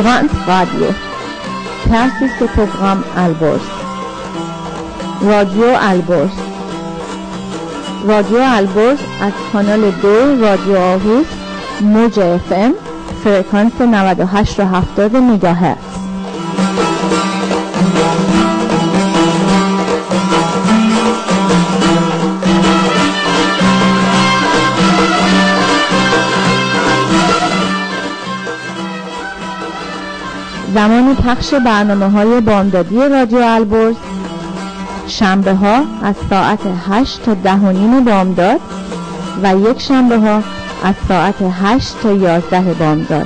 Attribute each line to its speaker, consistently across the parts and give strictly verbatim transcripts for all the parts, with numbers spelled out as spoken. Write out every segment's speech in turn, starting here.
Speaker 1: Fréquence Radio. Das ist das Programm Alborz. رادیو البرز. رادیو البرز از کانال دو رادیو آهوز موج اف ام فرکانس نود و هشت و هفتاد مگاهرتز. زمان پخش برنامه‌های بامدادی رادیو البرز شنبه ها از ساعت هشت تا ده و نیم بامداد و یک شنبه ها از ساعت هشت تا یازده بامداد.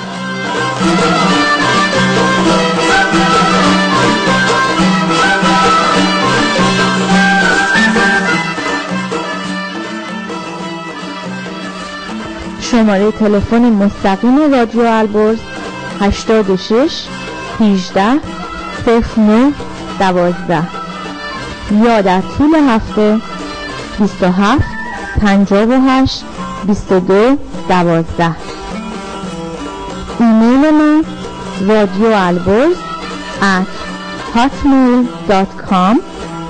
Speaker 1: شماره تلفن مستقیم رادیو البرز هشتاد و شش هجده صفر نه دوازده یا در طول هفته بیست و هفت پنجاه و هشت بیست و دو دوازده. ایمیل من رادیو البرز at hotmail dot com.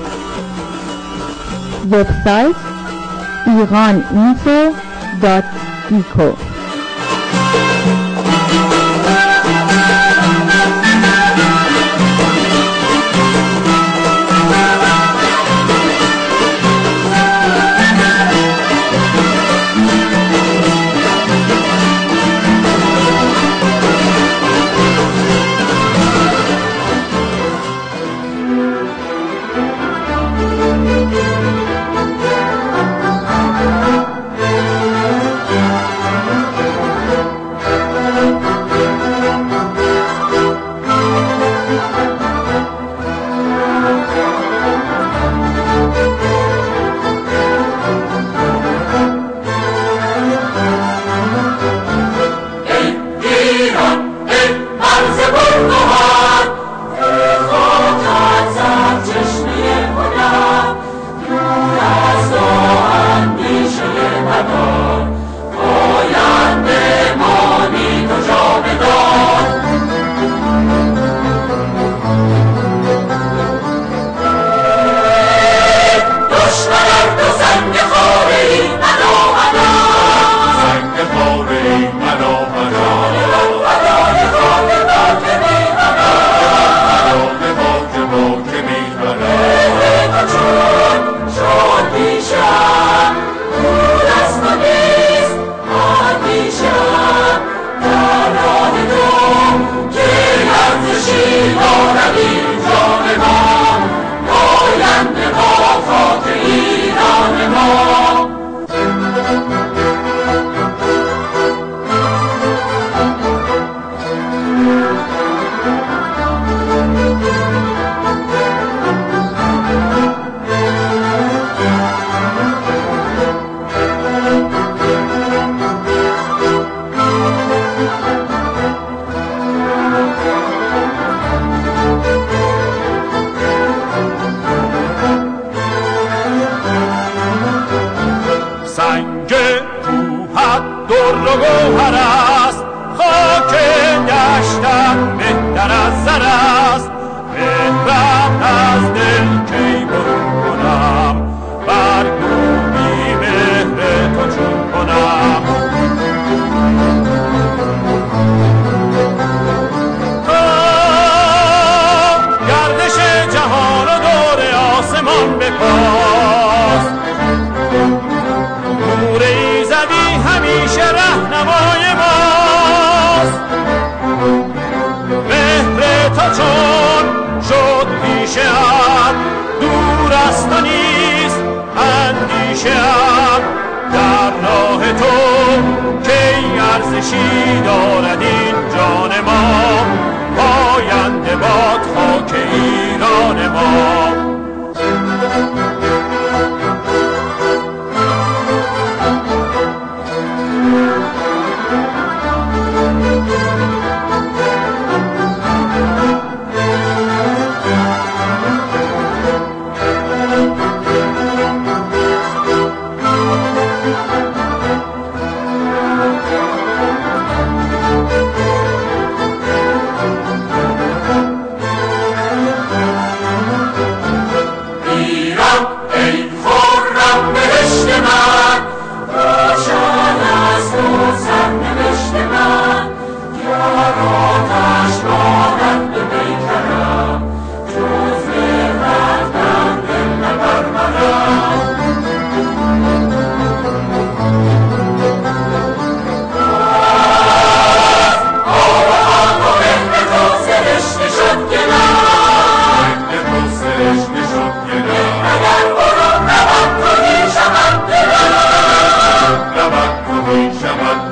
Speaker 1: وبسایت ایران اینفو دات ایکو.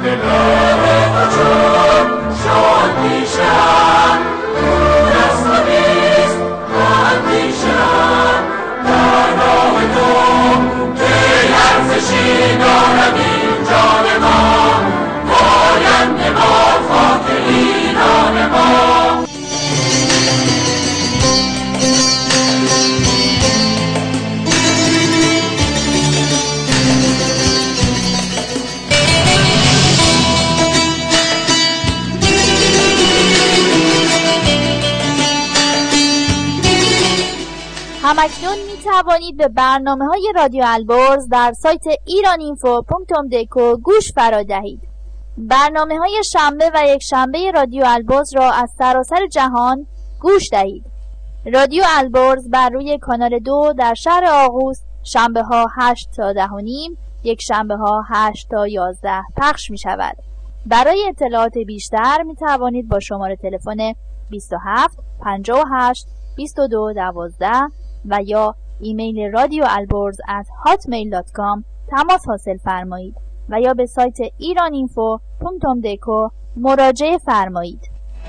Speaker 2: همکنون می توانید به برنامه های رادیو البرز در سایت ایران اینفو دات دکو گوش فرا دهید. برنامه های شنبه و یک شنبه رادیو البرز را از سراسر جهان گوش دهید. رادیو البرز بر روی کانال دو در شهر آغوس شنبه ها هشت تا ده و نیم، یک شنبه ها هشت تا یازده پخش می شود. برای اطلاعات بیشتر می توانید با شماره تلفن بیست و هفت پنجاه و هشت بیست و دو دوازده و یا ایمیل رادیو البرز ات هاتمیل دات کام تماس حاصل فرمایید و یا به سایت ایران اینفو دات دکو مراجعه فرمایید.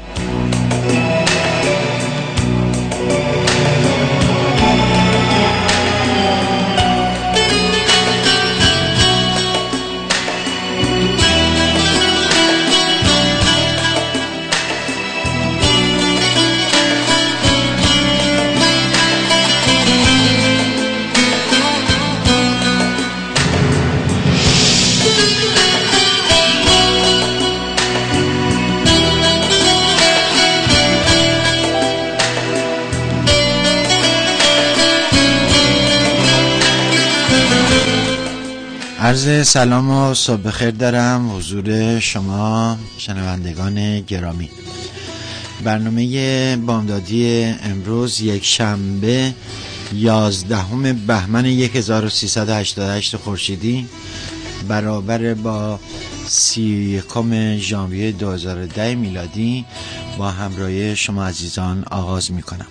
Speaker 3: عرض سلام و صبح بخیر دارم حضور شما شنوندگان گرامی. برنامه بامدادی امروز یک شنبه یازدهم بهمن هزار و سیصد و هشتاد و هشت خورشیدی برابر با سی و یکم ژانویه دو هزار و ده میلادی با همراهی شما عزیزان آغاز می کنم.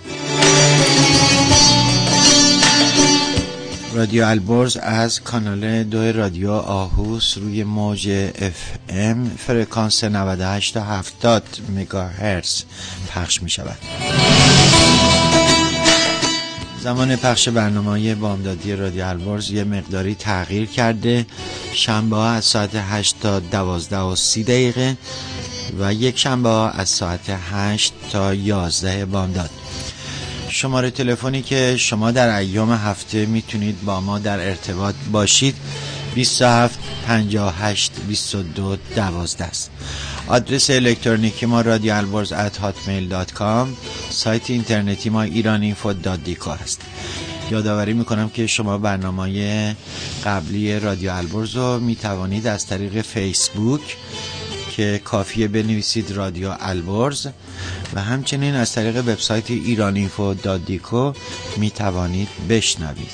Speaker 3: رادیو البرز از کانال دو رادیو آهوس روی موج اف ام فرکانس نود و هشت تا هفتاد مگاهرتز پخش می شود. زمان پخش برنامه بامدادی رادیو البرز یه مقداری تغییر کرده. شنبه ها از ساعت هشت تا دوازده و سی دقیقه و یک شنبه ها از ساعت هشت تا یازده بامداد. شماره تلفنی که شما در ایام هفته میتونید با ما در ارتباط باشید بیست و هفت پنجاه و هشت بیست و دو دوازده است. آدرس الکترونیکی ما رادیو البرز ات هاتمیل دات کام، سایت اینترنتی ما ایران اینفو دات دیکو است. یادآوری میکنم که شما برنامه قبلی رادیو البرز رو میتوانید از طریق فیسبوک که کافیه بنویسید رادیو البرز و همچنین از طریق وبسایت ایران اینفو دات دیکو می توانید بشنوید.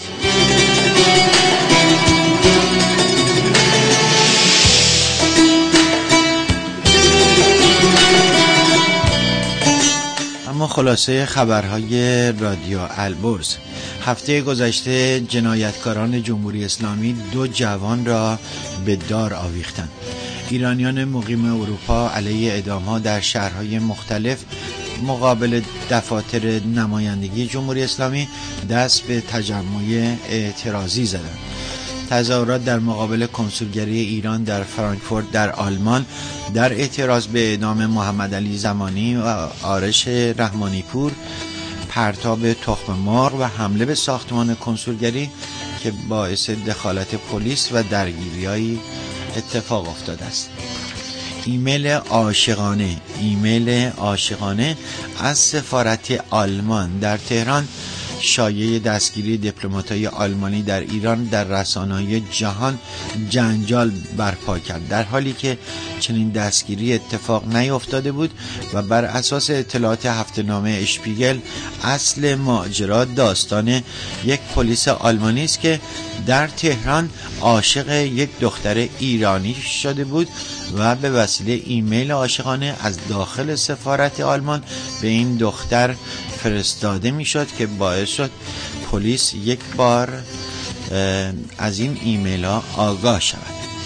Speaker 3: اما خلاصه خبرهای رادیو البرز. هفته گذشته جنایتکاران جمهوری اسلامی دو جوان را به دار آویختند. ایرانیان مقیم اروپا علیه اعدام‌ها در شهرهای مختلف مقابل دفاتر نمایندگی جمهوری اسلامی دست به تجمع اعتراضی زدند. تظاهرات در مقابل کنسولگری ایران در فرانکفورت در آلمان در اعتراض به اعدام محمد علی زمانی و آرش رحمانی پور، پرتاب تخم مرغ و حمله به ساختمان کنسولگری که باعث دخالت پلیس و درگیری‌های اتفاق افتاده است. ایمیل عاشقانه ایمیل عاشقانه از سفارت آلمان در تهران شایعه دستگیری دیپلمات‌های آلمانی در ایران در رسانه‌های جهان جنجال برپا کرد، در حالی که چنین دستگیری اتفاق نیفتاده بود و بر اساس اطلاعات هفته‌نامه اشپیگل اصل ماجرا داستان یک پلیس آلمانی است که در تهران عاشق یک دختر ایرانی شده بود و به وسیله ایمیل عاشقانه از داخل سفارت آلمان به این دختر فرستاده میشد که باعث شد پلیس یک بار از این ایمیل ها آگاه شود.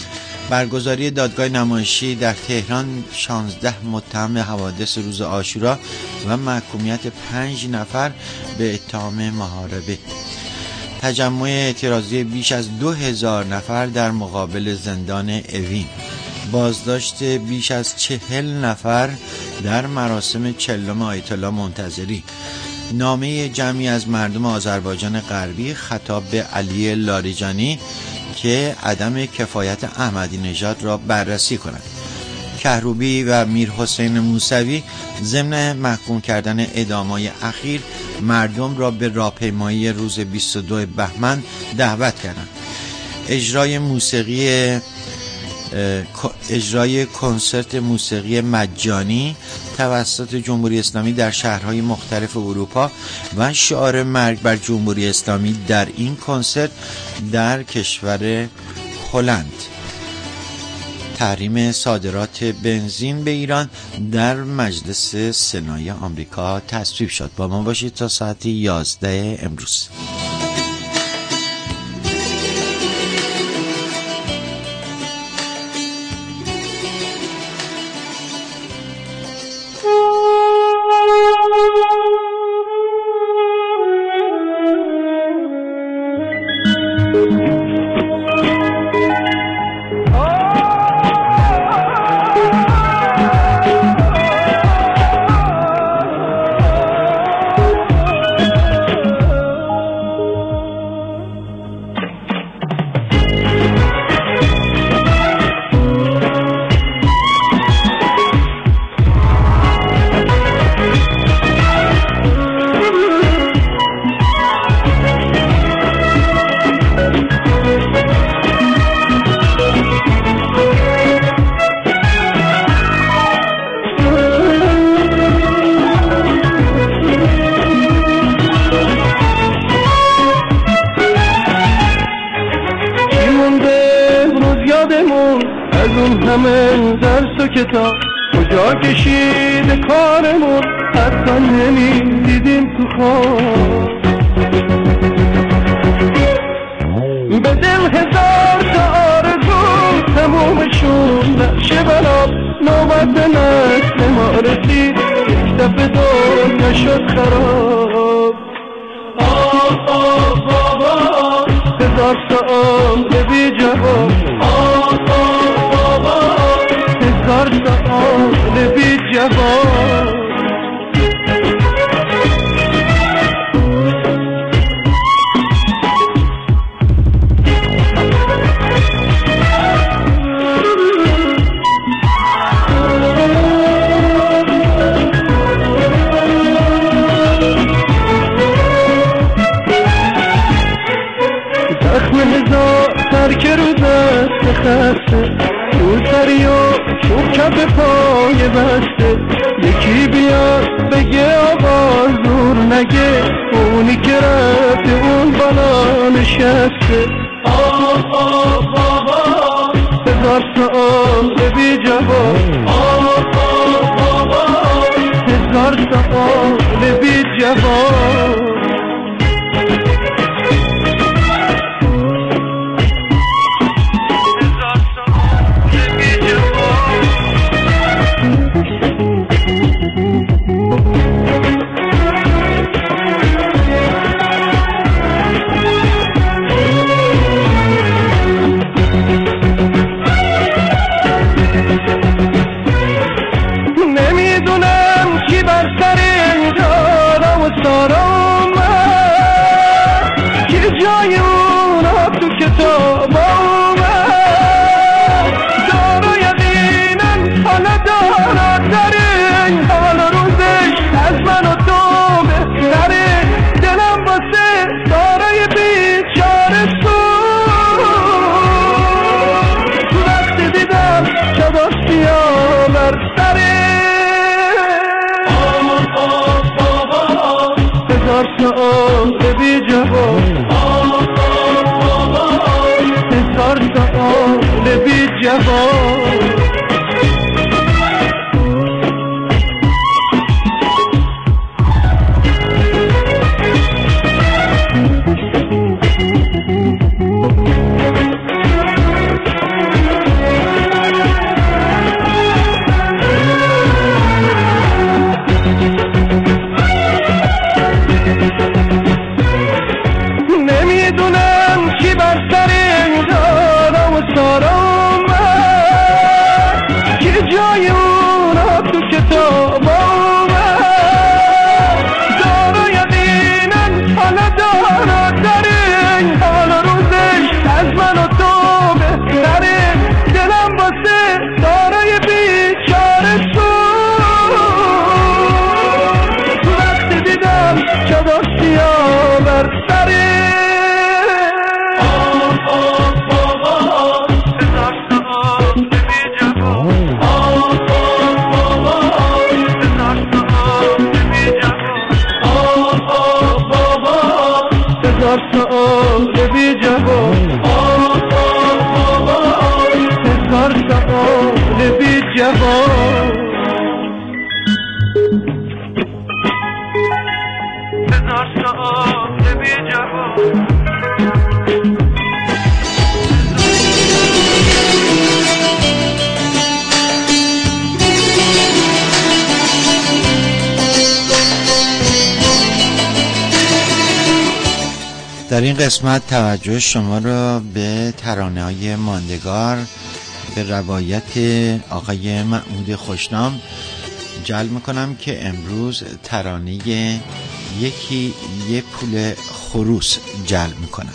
Speaker 3: برگزاری دادگاه نمایشی در تهران شانزده متهم به حوادث روز عاشورا و محکومیت پنج نفر به اتهام محاربه. تجمع اعتراضی بیش از دو هزار نفر در مقابل زندان اوین. بازداشت بیش از چهل نفر در مراسم چهلم آیت الله منتظری. نامه جمعی از مردم آذربایجان غربی خطاب به علی لاریجانی که عدم کفایت احمدی نژاد را بررسی کند. کهروبی و میر حسین موسوی ضمن محکوم کردن اعدام‌های اخیر مردم را به راهپیمایی روز بیست و دو بهمن دعوت کردند. اجرای موسیقی اجرای کنسرت موسیقی مجانی توسط جمهوری اسلامی در شهرهای مختلف اروپا و شعار مرگ بر جمهوری اسلامی در این کنسرت در کشور هلند. تحریم صادرات بنزین به ایران در مجلس سنای آمریکا تصویب شد. با ما باشید تا ساعت یازده امروز.
Speaker 4: کجا کشید کارمون حتی نمی دیدیم تو خواب. به دل هزار تا آرزو تمومشون نقشه بلاب نوبت نسل ما رسید یک دفعه دنیا شد خراب. آه آه بابا هزار سال بی جواب. آه آه بابا هزار سال بی جواب. زخم هزار سر که رو دست خسته رو سری و چوب کف پای بسته. یکی بیاد بگه آقا زور نگه اونی که رفته اون بالا نشسته. آه آه بابا هزار سال بی جواب. آه آه بابا هزار سال بی جواب. نمیدونم کی بر سر این دارا و سارا جوان هزار سال بی جوان
Speaker 3: در این قسمت توجه شما را به ترانه‌های ماندگار به روایت آقای محمود خوشنام جلب میکنم که امروز ترانه یکی یه پول خروس جلب میکنم.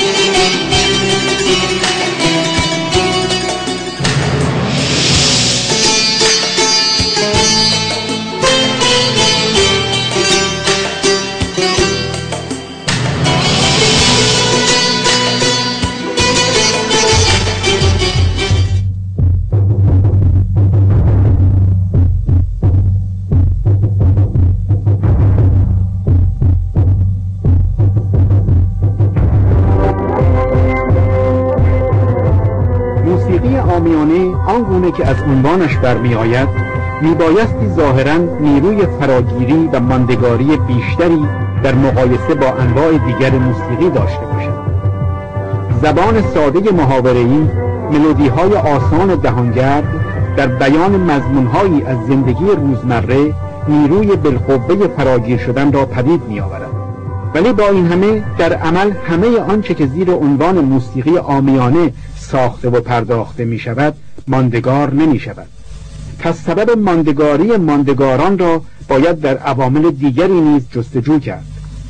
Speaker 5: آنگونه که از عنوانش برمی آید می بایستی ظاهراً نیروی فراگیری و ماندگاری بیشتری در مقایسه با انواع دیگر موسیقی داشته باشد. زبان ساده محاوره‌ای، ملودی‌های آسان دهانگرد در بیان مضمون‌هایی از زندگی روزمره نیروی بالقوه فراگیر شدن را پدید می آورد. ولی با این همه در عمل همه آنچه که زیر عنوان موسیقی عامیانه ساخته و پرداخته می شود ماندگار نمی شود. پس سبب ماندگاری ماندگاران را باید در عوامل دیگری نیز جستجو کرد،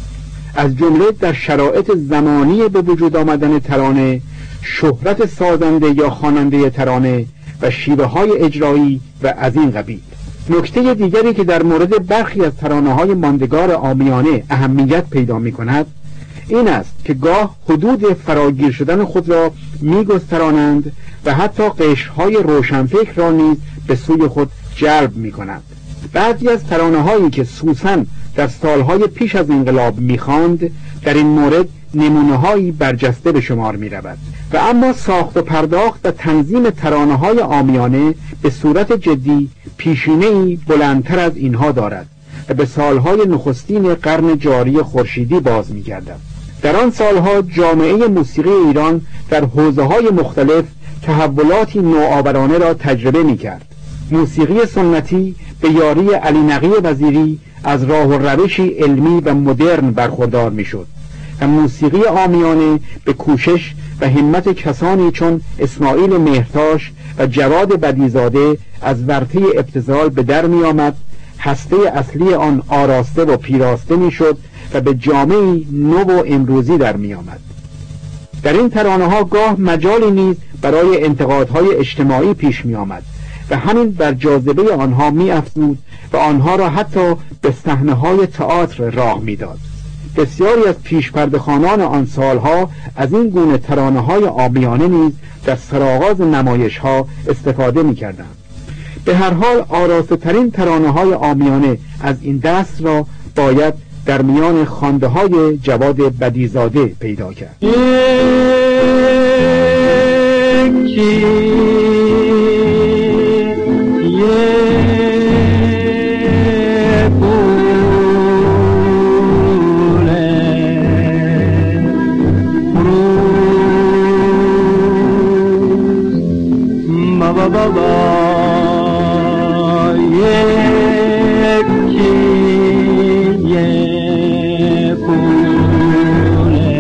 Speaker 5: از جمله در شرایط زمانی به وجود آمدن ترانه، شهرت سازنده یا خواننده ترانه و شیوه های اجرایی و از این قبیل. نکته دیگری که در مورد برخی از ترانه های ماندگار عامیانه اهمیت پیدا می کند این است که گاه حدود فراگیر شدن خود را می گسترانند و حتی قشرهای روشنفکر را نیز به سوی خود جلب می کنند. بعضی از ترانه هایی که سوسن در سالهای پیش از انقلاب می خواند در این مورد نمونه هایی برجسته به شمار می رود و اما ساخت و پرداخت و تنظیم ترانه های عامیانه به صورت جدی پیشینه‌ای بلندتر از اینها دارد و به سالهای نخستین قرن جاری خورشیدی باز می گردد. در آن سالها جامعه موسیقی ایران در حوزه‌های مختلف تحولاتی نوآورانه را تجربه می کرد. موسیقی سنتی به یاری علی نقی وزیری از راه و روشی علمی و مدرن برخوردار می شد و موسیقی عامیانه به کوشش و همت کسانی چون اسماعیل مهرتاش و جواد بدیزاده از ورطه ابتذال به در می آمد، هسته اصلی آن آراسته و پیراسته می شد و به جامعه نو و امروزی در می آمد. در این ترانه ها گاه مجالی نیز برای انتقادهای اجتماعی پیش می آمد و همین بر جاذبه آنها می افزود و آنها را حتی به صحنه‌های تئاتر راه می داد. بسیاری از پیشپرده‌خوانان آن سالها از این گونه ترانه های عامیانه نیز در سرآغاز نمایش ها استفاده می کردند. به هر حال آراسته ترین ترانه های عامیانه از این دست را باید در میان خوانده های جواد بدیزاده پیدا کرد.
Speaker 4: یکی یه پوله روز بابا بابا یکی یه پوله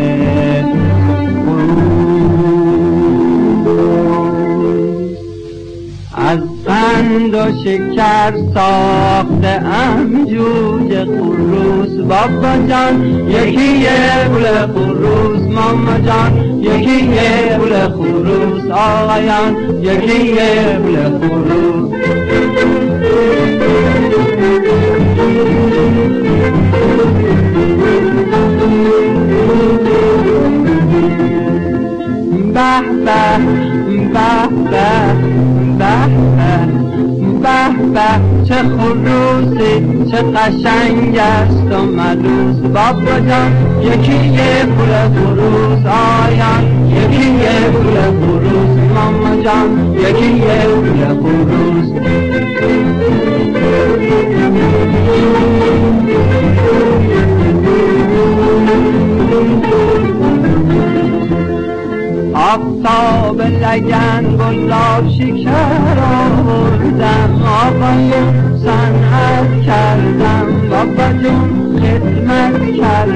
Speaker 4: از قند و شکر ساخته ام جوجه خروس بابا جان، یکی یه پول خروس ماما جان، یکی یه پول خروس آقایان، یکی یه پول خروس. به به به به به به به چه خروسی چه قشنگ است و ملوس بابا جان، یکی یه پول خروس آیان، یکی یه پول خروس ماما جان، یکی یه پول گل خروس. آفتاب لگن گلاب شکر آوردم، آقای صنعت کردم، بابا جون خدمت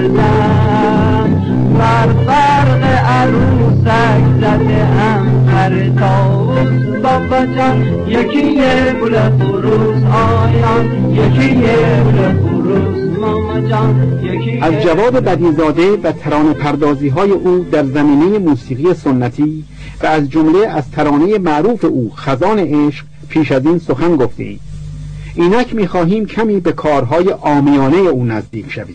Speaker 4: کردم، بر فرق عروسک زده ام پر طاووس، بابا جان یکی گل خروس آیان، یکی گل خروس ماما جان یکی.
Speaker 5: از جواد بدیع‌زاده و ترانه پردازی های او در زمینه موسیقی سنتی و از جمله از ترانه معروف او خزان عشق پیش از این سخن گفته اید. اینک می‌خواهیم کمی به کارهای عامیانه او نزدیک شویم.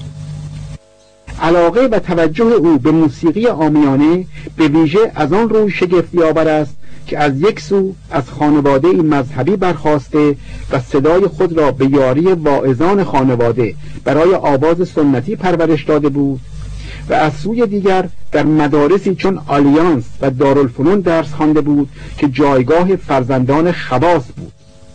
Speaker 5: علاقه و توجه او به موسیقی عامیانه به ویژه از آن روی شگفت‌آور است که از یک سو از خانواده مذهبی برخاسته و صدای خود را به یاری واعظان خانواده برای آواز سنتی پرورش داده بود و از سوی دیگر در مدارسی چون آلیانس و دارالفنون درس خوانده بود که جایگاه فرزندان خواص بود.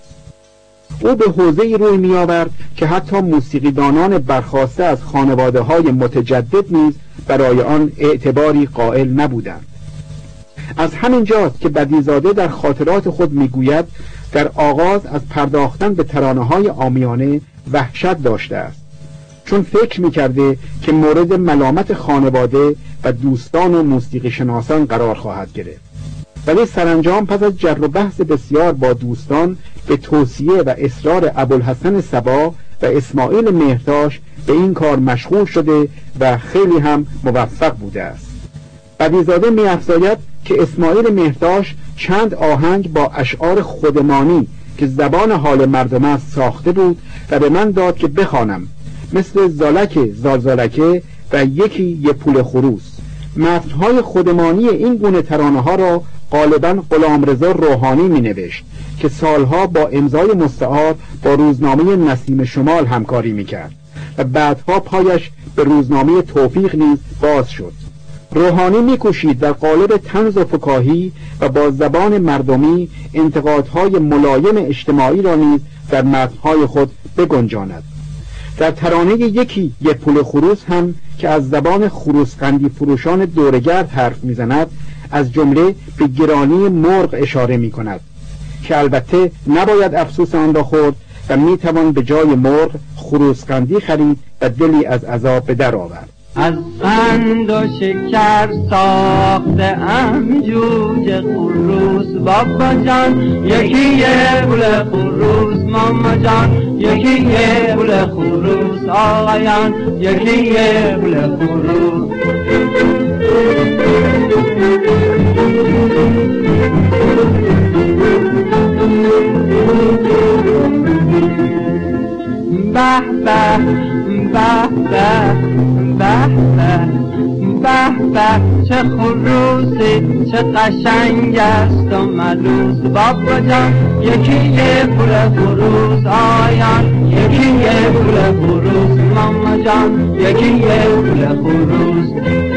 Speaker 5: او به حوزه‌ای روی می آورد که حتی موسیقیدانان برخاسته از خانواده‌های متجدد نیز برای آن اعتباری قائل نبودند. از همین جاست که بدیع‌زاده در خاطرات خود میگوید در آغاز از پرداختن به ترانه‌های عامیانه وحشت داشته است، چون فکر می‌کرده که مورد ملامت خانواده و دوستان و موسیقی شناسان قرار خواهد گرفت. ولی سرانجام پس از جر و بحث بسیار با دوستان به توصیه و اصرار ابوالحسن صبا و اسماعیل مهرتاش به این کار مشغول شده و خیلی هم موفق بوده است. بدیع‌زاده می‌افزاید که اسماعیل مهرتاش چند آهنگ با اشعار خودمانی که زبان حال مردم است ساخته بود و به من داد که بخوانم، مثل زالک زالزالکه و یکی یه پول خروس. متن‌های خودمانی این گونه ترانه‌ها را غالباً غلامرضا روحانی می‌نوشت که سالها با امضای مستعار با روزنامه نسیم شمال همکاری می‌کرد و بعدها پایش به روزنامه توفیق نیز باز شد. روحانی می‌کوشید در قالب طنز و فکاهی و با زبان مردمی انتقادهای ملایم اجتماعی را نیز در متن‌های خود بگنجاند. در ترانه یکی یه پول خروس هم که از زبان خروسقندی فروشان دورگرد حرف می‌زند، از جمله به گرانی مرغ اشاره می‌کند که البته نباید افسوس آن را خورد و می‌توان به جای مرغ خروسقندی خرید و دلی از عذاب به در آورد.
Speaker 4: از قند و شکر ساخته ام جوجه خروس، بابا جان یکی یه گل خروس، ماما جان یکی یه گل خروس، آقایان یکی یه گل خروس. به به به به به به به چه خروسی چه قشنگ است و ملوس، بابا جان یکی یه پول خروس، آیان یکی یه پول خروس، ماما جان یکی یه پول خروس.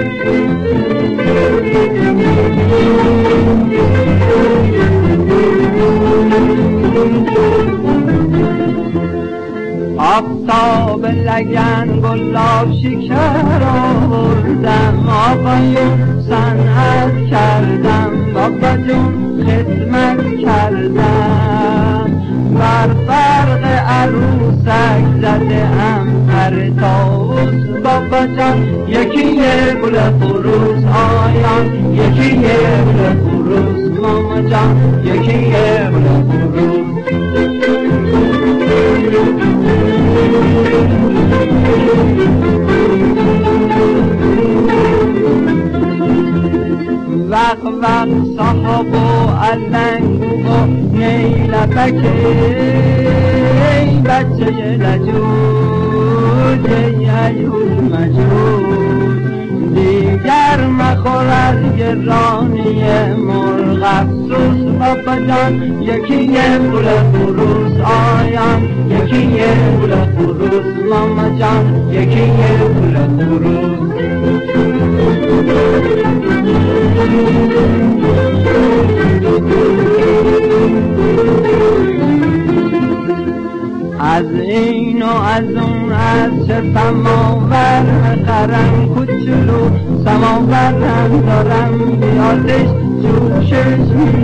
Speaker 4: آفتاب لگن گلاب شکر آوردم، آقای صنعت کردم، بابا جون خدمت کردم، بر فرق عروسک زده ام پر طاووس، بابا جان یکی یه گل خروس، آیان یکی یه گل خروس، ماما جان یکی یه گل خروس. وق وق صاحب و علنگ و نیلبک، ای بچه لجوج ای عیوز مجوج، دیگر مخور از گرانی مرغ افسوس، بابا جان یکی یه پول خروس، آیان یکی یه پول خروس، ماما جان یکی یه پول خروس. Thank you. از این و از اون از چه سماور قرن کوچولو سماورن دارم بیادش جوشش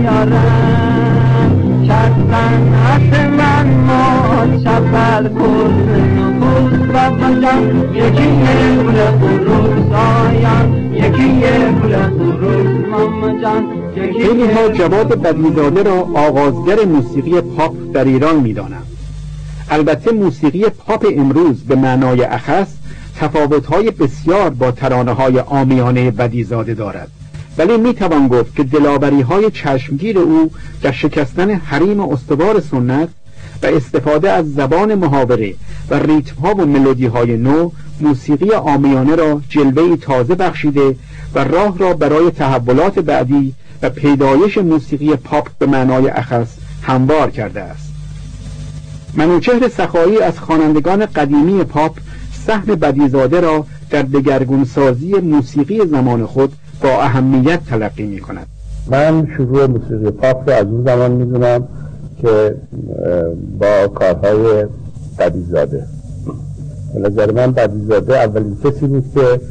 Speaker 4: میارم کردن حت من ما چپل کرد نفوس بابا جان یکی یه گل خروس آیان یکی یه گل خروس ماما جان.
Speaker 5: خیلی ها جواد بدیزاده را آغازگر موسیقی پاپ در ایران می دانند. البته موسیقی پاپ امروز به معنای اخص تفاوت‌های بسیار با ترانه‌های عامیانه بدیزاده دارد، ولی میتوان گفت که دلاوری‌های چشمگیر او در شکستن حریم استوار سنت و استفاده از زبان محاوره و ریتم‌ها و ملودی‌های نو موسیقی عامیانه را جلوه‌ای تازه بخشیده و راه را برای تحولات بعدی و پیدایش موسیقی پاپ به معنای اخص هموار کرده است. منوچهر سخایی از خوانندگان قدیمی پاپ سهم بدیزاده را در دگرگونسازی موسیقی زمان خود با اهمیت تلقی می کند.
Speaker 6: من شروع موسیقی پاپ را از اون زمان می دونم که با کارهای بدیزاده، به نظر من بدیزاده اولین کسی بود که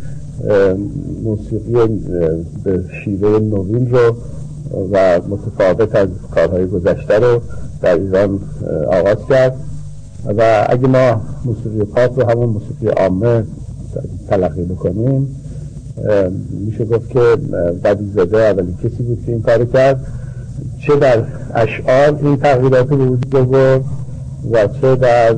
Speaker 6: موسیقی به شیوه نوین رو و متفاوت از کارهای گذشته رو در ایران آغاز کرد و اگه ما موسیقی پاپ رو همون موسیقی عامه تلقی بکنیم میشه گفت که بدیزاده اولین کسی بود که این کار کرد، چه در اشعار این تغییرات به وجود آورد و چه در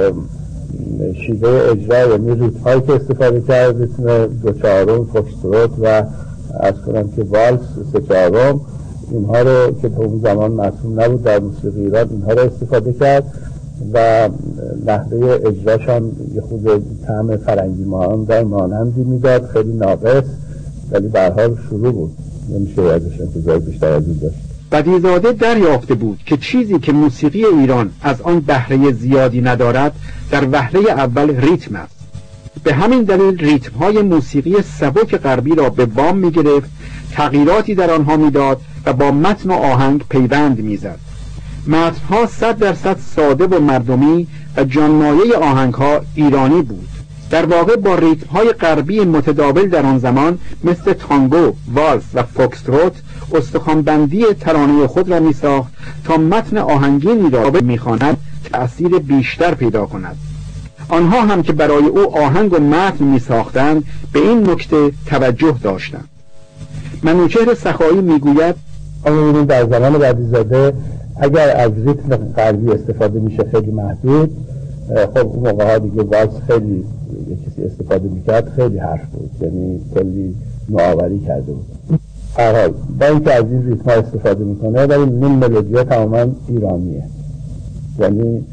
Speaker 6: شیوه اجرا، یعنی ریتم هایی که استفاده کرد، ریتم دو چهارم، فوکستروت و از کنم که والس سه چهارم، اینها رو که به اون زمان مسئول نبود در موسیقی ایران اینها رو استفاده کرد و نحوه اجراشان یه خود طعم فرنگی مانندی میداد، خیلی ناقص، ولی به هر حال شروع بود، نمیشه ازش انتظار بیشتر از این داشت.
Speaker 5: بدیزاده دریافته بود که چیزی که موسیقی ایران از آن بهره زیادی ندارد در وهله اول ریتم است. به همین دلیل ریتم‌های موسیقی سبک غربی را به وام می‌گرفت، تغییراتی در آنها می‌داد و با متن و آهنگ پیوند می‌زد. متن‌ها صد درصد ساده و مردمی و جانمایه آهنگ‌ها ایرانی بود. در واقع با ریتم‌های غربی متداول در آن زمان مثل تانگو، والس و فوکستروت استخوان‌بندی ترانه خود را می‌ساخت تا متن آهنگینی را می‌خواند تأثیر بیشتر پیدا کند. آنها هم که برای او آهنگ و متن می‌ساختند به این نکته توجه داشتند. منوچهر سخایی می‌گوید
Speaker 6: آن در زمان بدیزاده اگر از ریتم غربی استفاده میشه خیلی محدود، خب اون موقع ها دیگه والس خیلی یه کسی استفاده میکرد خیلی حرف بود، یعنی کلی نوآوری کرده بود. هر حال با اینکه از این ریتم ها استفاده میکنه ولی این ملودی ها تماما ایرانیه، یعنی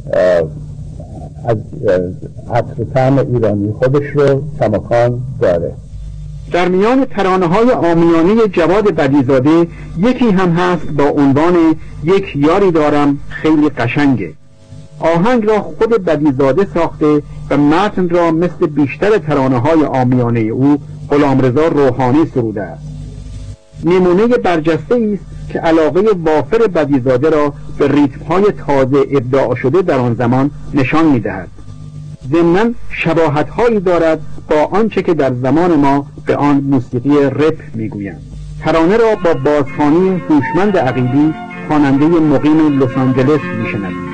Speaker 6: از عطر طعم ایرانی خودش رو کماکان داره.
Speaker 5: در میان ترانه‌های عامیانه جواد بدیزاده یکی هم هست با عنوان یک یاری دارم خیلی قشنگه. آهنگ را خود بدیزاده ساخته و متن را مثل بیشتر ترانه‌های عامیانه او غلامرضا روحانی سروده است. نمونه برجسته است که علاقه وافر بدیزاده را به ریتم‌های تازه ابداع شده در آن زمان نشان می‌دهد. ضمناً شباهت‌هایی دارد با آنچه که در زمان ما به آن موسیقی رپ می‌گویند. ترانه را با بازخوانی هوشمند عقیلی خواننده مقیم لس آنجلس می‌شنویم.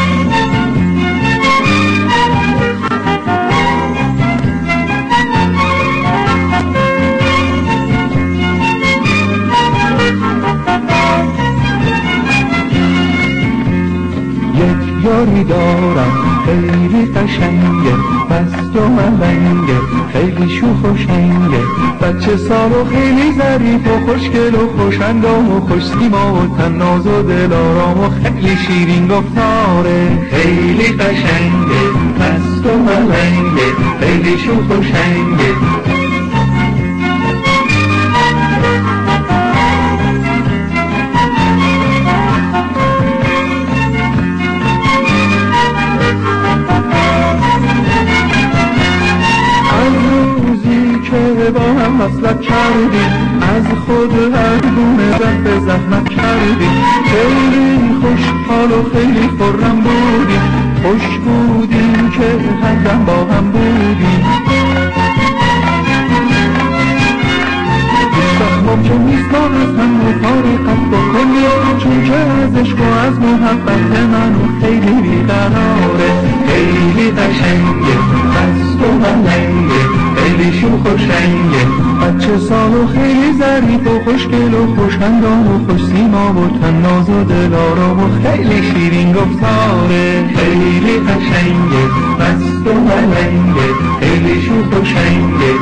Speaker 7: یک یاری دارم خیلی قشنگه، مست و ملنگه، خیلی شوخ و شنگه، بچه سال و خیلی ظریف و خوشگل و خوش‌اندام و خوش سیما و تناز و دلارام و خیلی شیرین گفتاره. خیلی قشنگه، مست و ملنگه، خیلی شوخ و شنگه. با هم وصلت کردیم، از خود هر گونه رفع زحمت کردیم، خیلی خوشحال و خیلی خرم بودیم، خوش تو از محبت منو خیلی بیقراره، خیلی قشنگه مست و ملنگه، خیلی شوخ و شنگه، بچه سال و خیلی ظریف و خوشگل و خوشخندان و خوش سیما و تناز و دلارام و خیلی شیرین گفتاره، خیلی قشنگه مست و ملنگه، خیلی شوخ و شنگه.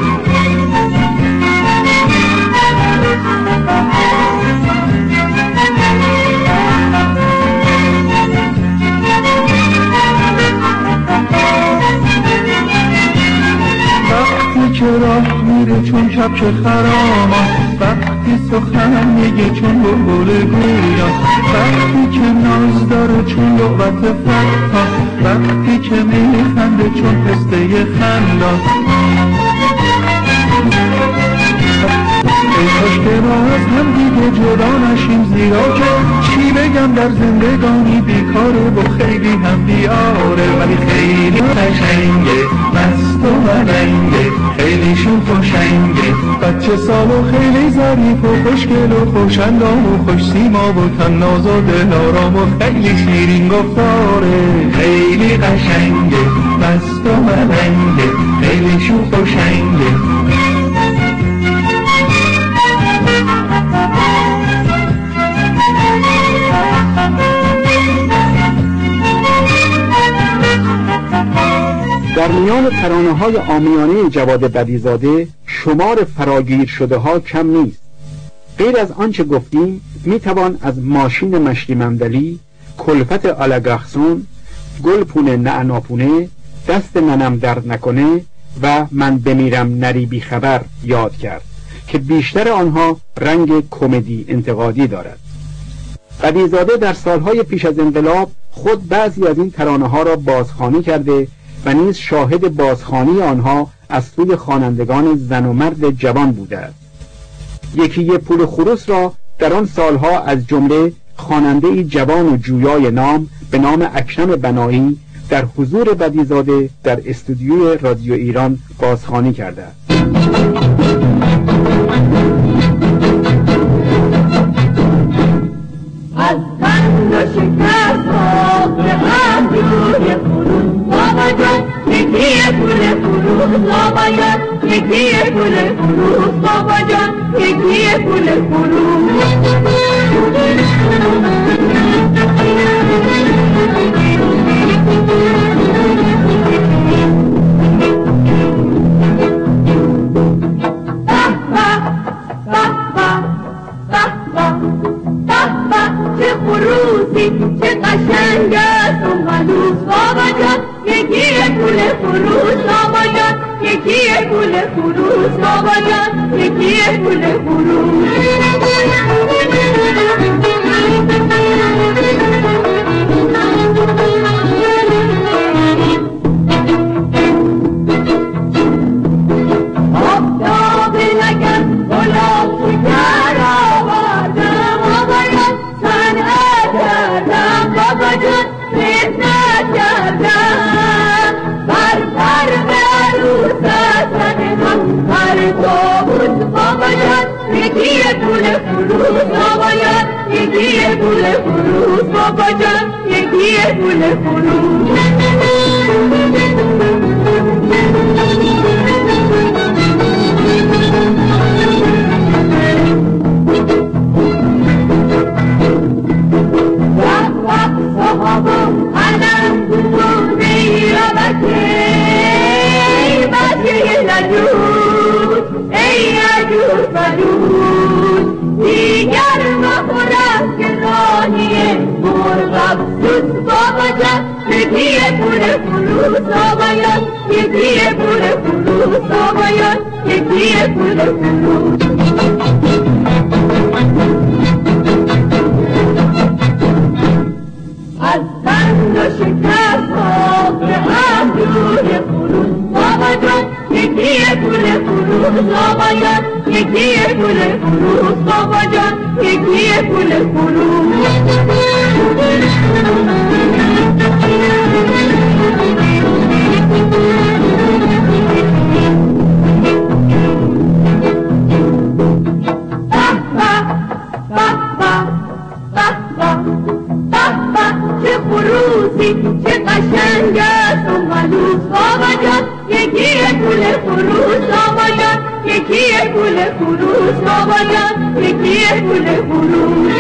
Speaker 7: که راه میره چون کبک خرامان، وقتی سخن میگه چون بلبل گویان، وقتی که ناز داره چون لعبت فتان، وقتی که میخنده چون پسته خندان. ای کاش که ما از هم دیگه جدا نشیم، زیرا که چی بگم در زندگانی بیکاره و خیلی هم بیاره، ولی خیلی قشنگه مست و ملنگه، خیلی شوخ و شنگه، بچه سال و خیلی ظریف و خوشگل و خوشندام و خوش سیما و تناز و دلارام و خیلی شیرین گفتاره، خیلی قشنگه مست و ملنگه، خیلی شوخ و شنگه.
Speaker 5: در میان ترانه‌های عامیانه جواد بدیزاده شمار فراگیر شده ها کم نیست. غیر از آنچه گفتیم میتوان از ماشین مشتی ممدلی، کلفت آلگاخسون، گل پونه نعناپونه، دست منم درد نکنه و من بمیرم نری بی خبر یاد کرد که بیشتر آنها رنگ کمدی انتقادی دارد. بدیزاده در سالهای پیش از انقلاب خود بعضی از این ترانه‌ها را بازخوانی کرده و نیز شاهد بازخوانی آنها از سوی خوانندگان زن و مرد جوان بوده است. یکی یه پول خروس را در آن سالها از جمله خواننده‌ای جوان و جویای نام به نام اکرم بنایی در حضور بدیزاده در استودیوی رادیو ایران بازخوانی کرده است.
Speaker 8: از قند و شکر صبر ابروی فروز بابا جان، یکی پول فروز بابا جان، یکی پول فروز بابا جان، یکی پول فروز. چه قشنگ است اون قلوس بابا جان، یکی پول فروش بابا جان، یکی پول فروش بابا جان، یکی پول فروش. آفتاب لگن گلاب شکر آوردم بابا جان، صنعت کردم بابا جان، خدمت کردم بر فرق عروست من هر تابوت بابا جان، یکی پول فروش بابا جان، یکی پول فروش بابا جان، یکی پول فروش. ای عجوز بلوز دیگر مخورم که رانی مرغ افسوس بابا جان، یکی پول فروش بابا جان، یکی پول فروش بابا جان، یکی پول فروش. از قند و شکر صبر ابروی فروش بابا جان، یکی پول فروش بابا جان، یکی پول فروش بابا جان، یکی پول فروش. به به به به به یکی پول فروش بابا جان یکی پول فروش بابا جان یکی پول فروش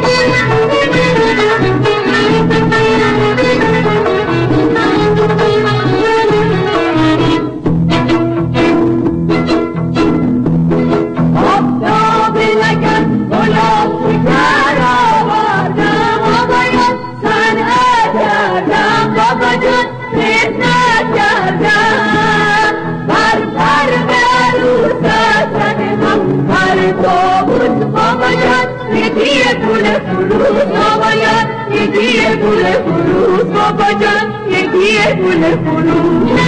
Speaker 8: آفتاب لگن گلاب شکر آوردم بابا جان صنعت کردم بابا جان خدمت کردم بر سر به عروست زدم هر تابوت بابا جان یکی پول فروش بابا جان یکی پول فروش بابا جان یکی پول فروش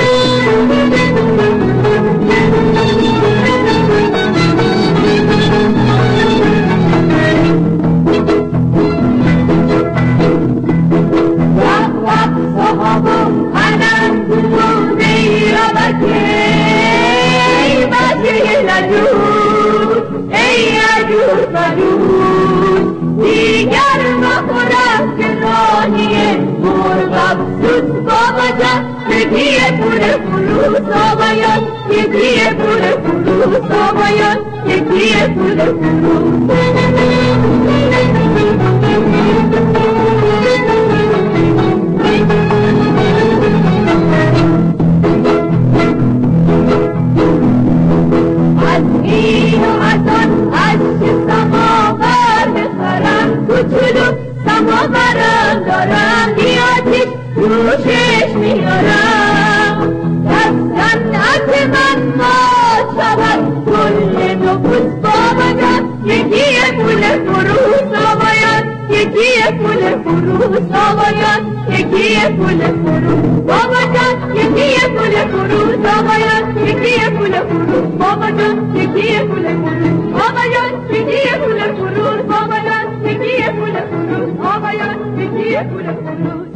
Speaker 8: ای بچه لجوز ای عجوز مجوز دیگر مخورم که راهی مرغ افسوس بابا جان یکی پول فروش بابا جان یکی پول فروش بابا جان یکی پول فروش کوچولو سماورم دارم بیاتیش روشش میارم در صنعت من ما شود کل نفوس بابا جان یکی پول فروش بابا جان یکی پول فروش بابا جان یکی پول فروش بابا جان یکی پول فروش بابا جان یکی پول فروش بابا جان یکی پول فروش بابا جان یکی پول فروش بابا جان یکی پول فروش بابا جان یکی پول فروش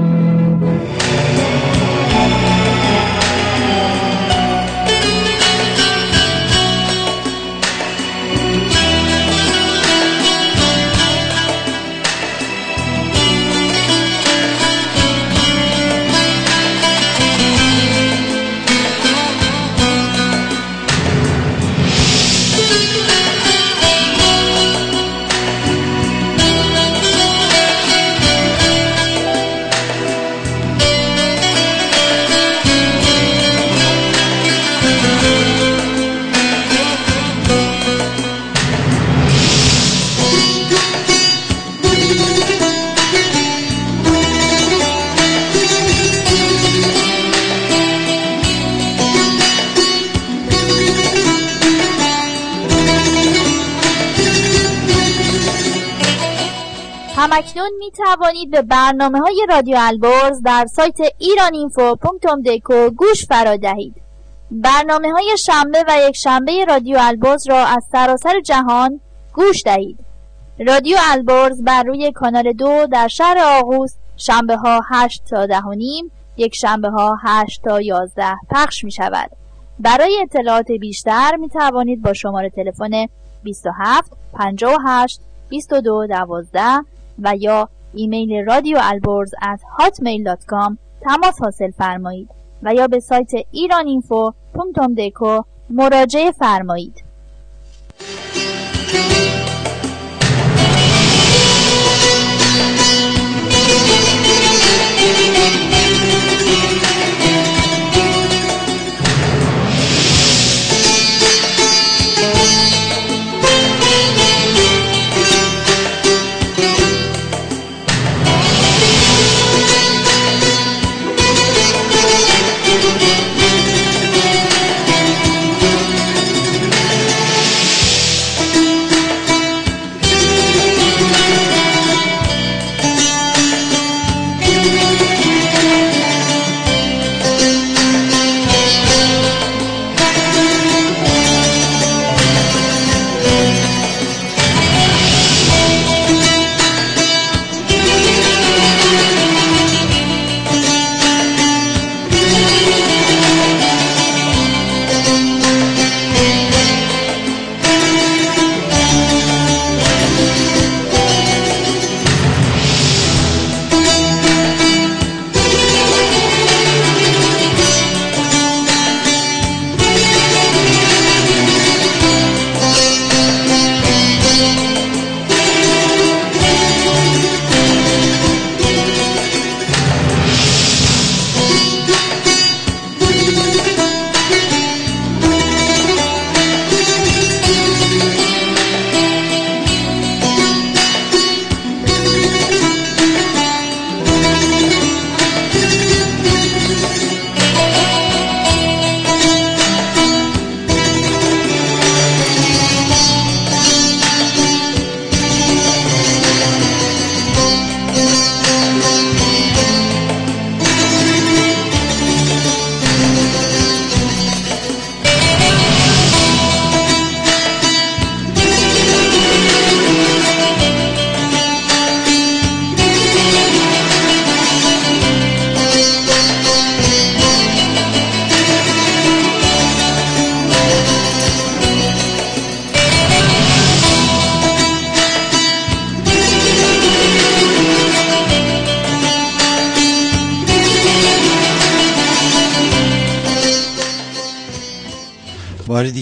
Speaker 2: همکنون می توانید به برنامه های رادیو البرز در سایت ایران اینفو پونکت دکو گوش فرا دهید. برنامه های شنبه و یک شنبه رادیو البرز را از سراسر جهان گوش دهید. رادیو البرز بر روی کانال دو در شهر آغوس شنبه ها هشت تا ده و نیم، یک شنبه ها هشت تا یازده پخش می شود. برای اطلاعات بیشتر می توانید با شماره تلفن بیست و هفت پنجاه و هشت بیست و دو دوازده و یا ایمیل رادیو البرز ات هاتمیل دات کام تماس حاصل فرمایید و یا به سایت ایران اینفو پونکت دکو مراجعه فرمایید.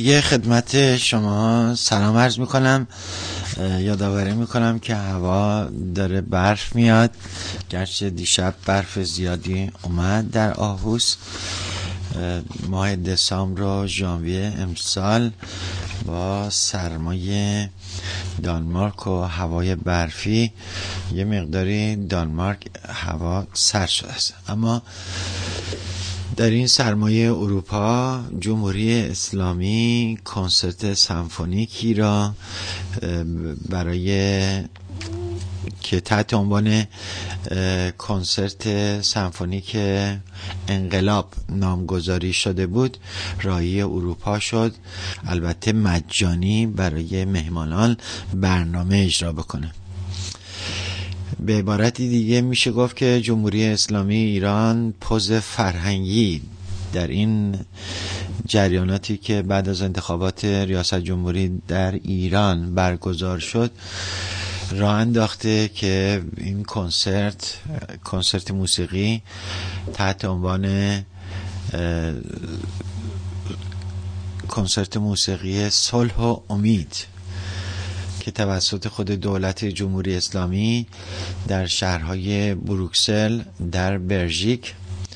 Speaker 3: دیگه خدمت شما سلام عرض میکنم. یادآوری میکنم که هوا داره برف میاد، گرچه دیشب برف زیادی اومد در آهوس. ماه دسامبر و ژانویه امسال با سرمای دانمارک و هوای برفی یه مقداری دانمارک هوا سرد شده است. اما در این سرمایه اروپا جمهوری اسلامی کنسرت سمفونیکی را برای که تحت عنوان کنسرت سمفونیک انقلاب نامگذاری شده بود راهی اروپا شد، البته مجانی برای مهمانان برنامه اجرا بکنه. به عبارتی دیگه میشه گفت که جمهوری اسلامی ایران پوز فرهنگی در این جریاناتی که بعد از انتخابات ریاست جمهوری در ایران برگزار شد راه انداخته که این کنسرت کنسرت موسیقی تحت عنوان کنسرت موسیقی صلح و امید که توسط خود دولت جمهوری اسلامی در شهرهای بروکسل در بلژیک،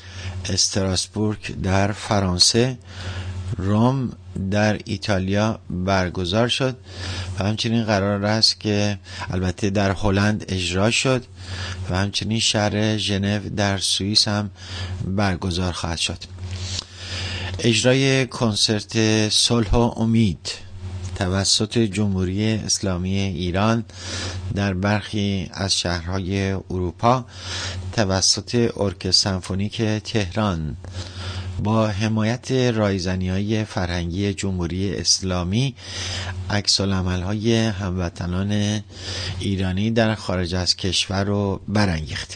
Speaker 3: استراسبورگ در فرانسه، روم در ایتالیا برگزار شد و همچنین قرار است که البته در هلند اجرا شد و همچنین شهر ژنو در سوئیس هم برگزار خواهد شد. اجرای کنسرت صلح و امید توسط جمهوری اسلامی ایران در برخی از شهرهای اروپا توسط ارکستر سمفونیک تهران با حمایت رایزنی‌های فرهنگی جمهوری اسلامی عکس‌العمل‌های هموطنان ایرانی در خارج از کشور رو برانگیخت.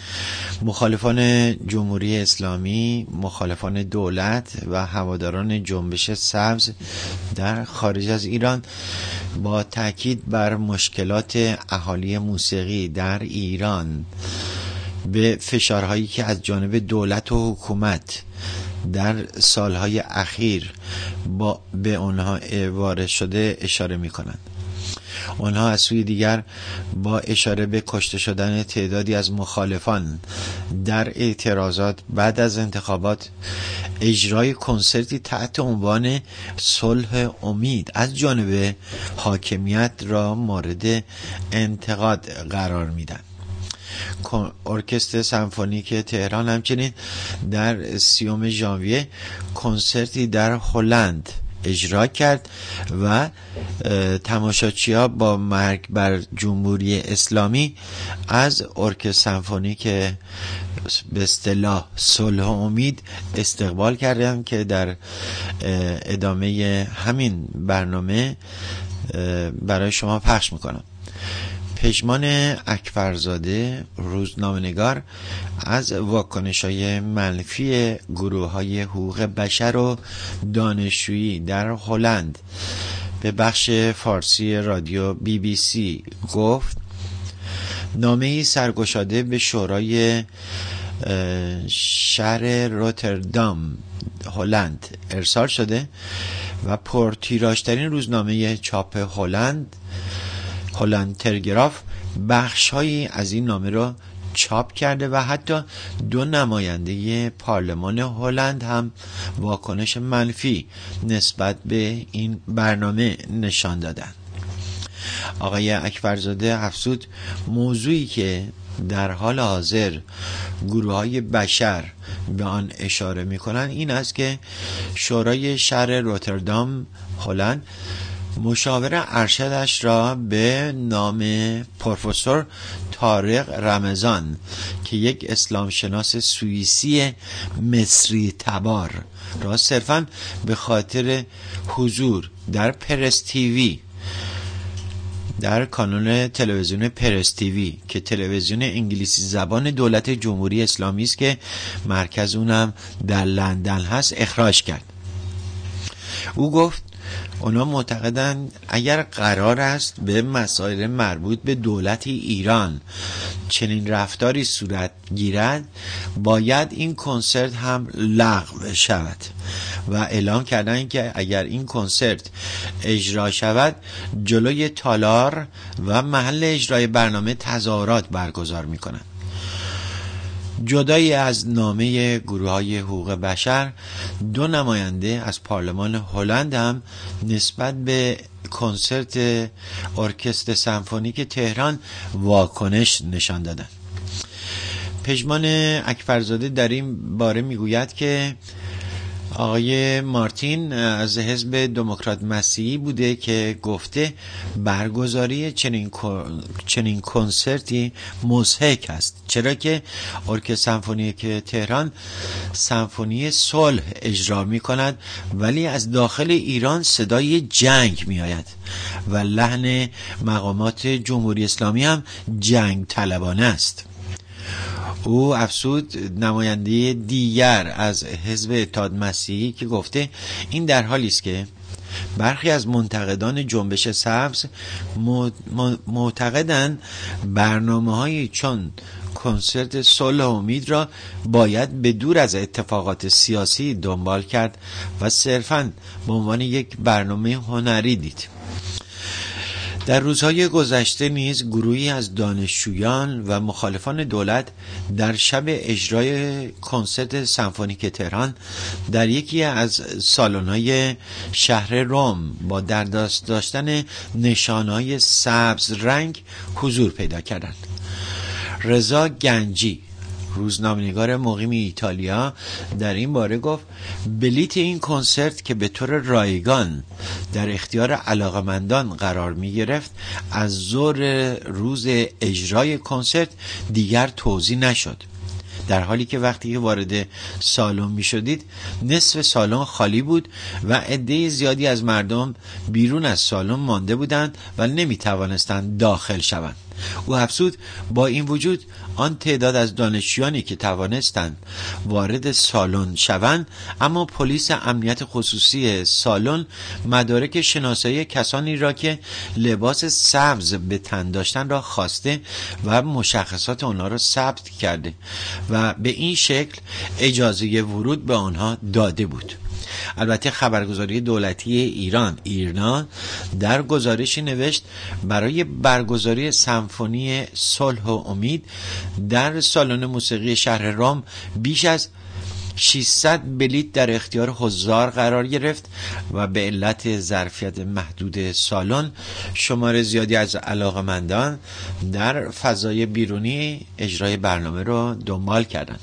Speaker 3: مخالفان جمهوری اسلامی، مخالفان دولت و هواداران جنبش سبز در خارج از ایران با تاکید بر مشکلات اهالی موسیقی در ایران به فشارهایی که از جانب دولت و حکومت در سالهای اخیر با به آنها وارد شده اشاره می کنند. آنها از سوی دیگر با اشاره به کشته شدن تعدادی از مخالفان در اعتراضات بعد از انتخابات اجرای کنسرتی تحت عنوان صلح امید از جانب حاکمیت را مورد انتقاد قرار میدن. ارکستر سمفونیک تهران همچنین در سیوم ژانویه کنسرتی در هلند اجرا کرد و تماشاچی‌ها با مرگ بر جمهوری اسلامی از ارکستر سمفونیک به اصطلاح صلح و امید استقبال کردند که در ادامه همین برنامه برای شما پخش میکنم. پژمان اکبرزاده روزنامه‌نگار از واکنش‌های منفی گروه‌های حقوق بشر و دانشجویی در هلند به بخش فارسی رادیو بی بی سی گفت نامه‌ای سرگشاده به شورای شهر روتردام هلند ارسال شده و پرتیراژترین روزنامه چاپ هلند هلند تلگراف بخش‌هایی از این نامه را چاپ کرده و حتی دو نماینده پارلمان هلند هم واکنش منفی نسبت به این برنامه نشان دادند. آقای اکبرزاده افزود موضوعی که در حال حاضر گروه‌های بشر به آن اشاره می‌کنند این است که شورای شهر روتردام هلند مشاور ارشدش را به نام پروفسور طارق رمضان که یک اسلام شناس سوئیسی مصری تبار را صرفاً به خاطر حضور در پرس تیوی در کانال تلویزیون پرس تیوی که تلویزیون انگلیسی زبان دولت جمهوری اسلامی است که مرکز اونم در لندن هست اخراج کرد. او گفت اونا معتقدند اگر قرار است به مسائل مربوط به دولت ایران چنین رفتاری صورت گیرد باید این کنسرت هم لغو شود و اعلام کردن که اگر این کنسرت اجرا شود جلوی تالار و محل اجرای برنامه تظاهرات برگزار میکنند. جدای از نامه گروه‌های حقوق بشر، دو نماینده از پارلمان هلند هم نسبت به کنسرت ارکستر سمفونیک تهران واکنش نشان دادند. پژمان اکبرزاده در این باره میگوید که آقای مارتین از حزب دموکرات مسیحی بوده که گفته برگزاری چنین چنین کنسرتی مضحک است، چرا که ارکستر سمفونیک تهران سمفونی صلح اجرا می کند ولی از داخل ایران صدای جنگ می آید و لحن مقامات جمهوری اسلامی هم جنگ طلبانه است. او افزود نماینده دیگر از حزب اتحاد مسیحی که گفته این در حالی است که برخی از منتقدان جنبش سبز معتقدند برنامه‌هایی چون کنسرت صلح و امید را باید به دور از اتفاقات سیاسی دنبال کرد و صرفاً به عنوان یک برنامه هنری دید. در روزهای گذشته نیز گروهی از دانشجویان و مخالفان دولت در شب اجرای کنسرت سمفونیک تهران در یکی از سالن‌های شهر رم با در دست داشتن نشانه‌های سبز رنگ حضور پیدا کردند. رضا گنجی، روزنامه‌نگار مقیم ایتالیا، در این باره گفت بلیت این کنسرت که به طور رایگان در اختیار علاقمندان قرار می گرفت از ظهر روز اجرای کنسرت دیگر توزیع نشد، در حالی که وقتی که وارد سالن می شدید نصف سالن خالی بود و عده زیادی از مردم بیرون از سالن مانده بودند و نمی توانستند داخل شوند. او افزود با این وجود آن تعداد از دانشجویانی که توانستند وارد سالن شوند، اما پلیس امنیت خصوصی سالن مدارک شناسایی کسانی را که لباس سبز به تن داشتن را خواسته و مشخصات آنها را ثبت کرده و به این شکل اجازه ورود به آنها داده بود. البته خبرگزاری دولتی ایران ایرنا در گزارشی نوشت برای برگزاری سمفونی صلح و امید در سالن موسیقی شهر رم بیش از ششصد بلیت در اختیار حضار قرار گرفت و به علت ظرفیت محدود سالن شمار زیادی از علاقمندان در فضای بیرونی اجرای برنامه را دنبال کردند.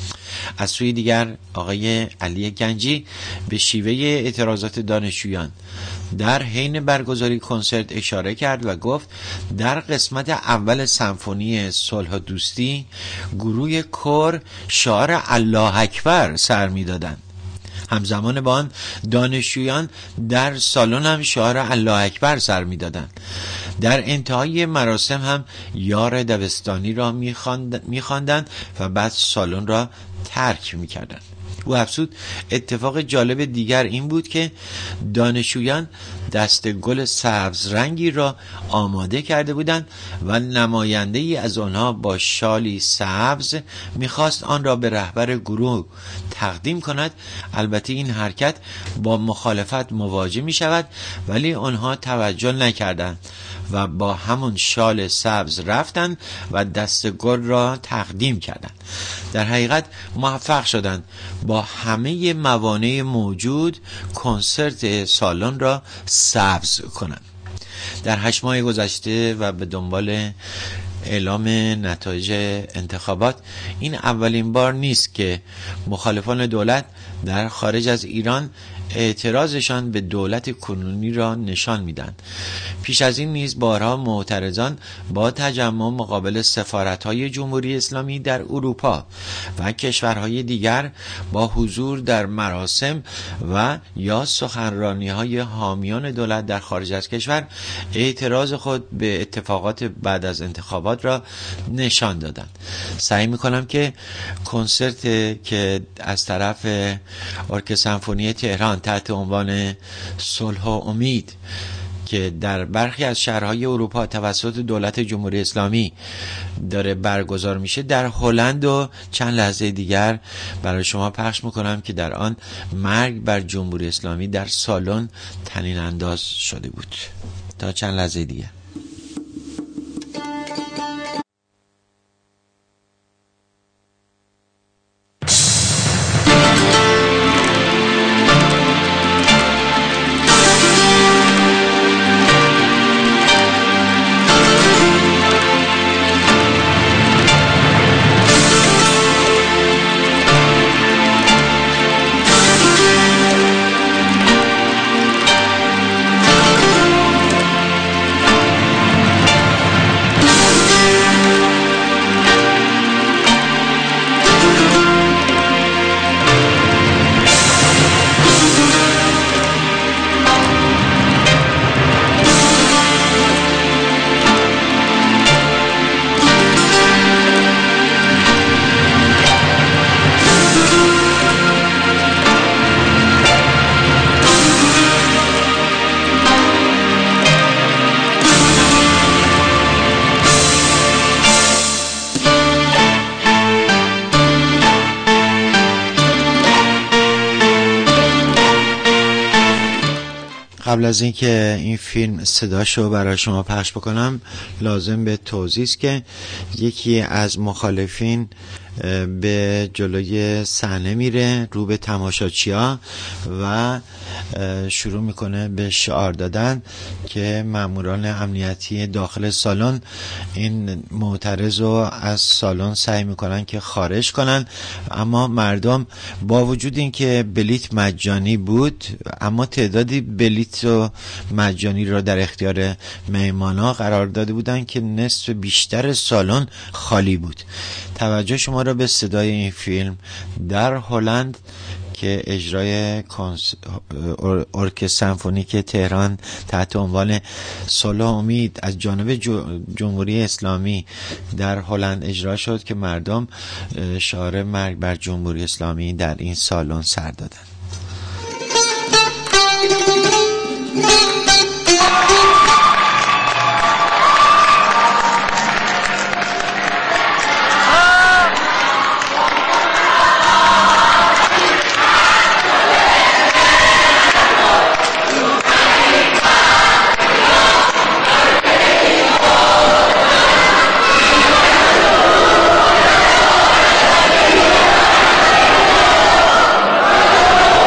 Speaker 3: از سوی دیگر آقای علی گنجی به شیوه اعتراضات دانشجویان در حین برگزاری کنسرت اشاره کرد و گفت در قسمت اول سمفونی صلح و دوستی گروه کور شعار الله اکبر سر می‌دادند. همزمان با آن دانشجویان در سالن هم شعار الله اکبر سر می‌دادند. در انتهای مراسم هم یار دبستانی را می‌خواندند و بعد سالن را ترک می‌کردند. او افزود اتفاق جالب دیگر این بود که دانشجویان دست گل سبز رنگی را آماده کرده بودند و نماینده ای از آنها با شالی سبز میخواست آن را به رهبر گروه تقدیم کند. البته این حرکت با مخالفت مواجه می شود ولی آنها توجه نکردند و با همون شال سبز رفتند و دست گل را تقدیم کردند. در حقیقت موفق شدند با همه موانع موجود کنسرت سالن را سبز کنند. در هشت ماه گذشته و به دنبال اعلام نتایج انتخابات این اولین بار نیست که مخالفان دولت در خارج از ایران اعتراضشان به دولت کنونی را نشان میدن. پیش از این نیز بارها معترضان با تجمع مقابل سفارت‌های جمهوری اسلامی در اروپا و کشورهای دیگر با حضور در مراسم و یا سخنرانی‌های حامیان دولت در خارج از کشور اعتراض خود به اتفاقات بعد از انتخابات را نشان دادند. سعی می‌کنم که کنسرت که از طرف ارکستر سمفونی تهران تحت عنوان صلح و امید که در برخی از شهرهای اروپا توسط دولت جمهوری اسلامی داره برگزار میشه، در هلند و چند لحظه دیگر برای شما پخش میکنم که در آن مرگ بر جمهوری اسلامی در سالن طنین انداز شده بود. تا چند لحظه دیگر. قبل از اینکه این فیلم صداشو برای شما پخش بکنم لازم به توضیح است که یکی از مخالفین به جلوی صحنه میره رو به تماشاچی‌ها و شروع میکنه به شعار دادن که ماموران امنیتی داخل سالن این معترض رو از سالن سعی میکنن که خارج کنن، اما مردم با وجود اینکه بلیت مجانی بود اما تعدادی بلیت و مجانی رو در اختیار مهمانا قرار داده بودن که نصف بیشتر سالن خالی بود. توجه شما را به صدای این فیلم در هلند که اجرای ارکستر سمفونیک تهران تحت عنوان صلح امید از جانب جمهوری اسلامی در هلند اجرا شد که مردم شعار مرگ بر جمهوری اسلامی در این سالن سر دادند.
Speaker 8: Oh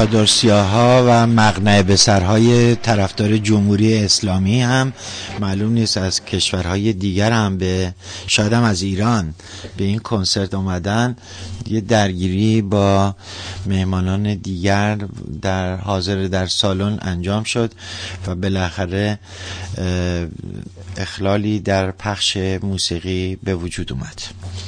Speaker 3: چادرسیاها و مقنعه به سرهای طرفدار جمهوری اسلامی هم معلوم نیست از کشورهای دیگر هم به شاید هم از ایران به این کنسرت اومدن. یه درگیری با مهمانان دیگر در حاضر در سالن انجام شد و بالاخره اخلالی در پخش موسیقی به وجود اومد.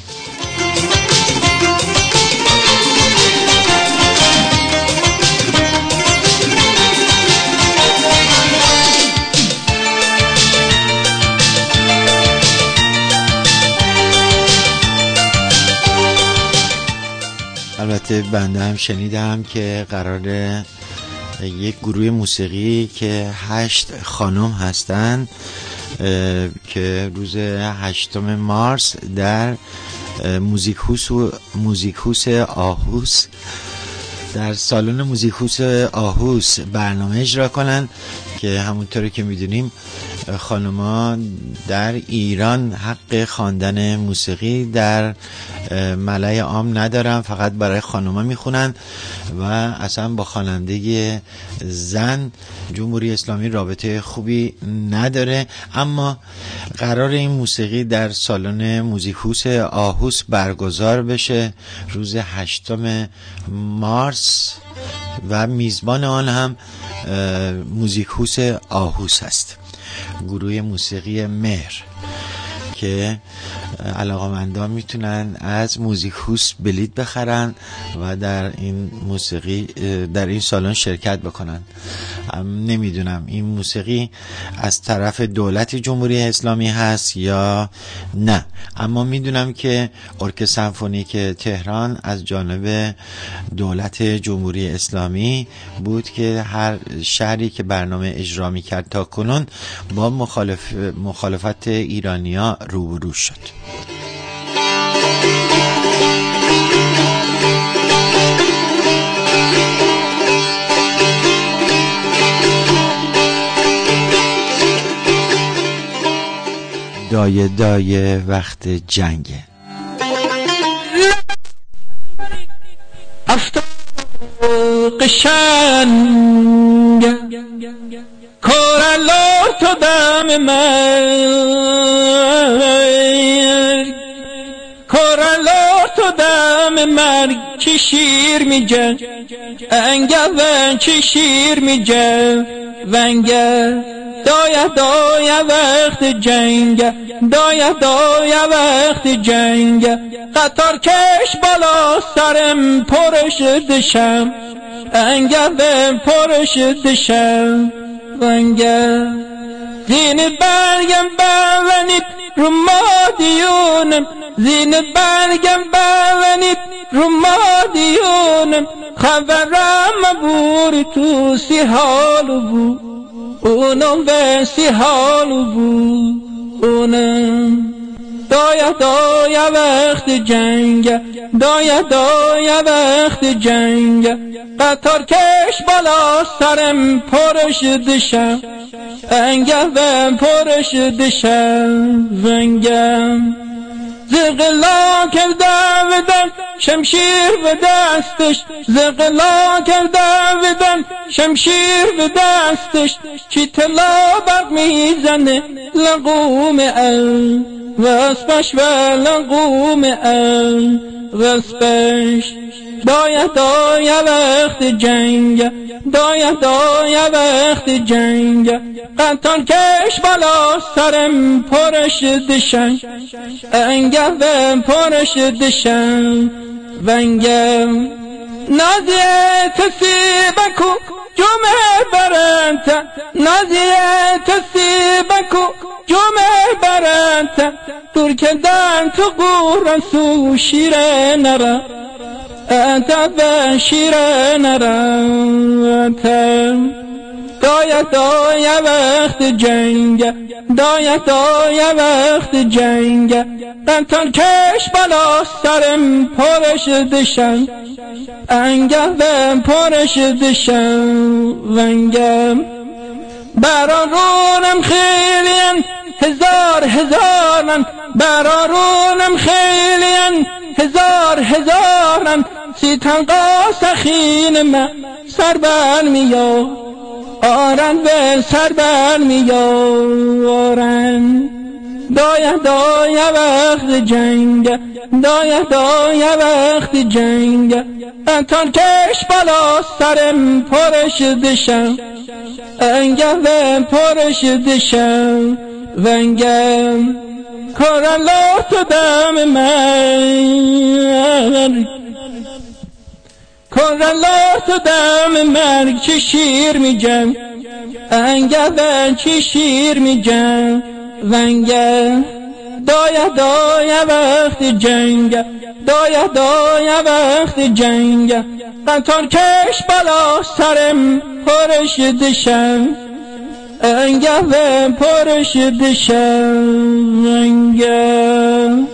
Speaker 3: البته بنده هم شنیدم که قراره یک گروه موسیقی که هشت خانم هستن که روز هشتم مارس در موزیکوس موزیکوس آهوس در سالن موزیکوس آهوس برنامه اجرا کنن که همونطوری که میدونیم خانوما در ایران حق خواندن موسیقی در ملأ عام ندارن، فقط برای خانوما میخونن و اصلا با خواننده زن جمهوری اسلامی رابطه خوبی نداره. اما قرار این موسیقی در سالن موزیکوس آهوس برگزار بشه روز هشتم مارس و میزبان آن هم موزیکوس آهوس است، گروه موسیقی مهر که علاقه‌مندان میتونن از موزیکوس بلیت بخرن و در این موسیقی در این سالن شرکت بکنن. نمیدونم این موسیقی از طرف دولت جمهوری اسلامی هست یا نه، اما میدونم که ارکستر سمفونیک تهران از جانب دولت جمهوری اسلامی بود که هر شهری که برنامه اجرا میکرد تا کنون با مخالف مخالفت ایرانیا روبرو شد. دایه دایه وقت جنگه.
Speaker 9: افتاد قشنگ کارالو تو دم مرگ، کارالو تو دم مرگ چی شیر می جن انگه ون چی شیر می جن ونگه دایه دایه وقت جنگ، دایه دایه وقت جنگ، قطار کش بالا سرم پرش دشم انگه بم پرش دشم ونگه زین برگم بونید رو مادیونم، زین برگم بونید رو مادیونم، خبرم بوری تو سی حالو بود اونم وسی حالو بود اونم دایه دایه وقت جنگ، دایه دایه وقت جنگ، قطار کش بالا سرم پرش دشم انگه بم پرش دشم ونگم زغلا کرده بدن شمشیر به دستش، زغلا کرده بدن شمشیر به دستش، چی طلا برق میزنه لقوم ال واسپش و لقوم ال واسپش دایه دایه وقت جنگ، دایه دایه وقت جنگ، قطار کش بالا سرم پرش دشن انگه بم پرش دشن ونگم نازیه تسیبکو جمعه برانتا، نازیه تسیبکو جمعه برانتا، ترکدن تو قرسو شیره نرا انتا به شیره نرا انتا دایه دایه وقت جنگ، دایه دایه وقت جنگ، قطار کش بالا سرم پرش دشن انگه بم پرش دشن ونگم برارونم خیلین هزار هزارن، برارونم خیلین هزار هزارن سیتن قاسخین من سر بر میار آرن به سر بر میارن دایه دایه وقت جنگ دایه دایه وقت جنگ انتان کش بالا سرم پرش دشم انگه و پرش دشم ونگم کارن لات دم من کارن لات دم من چه شیر میگم انگه و چه شیر میگم ونگه دایه دایه وقت جنگ دایه دایه وقت جنگ قطار کش بالا سرم پرش دشم انگه و پرش دشم انگه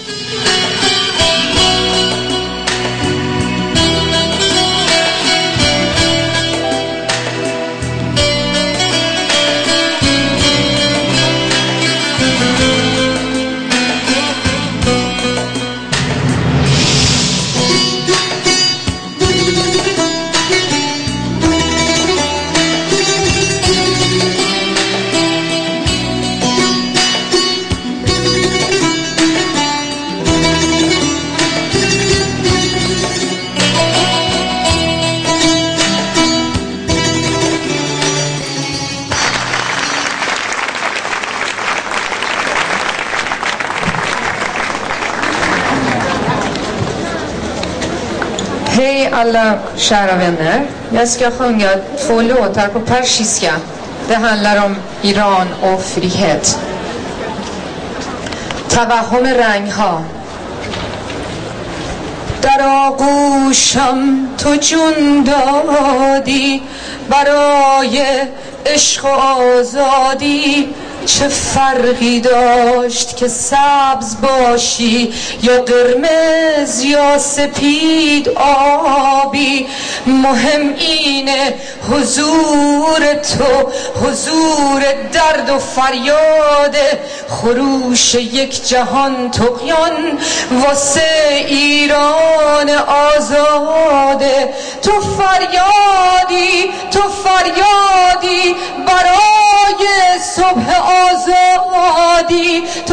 Speaker 10: Hej alla kära vänner. Jag ska sjunga två låtar på persiska. Det handlar om Iran och frihet. توهم رنگ‌ها در آغوشم تو جون دادی برای عشق و آزادی چه فرقی داشت که سبز باشی یا قرمز یا سپید آبی مهم اینه حضور تو حضور درد و فریاد خروش یک جهان طغیان واسه ایران آزاده تو فریادی تو فریادی برای صبح آزادی تو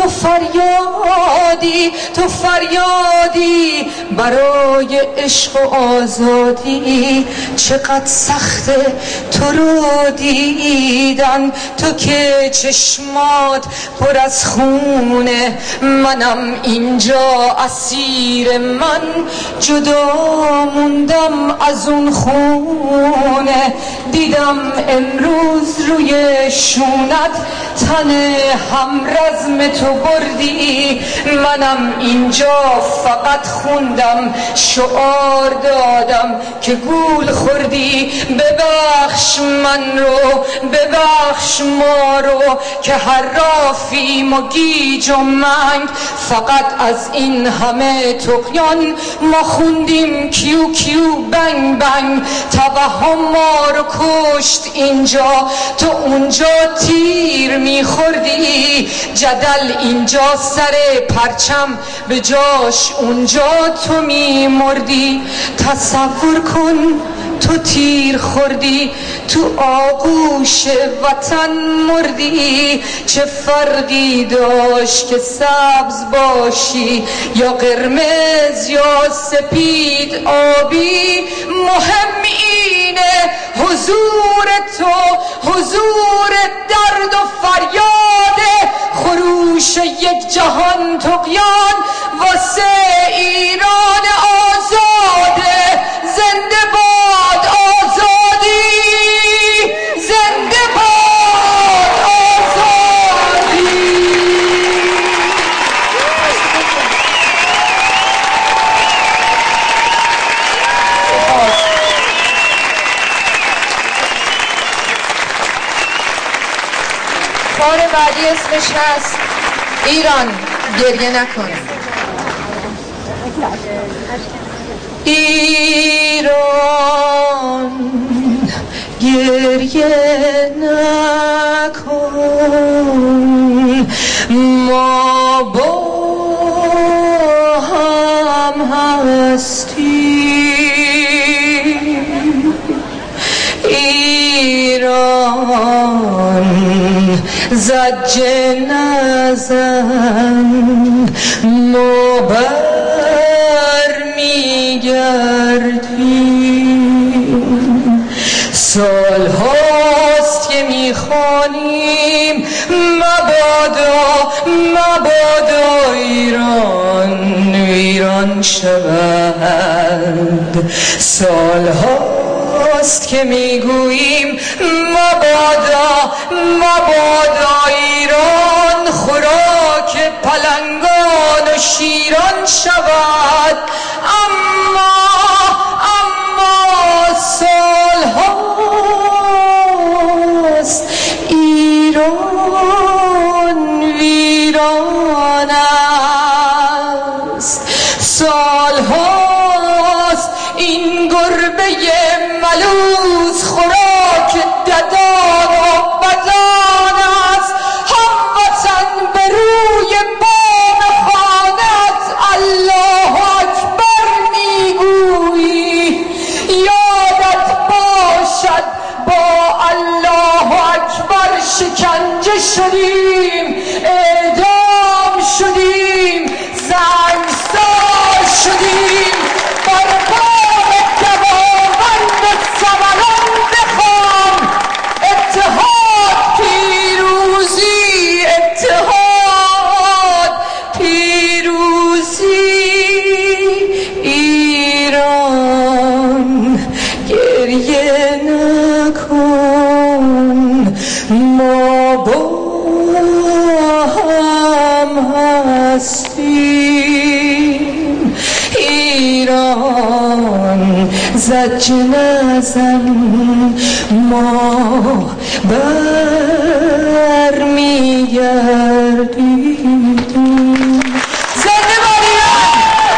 Speaker 10: فریادی تو فریادی برای عشق و آزادی چقدر سخته تو رو دیدن تو که چشمات پر از خونه منم اینجا اسیر من جدا موندم از اون خونه دیدم امروز روی شونت تن همرزم تو بردی منم اینجا فقط خوندم شعار دادم که گول خوردی ببخش من رو ببخش ما رو که حرافیم و گیج و منگ فقط از این همه طغیان ما خوندیم کیو کیو بنگ بنگ توهم ما رو کشت اینجا تو اونجا تیر میخوردی جدل اینجا سر پرچم به جاش اونجا تو میمردی تصور کن تو تیر خوردی تو آغوش وطن مردی چه فرقی داشت که سبز باشی یا قرمز یا سپید آبی مهم اینه حضور تو حضور درد و فریاد خروش یک جهان طغیان واسه ایران آزاده زنده باد آزادی زنده باد آزادی کار بعدی اسمش هست ایران گریه نکن ایران گریه نکن ما با هم هستی ایران زجه نزن ما برمیگردیم سال هاست که میخوانیم مبادا مبادا ایران ایران شود سال هاست که میگوییم مبادا مبادا ایران خوراک پلنگان و شیران شود اما اما سال هاست ایران ویران است سال هاست این گربه ملوز خوراک ددان و بدان است هموطن به روی بام خانت الله اکبر میگویی یادت باشد با الله اکبر شکنجه شدیم اعدام شدیم زنگسار شدیم بر بام گواهند ثمران بخوان اتحاد پیروزی اتحاد پیروزی ایران گریه نکن ما با هم هستیم ایران زج نزن ما برمیگردیم زنده بادیان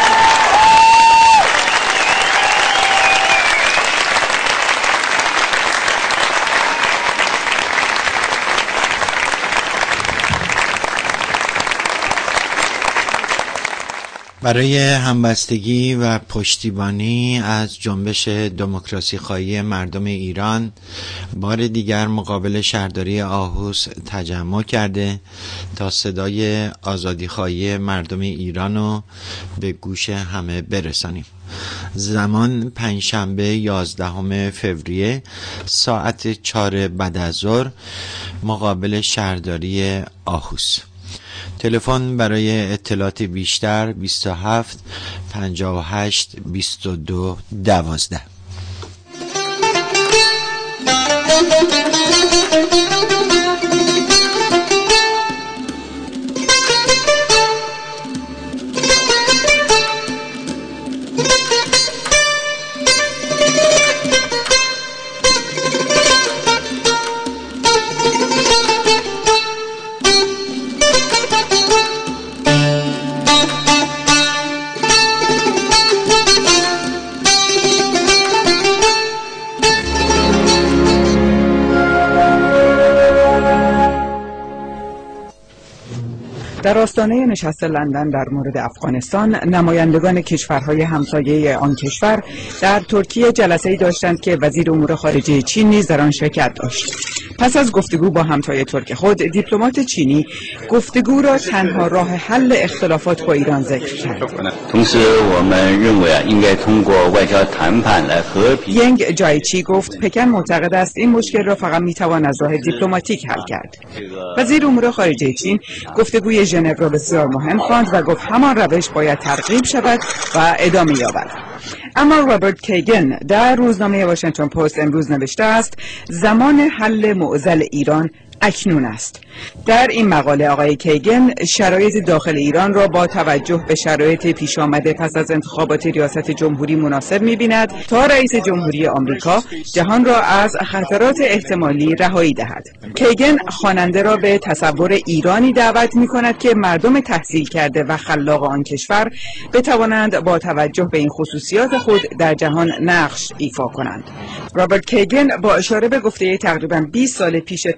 Speaker 3: برای همبستگی و پشتیبانی از جنبش دموکراسی خواهی مردم ایران بار دیگر مقابل شهرداری آهوس تجمع کرده تا صدای آزادی خواهی مردم ایران رو به گوش همه برسانیم. زمان پنجشنبه یازدهم فوریه ساعت چهار بعد از ظهر مقابل شهرداری آهوس. تلفن برای اطلاعات بیشتر بیست و هفت پنجاه و هشت بیست و دو دوازده.
Speaker 11: در آستانه نشست لندن در مورد افغانستان، نمایندگان کشورهای همسایه آن کشور در ترکیه جلسه‌ای داشتند که وزیر امور خارجه چین نیز در آن شرکت داشت. پس از گفتگو با همتای ترک خود، دیپلمات چینی گفتگو را تنها راه حل اختلافات با ایران ذکر کرد. ینگ جایچی گفت پکن معتقد است این مشکل را فقط میتوان از راه دیپلماتیک حل کرد. وزیر امور خارجه چین گفتگوی ژنو را بسیار مهم خواند و گفت همان روش باید ترغیب شود و ادامه یابد. اما رابرت کیگن در روزنامه واشنگتن پست امروز نوشته است زمان حل معضل ایران اکنون است. در این مقاله آقای کیگن شرایط داخل ایران را با توجه به شرایط پیش آمده پس از انتخابات ریاست جمهوری مناسب می‌بیند تا رئیس جمهوری آمریکا جهان را از خطرات احتمالی رهایی دهد. کیگن خواننده را به تصور ایرانی دعوت می‌کند که مردم تحصیل کرده و خلاق آن کشور بتوانند با توجه به این خصوصیات خود در جهان نقش ایفا کنند. رابرت کیگن با اشاره به گفته تقریباً بیست سال پیش پرزیدنت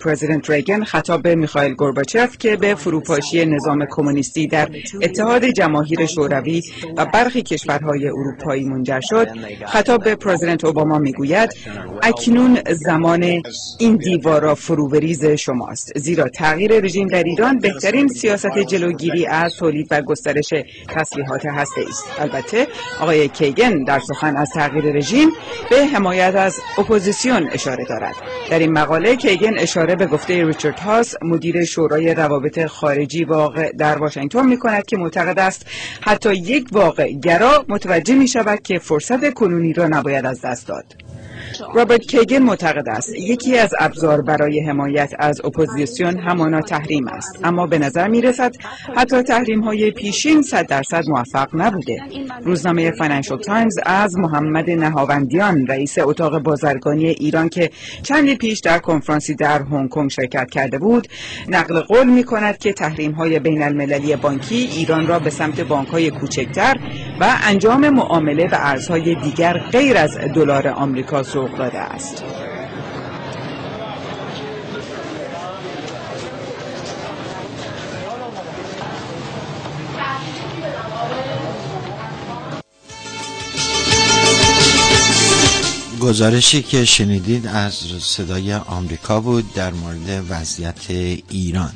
Speaker 11: رونالد ریگن خطاب به میخائیل گورباچف که به فروپاشی نظام کمونیستی در اتحاد جماهیر شوروی و برخی کشورهای اروپایی منجر شد، خطاب به پرزیدنت اوباما میگوید اکنون زمان این دیوار را فروبریز شماست، زیرا تغییر رژیم در ایران بهترین سیاست جلوگیری از تولید و گسترش تسلیحات هسته‌ای است. البته آقای کیگن در سخن از تغییر رژیم به حمایت از اپوزیسیون اشاره دارد. در این مقاله کیگن اشاره به گفته ریچارد هاس مدیر شورای روابط خارجی واقع در واشنگتن می‌کند که معتقد است حتی یک واقع گرا متوجه می‌شود که فرصت کنونی را نباید از دست داد. رابرت کیگن معتقد است یکی از ابزار برای حمایت از اپوزیسیون همانا تحریم است، اما به نظر می رسد حتی تحریم های پیشین صد درصد موفق نبوده. روزنامه فاینانشل تایمز از محمد نهاوندیان رئیس اتاق بازرگانی ایران که چندی پیش در کنفرانسی در هنگ کنگ شرکت کرده بود نقل قول می کند که تحریم های بین المللی بانکی ایران را به سمت بانک های کوچکتر و انجام معامله و ارزهای دیگر غیر از دلار آمریکا سوق داده است.
Speaker 3: گزارشی که شنیدید از صدای آمریکا بود در مورد وضعیت ایران.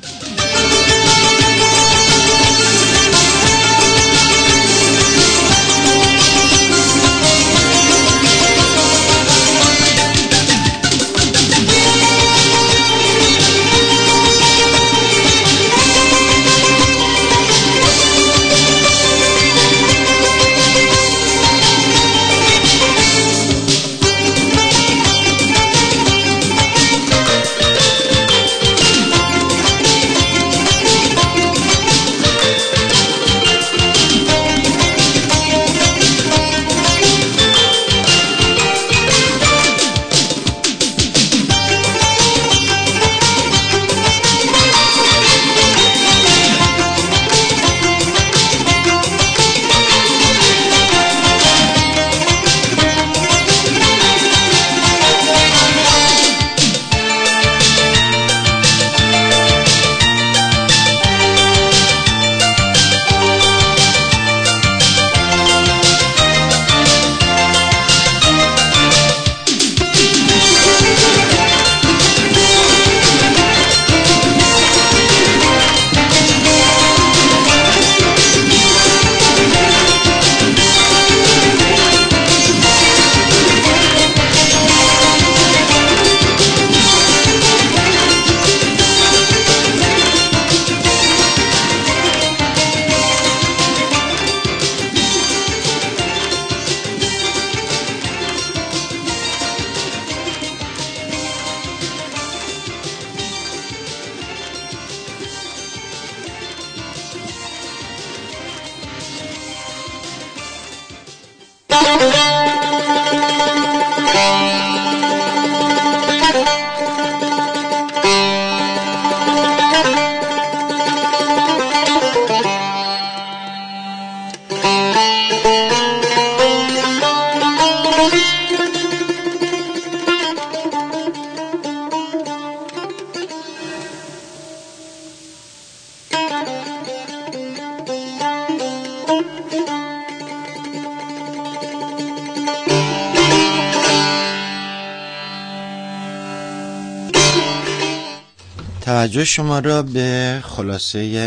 Speaker 3: توجه شما را به خلاصه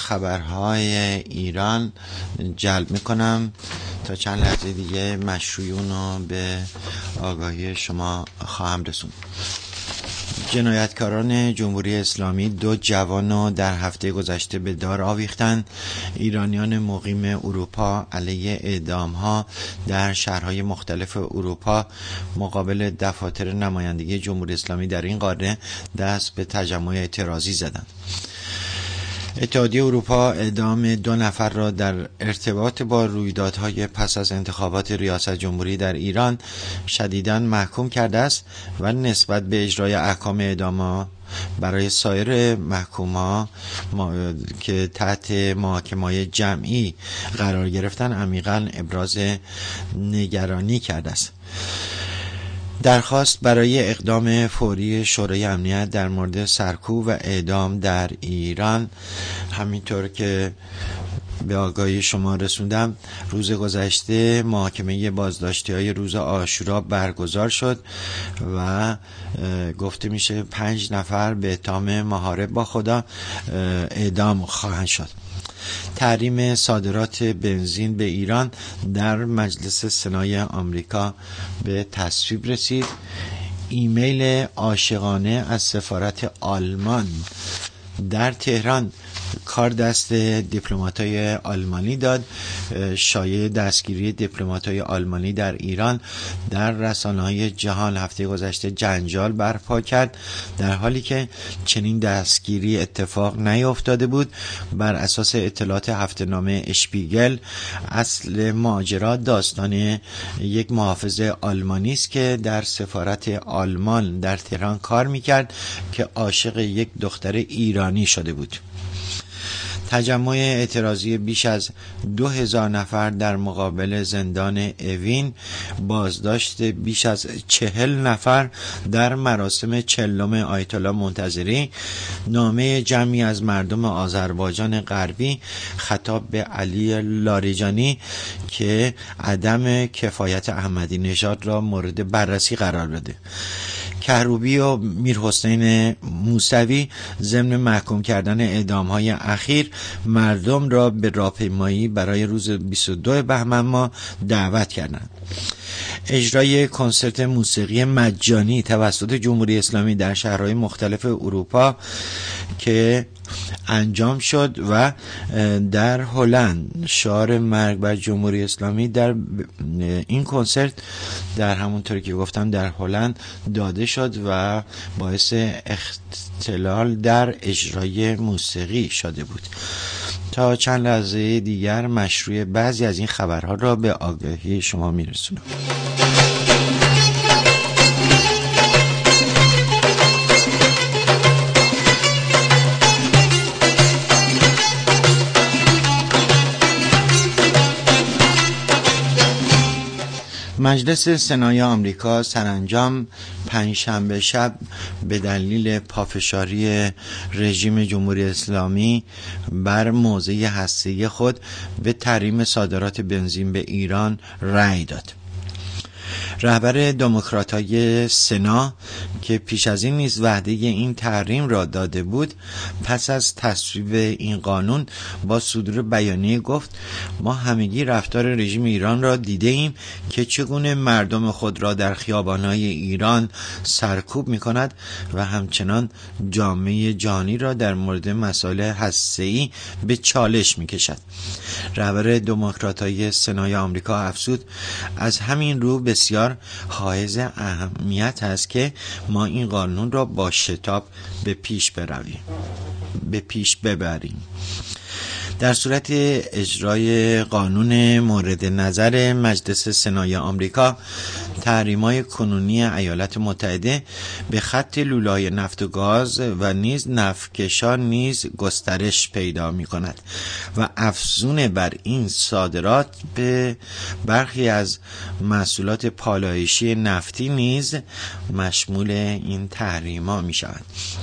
Speaker 3: خبرهای ایران جلب میکنم تا چند لحظه دیگه مشروعیون رو به آگاهی شما خواهم رسوند. جنایتکاران جمهوری اسلامی دو جوان رو در هفته گذشته به دار آویختند. ایرانیان مقیم اروپا علیه اعدام‌ها در شهرهای مختلف اروپا مقابل دفاتر نمایندگی جمهوری اسلامی در این قاره دست به تجمع اعتراضی زدند. اتحادیه اروپا اعدام دو نفر را در ارتباط با رویدادهای پس از انتخابات ریاست جمهوری در ایران شدیداً محکوم کرده است و نسبت به اجرای احکام اعدام برای سایر محکوما که تحت محاکمه‌های جمعی قرار گرفتن عمیقاً ابراز نگرانی کرده است. درخواست برای اقدام فوری شورای امنیت در مورد سرکوب و اعدام در ایران. همینطور که به آگاهی شما رسوندم، روز گذشته محاکمه بازداشتی های روز عاشورا برگزار شد و گفته میشه پنج نفر به اتهام محارب با خدا اعدام خواهند شد. تحریم صادرات بنزین به ایران در مجلس سنای آمریکا به تصویب رسید. ایمیل عاشقانه از سفارت آلمان در تهران کار دست دیپلمات‌های آلمانی داد. شایعه دستگیری دیپلمات‌های آلمانی در ایران در رسانه‌های جهان هفته گذشته جنجال برپا کرد، در حالی که چنین دستگیری اتفاق نیفتاده بود. بر اساس اطلاعات هفته‌نامه اشپیگل، اصل ماجرا داستان یک محافظ آلمانی است که در سفارت آلمان در تهران کار می‌کرد که عاشق یک دختر ایرانی شده بود. تجمع اعتراضی بیش از دو هزار نفر در مقابل زندان اوین، بازداشت بیش از چهل نفر در مراسم چهلم آیت الله منتظری، نامه جمعی از مردم آذربایجان غربی خطاب به علی لاریجانی که عدم کفایت احمدی نژاد را مورد بررسی قرار بده. کروبی و میرحسین موسوی ضمن محکوم کردن اعدام‌های اخیر مردم را به راهپیمایی برای روز بیست و دو بهمن ماه دعوت کردند. اجرای کنسرت موسیقی مجانی توسط جمهوری اسلامی در شهرهای مختلف اروپا که انجام شد و در هلند شعار مرگ بر جمهوری اسلامی در این کنسرت در همونطوری که گفتم در هلند داده شد و باعث اختلال در اجرای موسیقی شده بود. تا چند لحظه دیگر مشروع بعضی از این خبرها را به آگاهی شما میرسونم. مجلس سنای آمریکا سرانجام پنجشنبه شب به دلیل پافشاری رژیم جمهوری اسلامی بر موضع هسته‌ای خود به تحریم صادرات بنزین به ایران رأی داد. رهبر دموکرات‌های سنا که پیش از این نیز وعده این تحریم را داده بود، پس از تصویب این قانون با صدور بیانیه گفت: ما همگی رفتار رژیم ایران را دیده ایم که چگونه مردم خود را در خیابان‌های ایران سرکوب می‌کند و همچنان جامعه جهانی را در مورد مسائل هسته‌ای به چالش می‌کشد. رهبر دموکرات‌های سنای آمریکا افزود: از همین رو بسیار حائز اهمیت است که ما این قانون را با شتاب به پیش برویم به پیش ببریم. در صورت اجرای قانون مورد نظر مجلس سنای آمریکا، تحریم‌های کنونی ایالات متحده به خط لوله‌های نفت و گاز و نیز نفتکشان نیز گسترش پیدا می‌کند و افزون بر این صادرات به برخی از محصولات پالایشی نفتی نیز مشمول این تحریم‌ها می‌شود.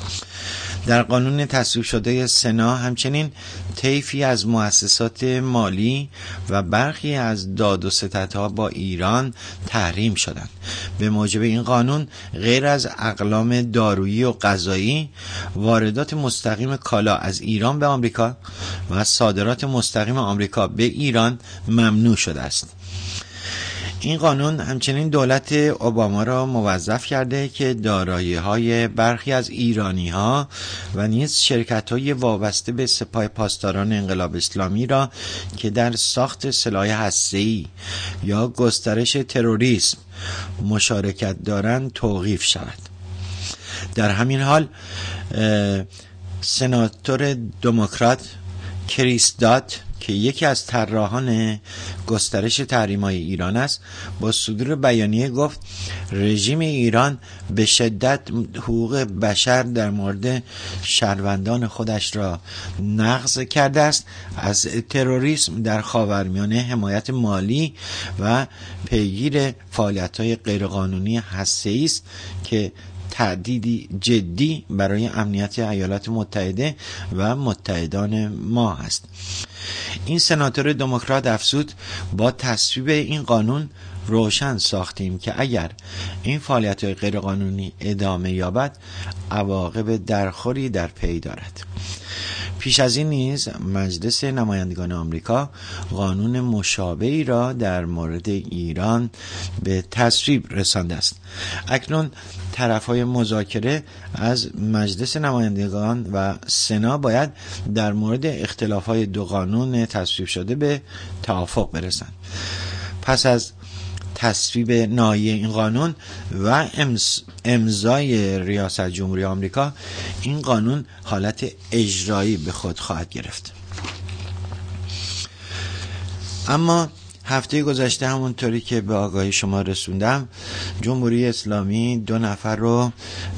Speaker 3: در قانون تصویب شده سنا همچنین طیفی از مؤسسات مالی و برخی از داد و ستدها با ایران تحریم شدند. به موجب این قانون غیر از اقلام دارویی و غذایی، واردات مستقیم کالا از ایران به آمریکا و صادرات مستقیم آمریکا به ایران ممنوع شده است. این قانون همچنین دولت اوباما را موظف کرده که دارایی‌های برخی از ایرانی‌ها و نیز شرکت‌های وابسته به سپاه پاسداران انقلاب اسلامی را که در ساخت سلاح هسته‌ای یا گسترش تروریسم مشارکت دارند توقیف شود. در همین حال سناتور دموکرات کریس دات که یکی از طراحان گسترش تحریم‌های ایران است، با صدور بیانیه گفت رژیم ایران به شدت حقوق بشر در مورد شهروندان خودش را نقض کرده است، از تروریسم در خاورمیانه حمایت مالی و پیگیر فعالیت‌های غیرقانونی هسته‌ای است که تهدیدی جدی برای امنیت ایالات متحده و متحدان ما است. این سناتور دموکرات افزود با تصویب این قانون روشن ساختیم که اگر این فعالیت‌های غیرقانونی ادامه یابد عواقب درخوری در پی دارد. پیش از این نیز مجلس نمایندگان آمریکا قانون مشابهی را در مورد ایران به تصویب رسانده است. اکنون طرف‌های مذاکره از مجلس نمایندگان و سنا باید در مورد اختلاف‌های دو قانون تصویب شده به توافق برسند. پس از تصویب نهایی این قانون و امضای ریاست جمهوری آمریکا، این قانون حالت اجرایی به خود خواهد گرفت. اما هفته گذشته همونطوری که به آگاهی شما رسوندم، جمهوری اسلامی دو نفر رو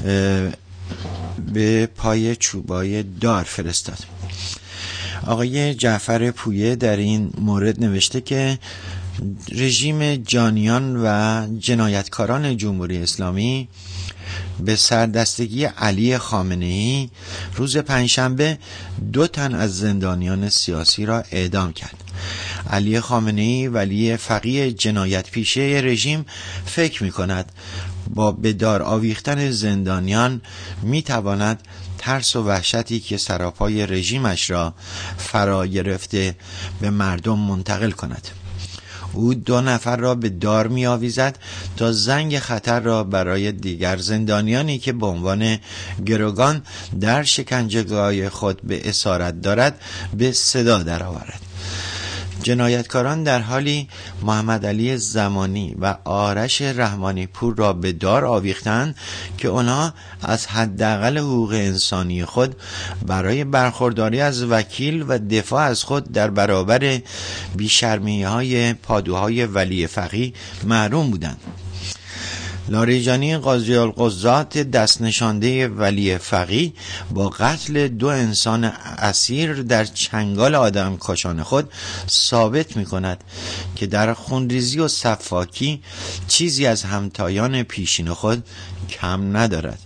Speaker 3: به پای چوبای دار فرستاد. آقای جعفر پویه در این مورد نوشته که رژیم جانیان و جنایتکاران جمهوری اسلامی به سردستگی علی خامنه‌ای روز پنجشنبه دو تن از زندانیان سیاسی را اعدام کرد. علی خامنه‌ای ولی فقیه جنایت پیشه رژیم فکر می کند با به دار آویختن زندانیان می تواند ترس و وحشتی که سراپای رژیمش را فرا گرفته به مردم منتقل کند. او دو نفر را به دار می آویزد تا زنگ خطر را برای دیگر زندانیانی که به عنوان گروگان در شکنجهگاه خود به اسارت دارد به صدا درآورد. جنایتکاران در حالی محمد علی زمانی و آرش رحمانی پور را به دار آویختند که آنها از حداقل حقوق انسانی خود برای برخورداری از وکیل و دفاع از خود در برابر بیشرمی‌های پادوهای ولی فقیه محروم بودند. لاریجانی قاضی القضات دست نشانده ولی فقیه با قتل دو انسان اسیر در چنگال آدم کشان خود ثابت می کند که در خونریزی و صفاکی چیزی از همتایان پیشین خود کم ندارد.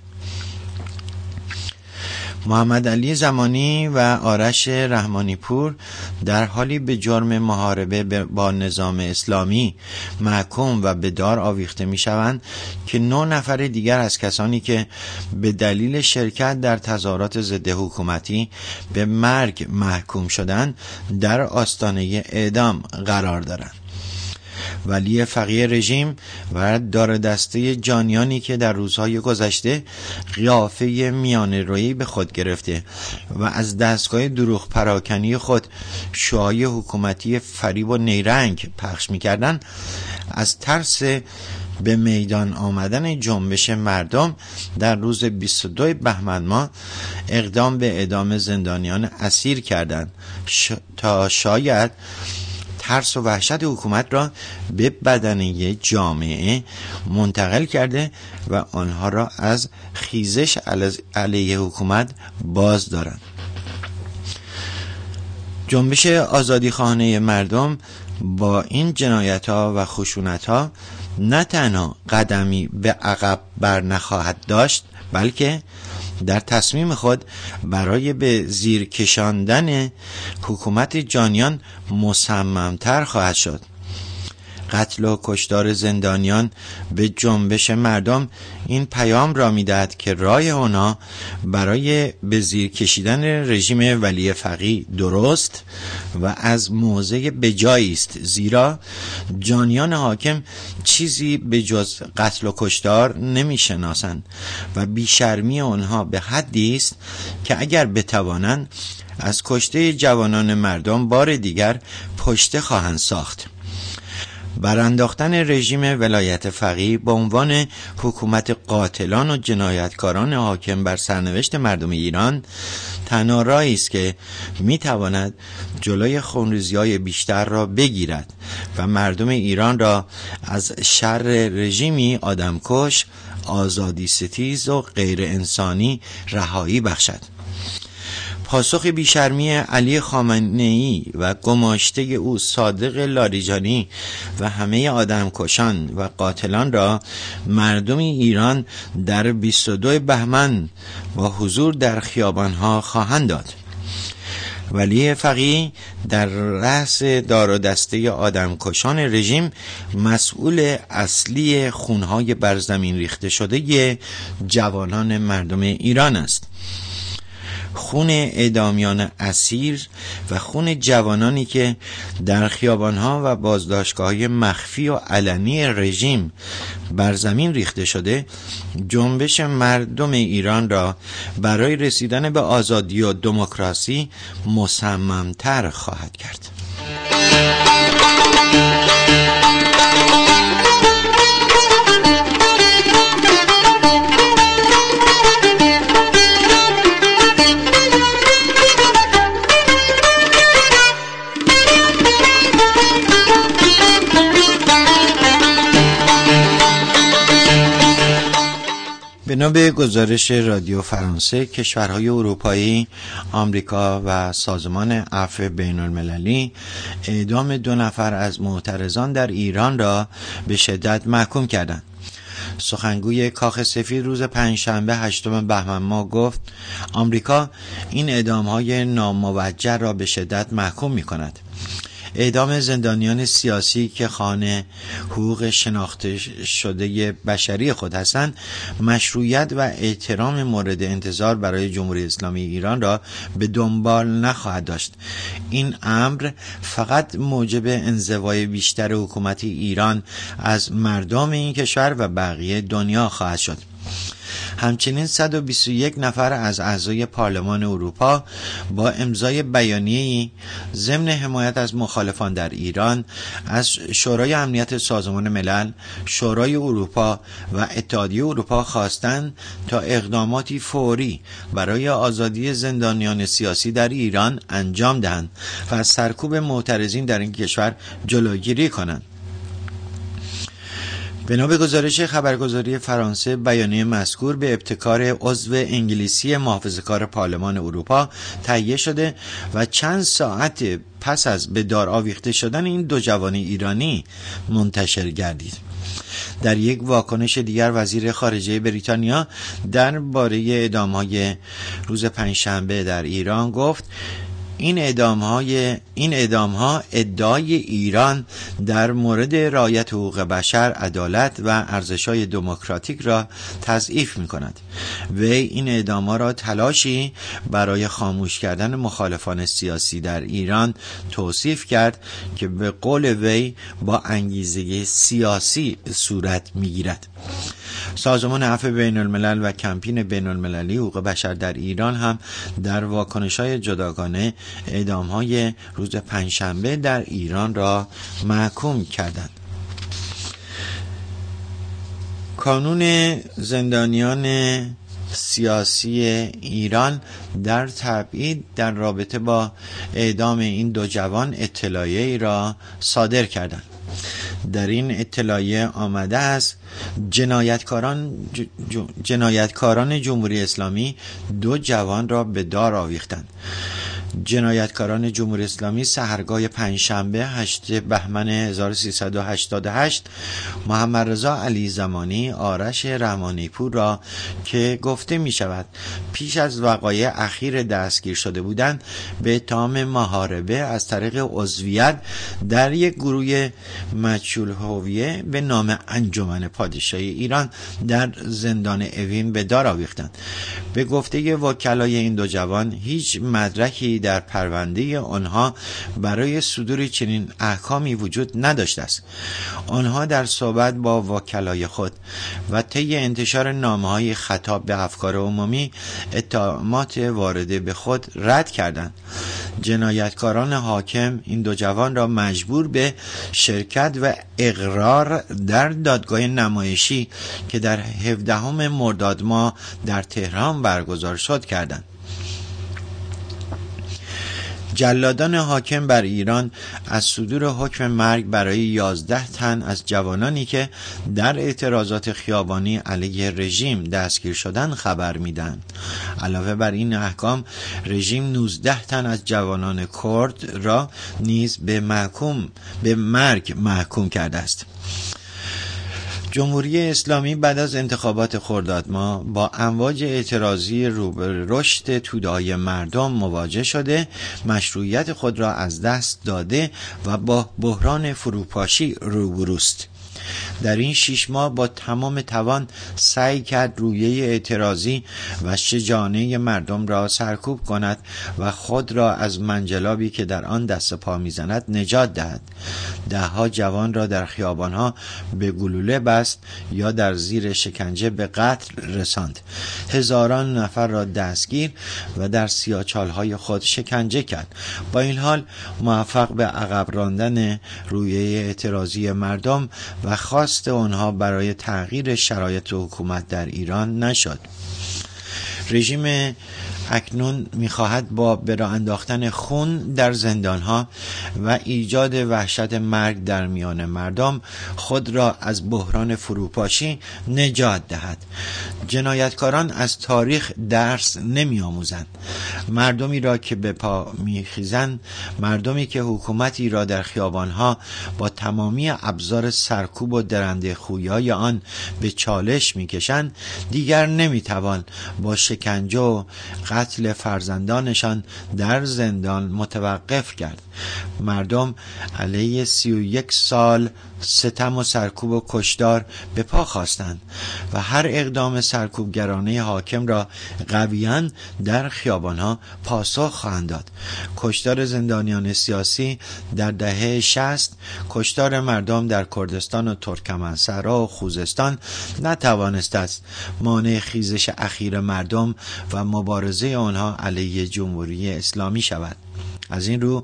Speaker 3: محمد علی زمانی و آرش رحمانی پور در حالی به جرم محاربه با نظام اسلامی محکوم و به دار آویخته می شوند که نه نفر دیگر از کسانی که به دلیل شرکت در تظاهرات ضد حکومتی به مرگ محکوم شدند در آستانه اعدام قرار دارند. ولی فقیه رژیم و دار دسته جانیانی که در روزهای گذشته قیافه میانه رویی به خود گرفته و از دستگاه دروغ پراکنی خود شعاع حکومتی فریب و نیرنگ پخش می‌کردند، از ترس به میدان آمدن جنبش مردم در روز بیست و دو بهمن ماه اقدام به اعدام زندانیان اسیر کردند ش... تا شاید ترس و وحشت حکومت را به بدنه جامعه منتقل کرده و آنها را از خیزش علیه حکومت باز دارند. جنبش آزادیخواهانه مردم با این جنایت‌ها و خشونت‌ها نه تنها قدمی به عقب بر نخواهد داشت، بلکه در تصمیم خود برای به زیر کشاندن حکومت جانیان مصممتر خواهد شد. قتل و کشتار زندانیان به جنبش مردم این پیام را می‌دهد که راه آنها برای به زیر کشیدن رژیم ولی فقیه درست و از موضع بجایی است، زیرا جانیان حاکم چیزی به جز قتل و کشتار نمی‌شناسند و بیشرمی آنها به حدی است که اگر بتوانند از کشته جوانان مردم بار دیگر پشته خواهند ساخت. برانداختن رژیم ولایت فقیه به عنوان حکومت قاتلان و جنایتکاران حاکم بر سرنوشت مردم ایران تنها راهی است که میتواند جلوی خونریزی‌های بیشتر را بگیرد و مردم ایران را از شر رژیمی آدمکش، آزادی ستیز و غیر انسانی رهایی بخشد. پاسخ بیشرمی علی خامنه‌ای و گماشته او صادق لاریجانی و همه آدمکشان و قاتلان را مردم ایران در بیست و دو بهمن با حضور در خیابانها خواهند داد. ولی فقیه در رأس دار و دسته آدمکشان رژیم مسئول اصلی خونهای بر زمین ریخته شده جوانان مردم ایران است. خون اعدامیان اسیر و خون جوانانی که در خیابانها و بازداشتگاه‌های مخفی و علنی رژیم بر زمین ریخته شده جنبش مردم ایران را برای رسیدن به آزادی و دموکراسی مصمم‌تر خواهد کرد. بنا به گزارش رادیو فرانسه، کشورهای اروپایی، آمریکا و سازمان عفو بین المللی اعدام دو نفر از معترضان در ایران را به شدت محکوم کردند. سخنگوی کاخ سفید روز پنجشنبه هشتم بهمن ماه گفت آمریکا این اعدام‌های ناموجه را به شدت محکوم می‌کند. اعدام زندانیان سیاسی که خواهان حقوق شناخته شده بشری خود هستند مشروعیت و احترام مورد انتظار برای جمهوری اسلامی ایران را به دنبال نخواهد داشت. این امر فقط موجب انزوای بیشتر حکومت ایران از مردم این کشور و بقیه دنیا خواهد شد. همچنین صد و بیست و یک نفر از اعضای پارلمان اروپا با امضای بیانیه‌ای ضمن حمایت از مخالفان در ایران از شورای امنیت سازمان ملل، شورای اروپا و اتحادیه اروپا خواستند تا اقداماتی فوری برای آزادی زندانیان سیاسی در ایران انجام دهند و از سرکوب معترضین در این کشور جلوگیری کنند. بنا به گزارش خبرگزاری فرانسه، بیانیه مذکور به ابتکار عضو انگلیسی محافظه‌کار پارلمان اروپا تهیه شده و چند ساعت پس از به دار آویخته شدن این دو جوان ایرانی منتشر گردید. در یک واکنش دیگر وزیر خارجه بریتانیا درباره اعدام‌های روز پنجشنبه در ایران گفت این اعدام‌های این اعدام‌ها ادعای ایران در مورد رعایت حقوق بشر، عدالت و ارزش‌های دموکراتیک را تضعیف می‌کند. وی این اعدام‌ها را تلاشی برای خاموش کردن مخالفان سیاسی در ایران توصیف کرد که به قول وی با انگیزه سیاسی صورت می‌گیرد. سازمان عفو بین الملل و کمپین بین المللی حقوق بشر در ایران هم در واکنش‌های جداگانه اعدام‌های روز پنجشنبه در ایران را محکوم کردند. کانون زندانیان سیاسی ایران در تبعید در رابطه با اعدام این دو جوان اطلاعیه‌ای را صادر کردند. در این اطلاعیه آمده است جنایتکاران جنایتکاران جمهوری اسلامی دو جوان را به دار آویختند. جنایتکاران جمهوری اسلامی سحرگاه پنجشنبه هشتم بهمن هزار و سیصد و هشتاد و هشت محمد رضا علی زمانی، آرش رحمانی پور را که گفته می شود پیش از وقایع اخیر دستگیر شده بودند به اتهام محاربه از طریق عضویت در یک گروه مجهول هویه به نام انجمن پادشاهی ایران در زندان اوین به دار آویختند. به گفته وکلای این دو جوان هیچ مدرکی دلیلی در پرونده آنها برای صدور چنین احکامی وجود نداشته است. آنها در صحبت با وکلای خود و طی انتشار نامه‌های خطاب به افکار عمومی اتهامات وارده به خود رد کردند. جنایتکاران حاکم این دو جوان را مجبور به شرکت و اقرار در دادگاه نمایشی که در هفدهم مرداد ماه در تهران برگزار شد کردند. جلادان حاکم بر ایران از صدور حکم مرگ برای یازده تن از جوانانی که در اعتراضات خیابانی علیه رژیم دستگیر شدند خبر میدن. علاوه بر این احکام، رژیم نوزده تن از جوانان کرد را نیز به محکوم به مرگ محکوم کرده است. جمهوری اسلامی بعد از انتخابات خرداد ماه با امواج اعتراضی رو به رشد توده‌های مردم مواجه شده، مشروعیت خود را از دست داده و با بحران فروپاشی روبروست. در این شش ماه با تمام توان سعی کرد رویه اعتراضی و شجاعانه مردم را سرکوب کند و خود را از منجلابی که در آن دست پا میزند نجات دهد. دهها جوان را در خیابانها به گلوله بست یا در زیر شکنجه به قتل رساند. هزاران نفر را دستگیر و در سیاهچالهای خود شکنجه کرد. با این حال موفق به عقب راندن رویه اعتراضی مردم و خواست آنها برای تغییر شرایط حکومت در ایران نشد. رژیم اکنون می‌خواهد با به راه انداختن خون در زندان‌ها و ایجاد وحشت مرگ در میان مردم خود را از بحران فروپاشی نجات دهد. جنایتکاران از تاریخ درس نمی‌آموزند. مردمی را که به پا می‌خیزند، مردمی که حکومتی را در خیابان‌ها با تمامی ابزار سرکوب و درنده خویای آن به چالش می‌کشند، دیگر نمی‌توان با شکنجه و قتل فرزندانشان در زندان متوقف کرد. مردم علیه سی و یک سال ستم و سرکوب و کشتار به پا خواستند و هر اقدام سرکوبگرانه حاکم را قویاً در خیابانها پاسخ خواهند داد. کشتار زندانیان سیاسی در دهه شصت، کشتار مردم در کردستان و ترکمنصحرا و خوزستان نتوانست است مانع خیزش اخیر مردم و مبارزه آنها علیه جمهوری اسلامی شود. از این رو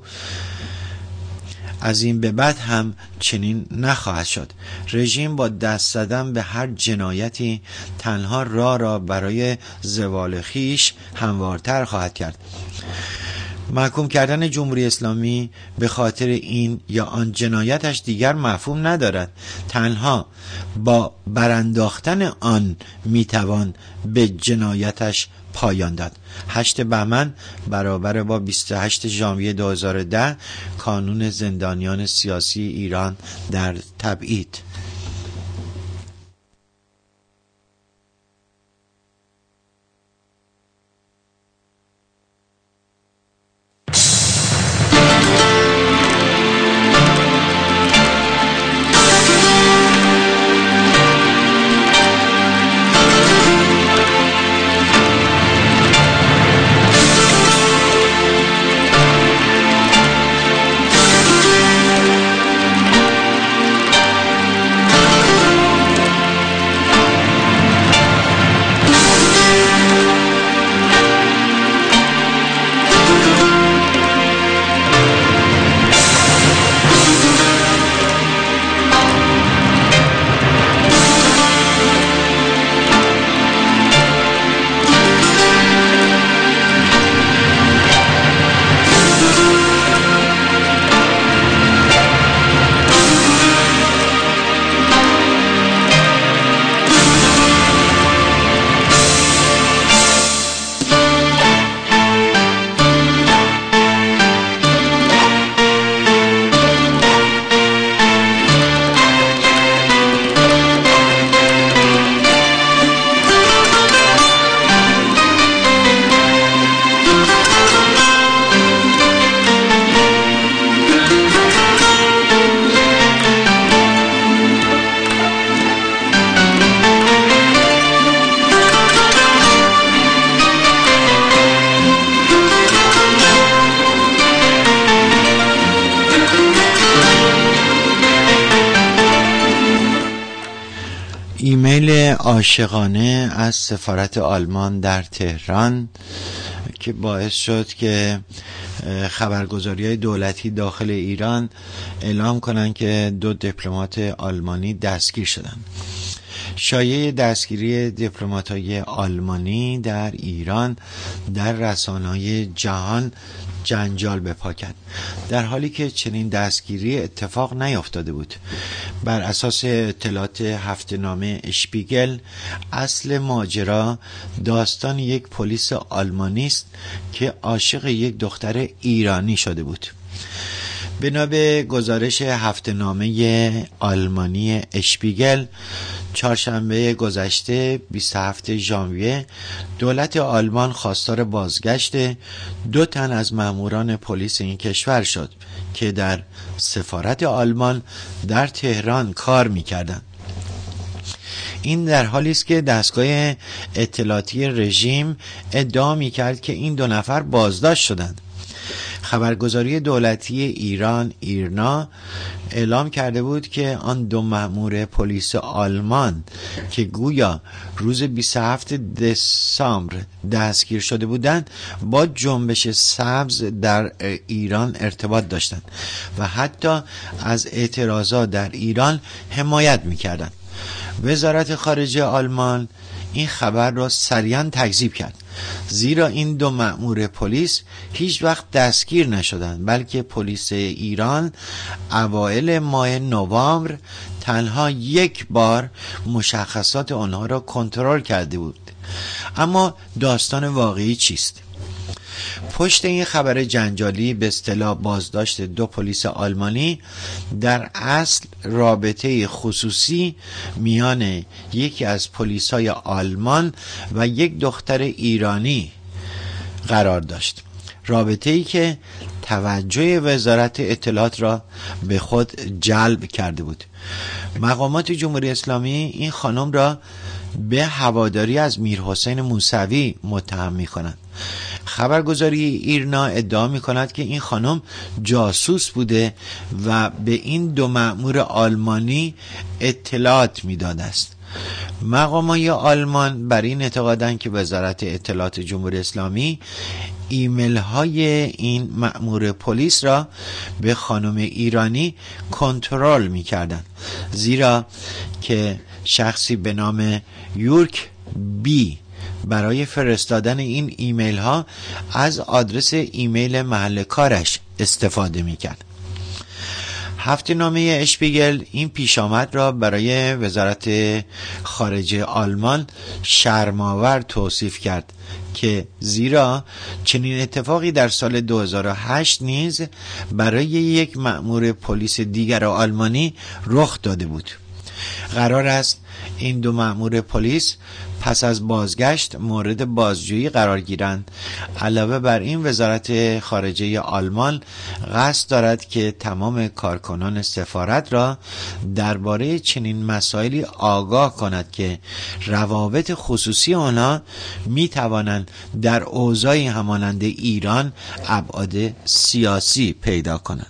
Speaker 3: از این به بعد هم چنین نخواهد شد. رژیم با دست زدن به هر جنایتی تنها راه را برای زوال خیش هموارتر خواهد کرد. محکوم کردن جمهوری اسلامی به خاطر این یا آن جنایتش دیگر مفهوم ندارد. تنها با برانداختن آن میتوان به جنایتش پایان داد. هشت بهمن برابر با بیست و هشت ژانویه دو هزار و ده کانون زندانیان سیاسی ایران در تبعید. ایمیل عاشقانه از سفارت آلمان در تهران که باعث شد که خبرگزاری‌های دولتی داخل ایران اعلام کنند که دو دیپلمات آلمانی دستگیر شدند. شایعه دستگیری دیپلمات‌های آلمانی در ایران در رسانه‌های جهان جنجال به پا کرد، در حالی که چنین دستگیری اتفاق نیفتاده بود. بر اساس اطلاعات هفته‌نامه اشپیگل، اصل ماجرا داستان یک پلیس آلمانی است که عاشق یک دختر ایرانی شده بود. بنا به گزارش هفته‌نامه آلمانی اشپیگل، چهارشنبه گذشته بیست و هفتم ژانویه دولت آلمان خواستار بازگشت دو تن از ماموران پلیس این کشور شد که در سفارت آلمان در تهران کار می‌کردند. این در حالی است که دستگاه اطلاعاتی رژیم ادعا می‌کرد که این دو نفر بازداشت شدند. خبرگزاری دولتی ایران ایرنا اعلام کرده بود که آن دو مأمور پلیس آلمان که گویا روز بیست و هفتم دسامبر دستگیر شده بودند با جنبش سبز در ایران ارتباط داشتند و حتی از اعتراضات در ایران حمایت می‌کردند. وزارت خارجه آلمان این خبر را سریعاً تکذیب کرد، زیرا این دو مأمور پلیس هیچ وقت دستگیر نشدند، بلکه پلیس ایران اوایل ماه نوامبر تنها یک بار مشخصات آنها را کنترل کرده بود. اما داستان واقعی چیست؟ پشت این خبر جنجالی به اصطلاح بازداشت دو پلیس آلمانی در اصل رابطه خصوصی میان یکی از پلیس‌های آلمان و یک دختر ایرانی قرار داشت، رابطه‌ای که توجه وزارت اطلاعات را به خود جلب کرده بود. مقامات جمهوری اسلامی این خانم را به هواداری از میرحسین موسوی متهم می‌کنند. خبرگزاری ایرنا ادعا می کند که این خانم جاسوس بوده و به این دو مأمور آلمانی اطلاعات می داده است. مقامات آلمان بر این اعتقادند که وزارت اطلاعات جمهوری اسلامی ایمیل های این مأمور پلیس را به خانم ایرانی کنترل می کردند، زیرا که شخصی به نام یورک بی برای فرستادن این ایمیل ها از آدرس ایمیل محل کارش استفاده میکرد. هفته‌نامه اشپیگل این پیشامد را برای وزارت خارجه آلمان شرم‌آور توصیف کرد که زیرا چنین اتفاقی در سال دو هزار و هشت نیز برای یک مأمور پلیس دیگر آلمانی رخ داده بود. قرار است این دو مأمور پلیس پس از بازگشت مورد بازجویی قرار گیرند. علاوه بر این، وزارت خارجه آلمان قصد دارد که تمام کارکنان سفارت را درباره چنین مسائلی آگاه کند که روابط خصوصی آنها می توانند در اوضاعی همانند ایران ابعاد سیاسی پیدا کنند.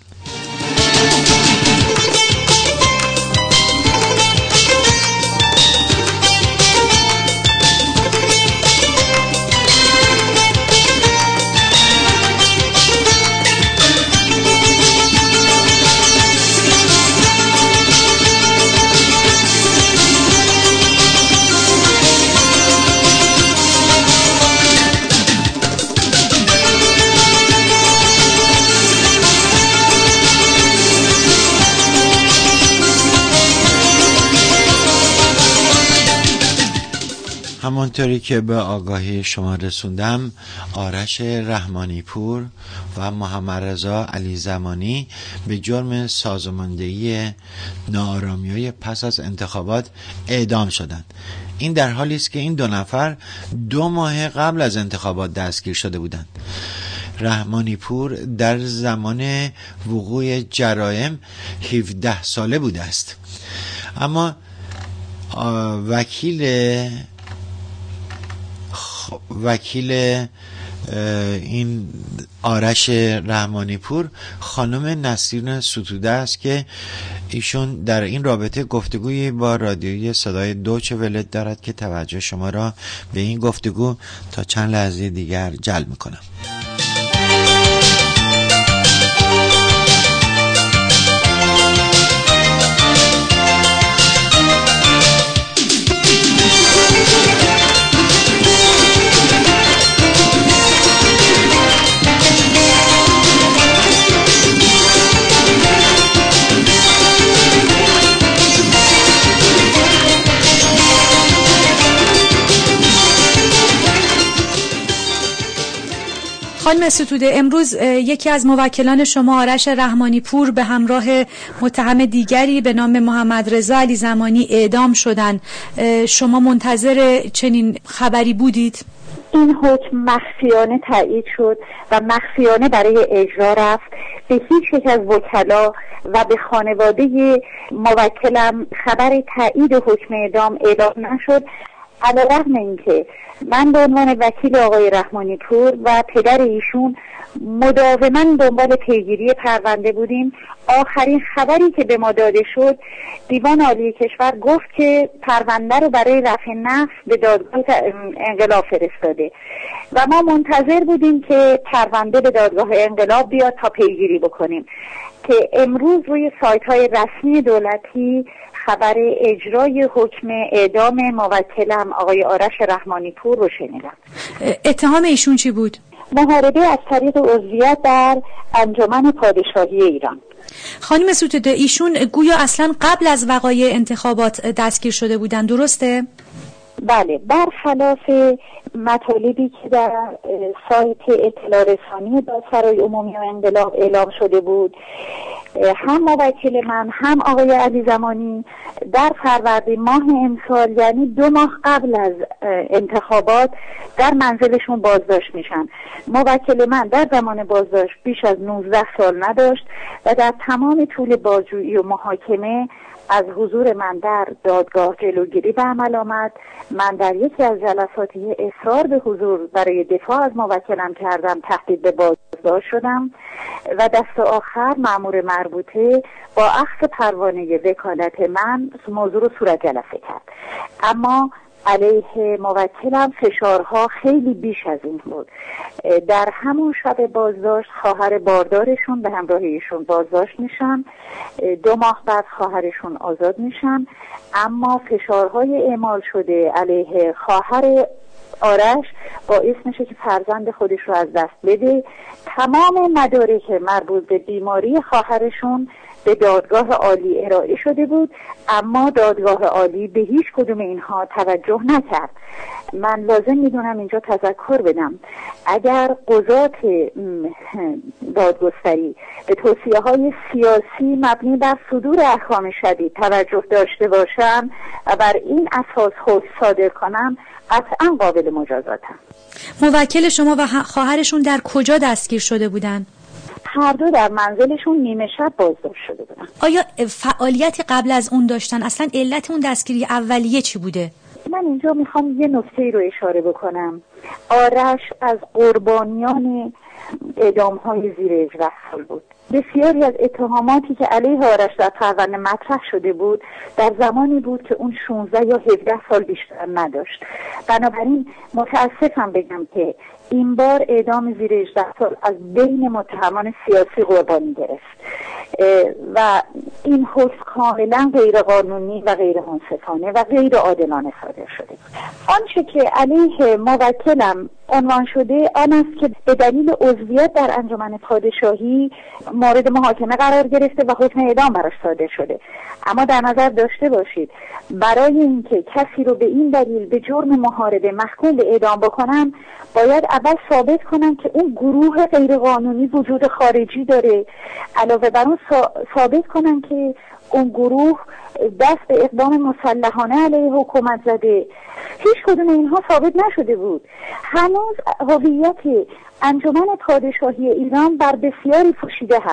Speaker 3: همانطوری که به آگاهی شما رسوندم، آرش رحمانی پور و محمد رضا علی زمانی به جرم سازماندهی ناآرامی‌های پس از انتخابات اعدام شدند. این در حالی است که این دو نفر دو ماه قبل از انتخابات دستگیر شده بودند. رحمانی پور در زمان وقوع جرایم هفده ساله بوده است، اما وکیل وکیل این آرش رحمانی پور خانم نسرین ستوده است که ایشون در این رابطه گفتگویی با رادیوی صدای دوچه وله دارد که توجه شما را به این گفتگو تا چند لحظه دیگر جلب میکنم.
Speaker 12: خانم ستوده، امروز یکی از موکلان شما آرش رحمانی پور به همراه متهم دیگری به نام محمد رضا علی زمانی اعدام شدن. شما منتظر چنین خبری بودید؟
Speaker 13: این حکم مخفیانه تایید شد و مخفیانه برای اجرا رفت. به هیچ یک از وکلا و به خانواده موکلم خبر تایید حکم اعدام اعلام نشد، علیرغم اینکه من به عنوان وکیل آقای رحمانی پور و پدر ایشون مداوما دنبال پیگیری پرونده بودیم. آخرین خبری که به ما داده شد، دیوان عالی کشور گفت که پرونده رو برای رفع نفس به دادگاه انقلاب فرستاده و ما منتظر بودیم که پرونده به دادگاه انقلاب بیاد تا پیگیری بکنیم، که امروز روی سایت های رسمی دولتی خبر اجرای حکم اعدام موکلم آقای آرش رحمانی پور رو شنیدم.
Speaker 12: اتهام ایشون چی بود؟
Speaker 13: محاربه از طریق عضویت در انجمن پادشاهی ایران.
Speaker 12: خانم ستوده، ایشون گویا اصلا قبل از وقایع انتخابات دستگیر شده بودن، درسته؟
Speaker 13: بله، برخلاف مطالبی که در سایت اطلاع رسانی دادسرای عمومی و انقلاب اعلام شده بود، هم موکل من هم آقای علی زمانی در فروردین ماه امسال، یعنی دو ماه قبل از انتخابات، در منزلشون بازداشت میشن. موکل من در زمان بازداشت بیش از نوزده سال نداشت و در تمام طول بازجویی و محاکمه از حضور من در دادگاه جلوگیری به عمل آمد. من در یکی از جلسات اصرار به حضور برای دفاع از موکلم کردم، تهدید به بازداشت شدم و دست آخر مأمور مربوطه با اخذ پروانه وکالت من موضوع رو صورت جلسه کرد. اما علیه موکلم فشارها خیلی بیش از این بود. در همون شب بازداشت خواهر باردارشون به همراه ایشون بازداشت میشن، دو ماه بعد خواهرشون آزاد میشن، اما فشارهای اعمال شده علیه خواهر آرش باعث میشه که فرزند خودش رو از دست بده. تمام مدارک مربوط به بیماری خواهرشون به دادگاه عالی ارائه شده بود، اما دادگاه عالی به هیچ کدوم اینها توجه نکرد. من لازم میدونم اینجا تذکر بدم، اگر قضات دادگستری به توصیه های سیاسی مبنی بر صدور احکام شدید توجه داشته باشن و بر این اساس حکم صادر کنن، قطعا قابل مجازاتن.
Speaker 12: موکل شما و خواهرشون در کجا دستگیر شده بودن؟
Speaker 13: هر دو در منزلشون نیمه شب بازداشت شده بودن.
Speaker 12: آیا فعالیتی قبل از اون داشتن؟ اصلا علت اون دستگیری اولیه چی بوده؟
Speaker 13: من اینجا میخوام یه نکته رو اشاره بکنم. آرش از قربانیان اعدام‌های زیر هجده سال بود. بسیاری از اتهاماتی که علیه آرش در پرونده مطرح شده بود در زمانی بود که اون شانزده یا هفده سال بیشتر نداشت. بنابراین متاسفم بگم که این بار اعدام زیر هجده سال از بین متهمان سیاسی قربانی گرفت و این حکم کاملا غیر قانونی و غیر منصفانه و غیر عادلانه صادر شده بود. آنچه که علیه موکلم عنوان شده آن است که به دلیل عضویت در انجمن پادشاهی مورد محاکمه قرار گرفته و حکم اعدام براش صادر شده. اما در نظر داشته باشید برای اینکه کسی رو به این دلیل به جرم محاربه محکوم به اعدام بکنن، باید اول ثابت کنن که اون گروه غیر قانونی وجود خارجی داره، علاوه بر اون ثابت کنن که اون گروه دست به اقدام مسلحانه علیه حکومت زده. هیچ کدوم اینها ثابت نشده بود. هنوز هویت انجمن پادشاهی ایران بر بسیاری پوشیده هست.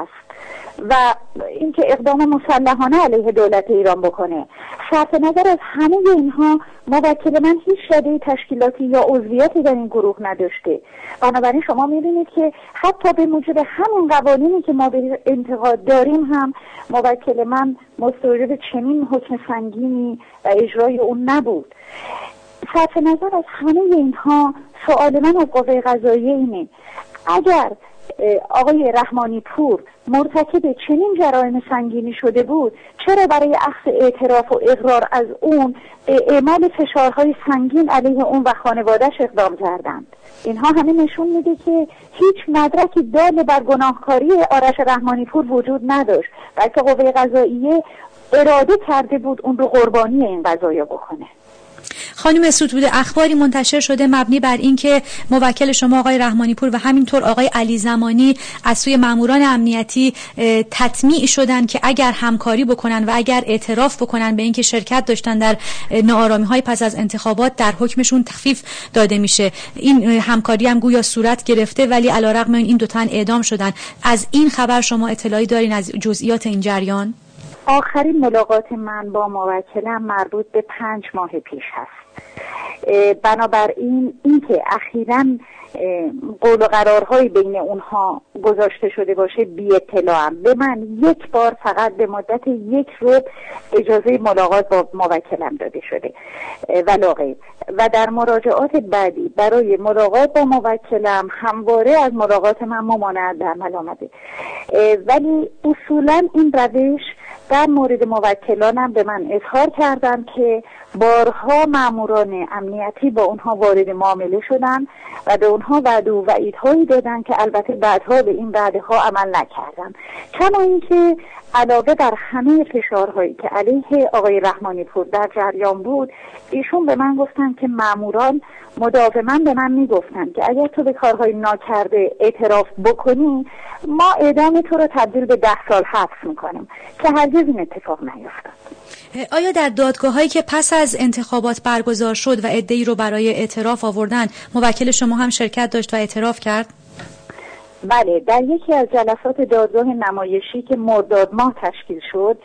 Speaker 13: و اینکه اقدام مسلحانه علیه دولت ایران بکنه. صرف نظر از همه اینها موکل من هیچ رده تشکیلاتی یا عضویتی در این گروه نداشته. بنابراین شما می‌بینید که حتی به موجب همین قوانینی که ما به انتقاد داریم هم موکل من مستوجب چنین حکم سنگینی و اجرای اون نبود. صرف نظر از همه اینها سوال من از قوه قضاییه اینه: اگر آقای رحمانی پور مرتکب چنین جرایم سنگینی شده بود، چرا برای اخذ اعتراف و اقرار از اون اعمال فشارهای سنگین علیه اون و خانواده‌اش اقدام کردند؟ اینها همه نشون میده که هیچ مدرکی دال بر گناهکاری آرش رحمانی پور وجود نداشت، بلکه قوه قضاییه اراده کرده بود اون رو قربانی این قضایا بکنه.
Speaker 12: خانم ستوده، اخباری منتشر شده مبنی بر اینکه موکل شما آقای رحمانی پور و همینطور آقای علی زمانی از سوی ماموران امنیتی تطمیع شدن که اگر همکاری بکنن و اگر اعتراف بکنن به اینکه شرکت داشتن در ناآرامی‌های پس از انتخابات در حکمشون تخفیف داده میشه. این همکاری هم گویا صورت گرفته ولی علیرغم این دو تن اعدام شدن. از این خبر شما اطلاعی دارین از جزئیات این جریان؟
Speaker 13: آخرین ملاقات من با موکلم مربوط به پنج ماه پیش هست. بنابراین اینکه اخیراً قول و قرارهای بین اونها گذاشته شده باشه بی اطلاعم. به من یک بار فقط به مدت یک روز اجازه ملاقات با موکلم داده شده ولا غیر. و در مراجعات بعدی برای ملاقات با موکلم همواره از ملاقات من ممانعت به عمل آمده. ولی اصولاً این روش در مورد موکلانم به من اظهار کردن که بارها ماموران امنیتی با اونها وارد معامله شدن و به اونها وعده و وعیدهایی دادن که البته بعدها به این وعده‌ها عمل نکردن. کما اینکه علاوه بر همه فشارهایی که علیه آقای رحمانی پور در جریان بود، ایشون به من گفتن که ماموران مداوما به من میگفتن که اگر تو به کارهای ناکرده اعتراف بکنی ما اعدام تو رو تبدیل به ده سال حبس میکنیم، که هرگز این اتفاق نیفتاد.
Speaker 12: آیا در دادگاه‌هایی که پس از انتخابات برگزار شد و عده‌ای رو برای اعتراف آوردن موکل شما هم شرکت داشت و اعتراف کرد؟
Speaker 13: بله، در یکی از جلسات دادگاه نمایشی که مرداد ماه تشکیل شد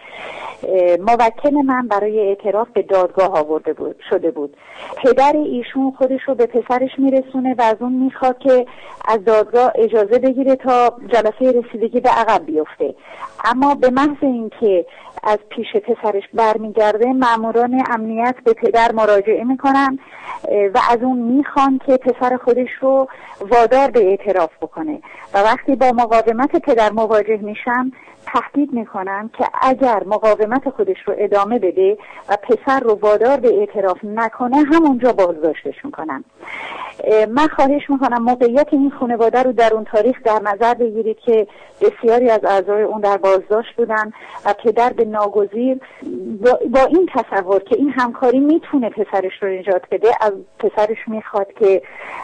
Speaker 13: موکل من برای اعتراف به دادگاه آورده بود شده بود. پدر ایشون خودش رو به پسرش میرسونه و از اون میخواد که از دادگاه اجازه بگیره تا جلسه رسیدگی به عقب بیفته. اما به محض اینکه از پیش پسرش برمیگرده ماموران امنیت به پدر مراجعه میکنن و از اون میخوان که پسر خودش رو وادار به اعتراف بکنه و وقتی با مقاومت پدر مواجه میشن تهدید میکنن که اگر مقاومت خودش رو ادامه بده و پسر رو وادار به اعتراف نکنه همونجا بازداشتش میکنن. من خواهش میکنم موقعیت این خانواده رو در اون تاریخ در نظر بگیرید که بسیاری از اعضای اون در بازداشت بودن و پدر به ناگزیر با, با این تصور که این همکاری میتونه پسرش رو نجات بده از پسرش میخواد که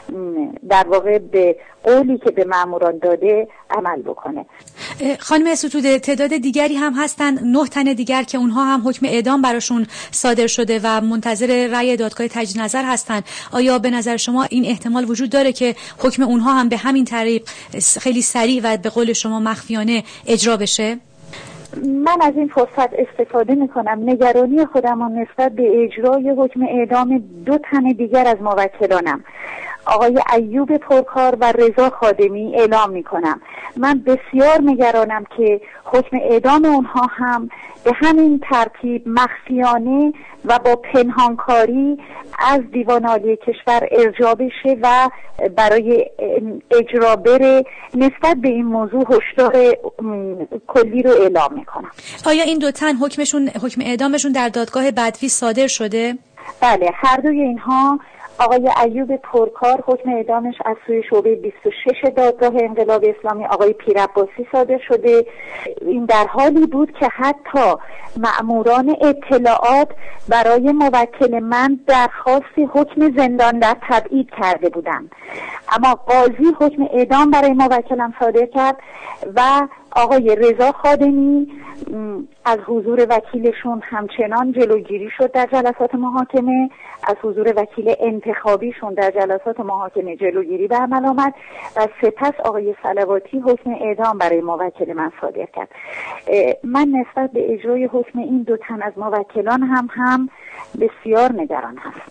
Speaker 13: در واقع به قولی که به ماموران داده عمل بکنه.
Speaker 12: خانم ستوده، تعداد دیگری هم هستن، نه تن دیگر که اونها هم حکم اعدام براشون صادر شده و منتظر رأی دادگاه تجدید نظر هستن. آیا به نظر شما این احتمال وجود داره که حکم اونها هم به همین طریق خیلی سریع و به قول شما مخفیانه اجرا بشه؟
Speaker 13: من از این فرصت استفاده میکنم نگرانی خودم نسبت به اجرای حکم اعدام دو تن دیگر از موکلانم، آقای ایوب پرکار و رضا خادمی، اعلام میکنم. من بسیار نگرانم که حکم اعدام اونها هم به همین ترتیب مخفیانه و با پنهانکاری از دیوان عالی کشور ارجاع بشه و برای اجرا بره. نسبت به این موضوع هشدار کلی رو اعلام میکنم.
Speaker 12: آیا این دو تن حکمشون حکم اعدامشون در دادگاه بدوی صادر شده؟
Speaker 13: بله، هر دوی اینها، آقای ایوب پرکار حکم اعدامش از سوی شعبه بیست و شش دادگاه انقلاب اسلامی آقای پیرعباسی صادر شده. این در حالی بود که حتی مأموران اطلاعات برای موکل من درخواست حکم زندان در تبعید کرده بودند، اما قاضی حکم اعدام برای موکلم صادر کرد و آقای رضا خادمی از حضور وکیلشون همچنان جلوگیری شد در جلسات محاکمه، از حضور وکیل انتخابیشون در جلسات محاکمه جلوگیری به عمل آمد و سپس آقای صلواتی حکم اعدام برای موکل من صادر کرد. من نسبت به اجرای حکم این دو تن از موکلان هم هم بسیار نگران هستم.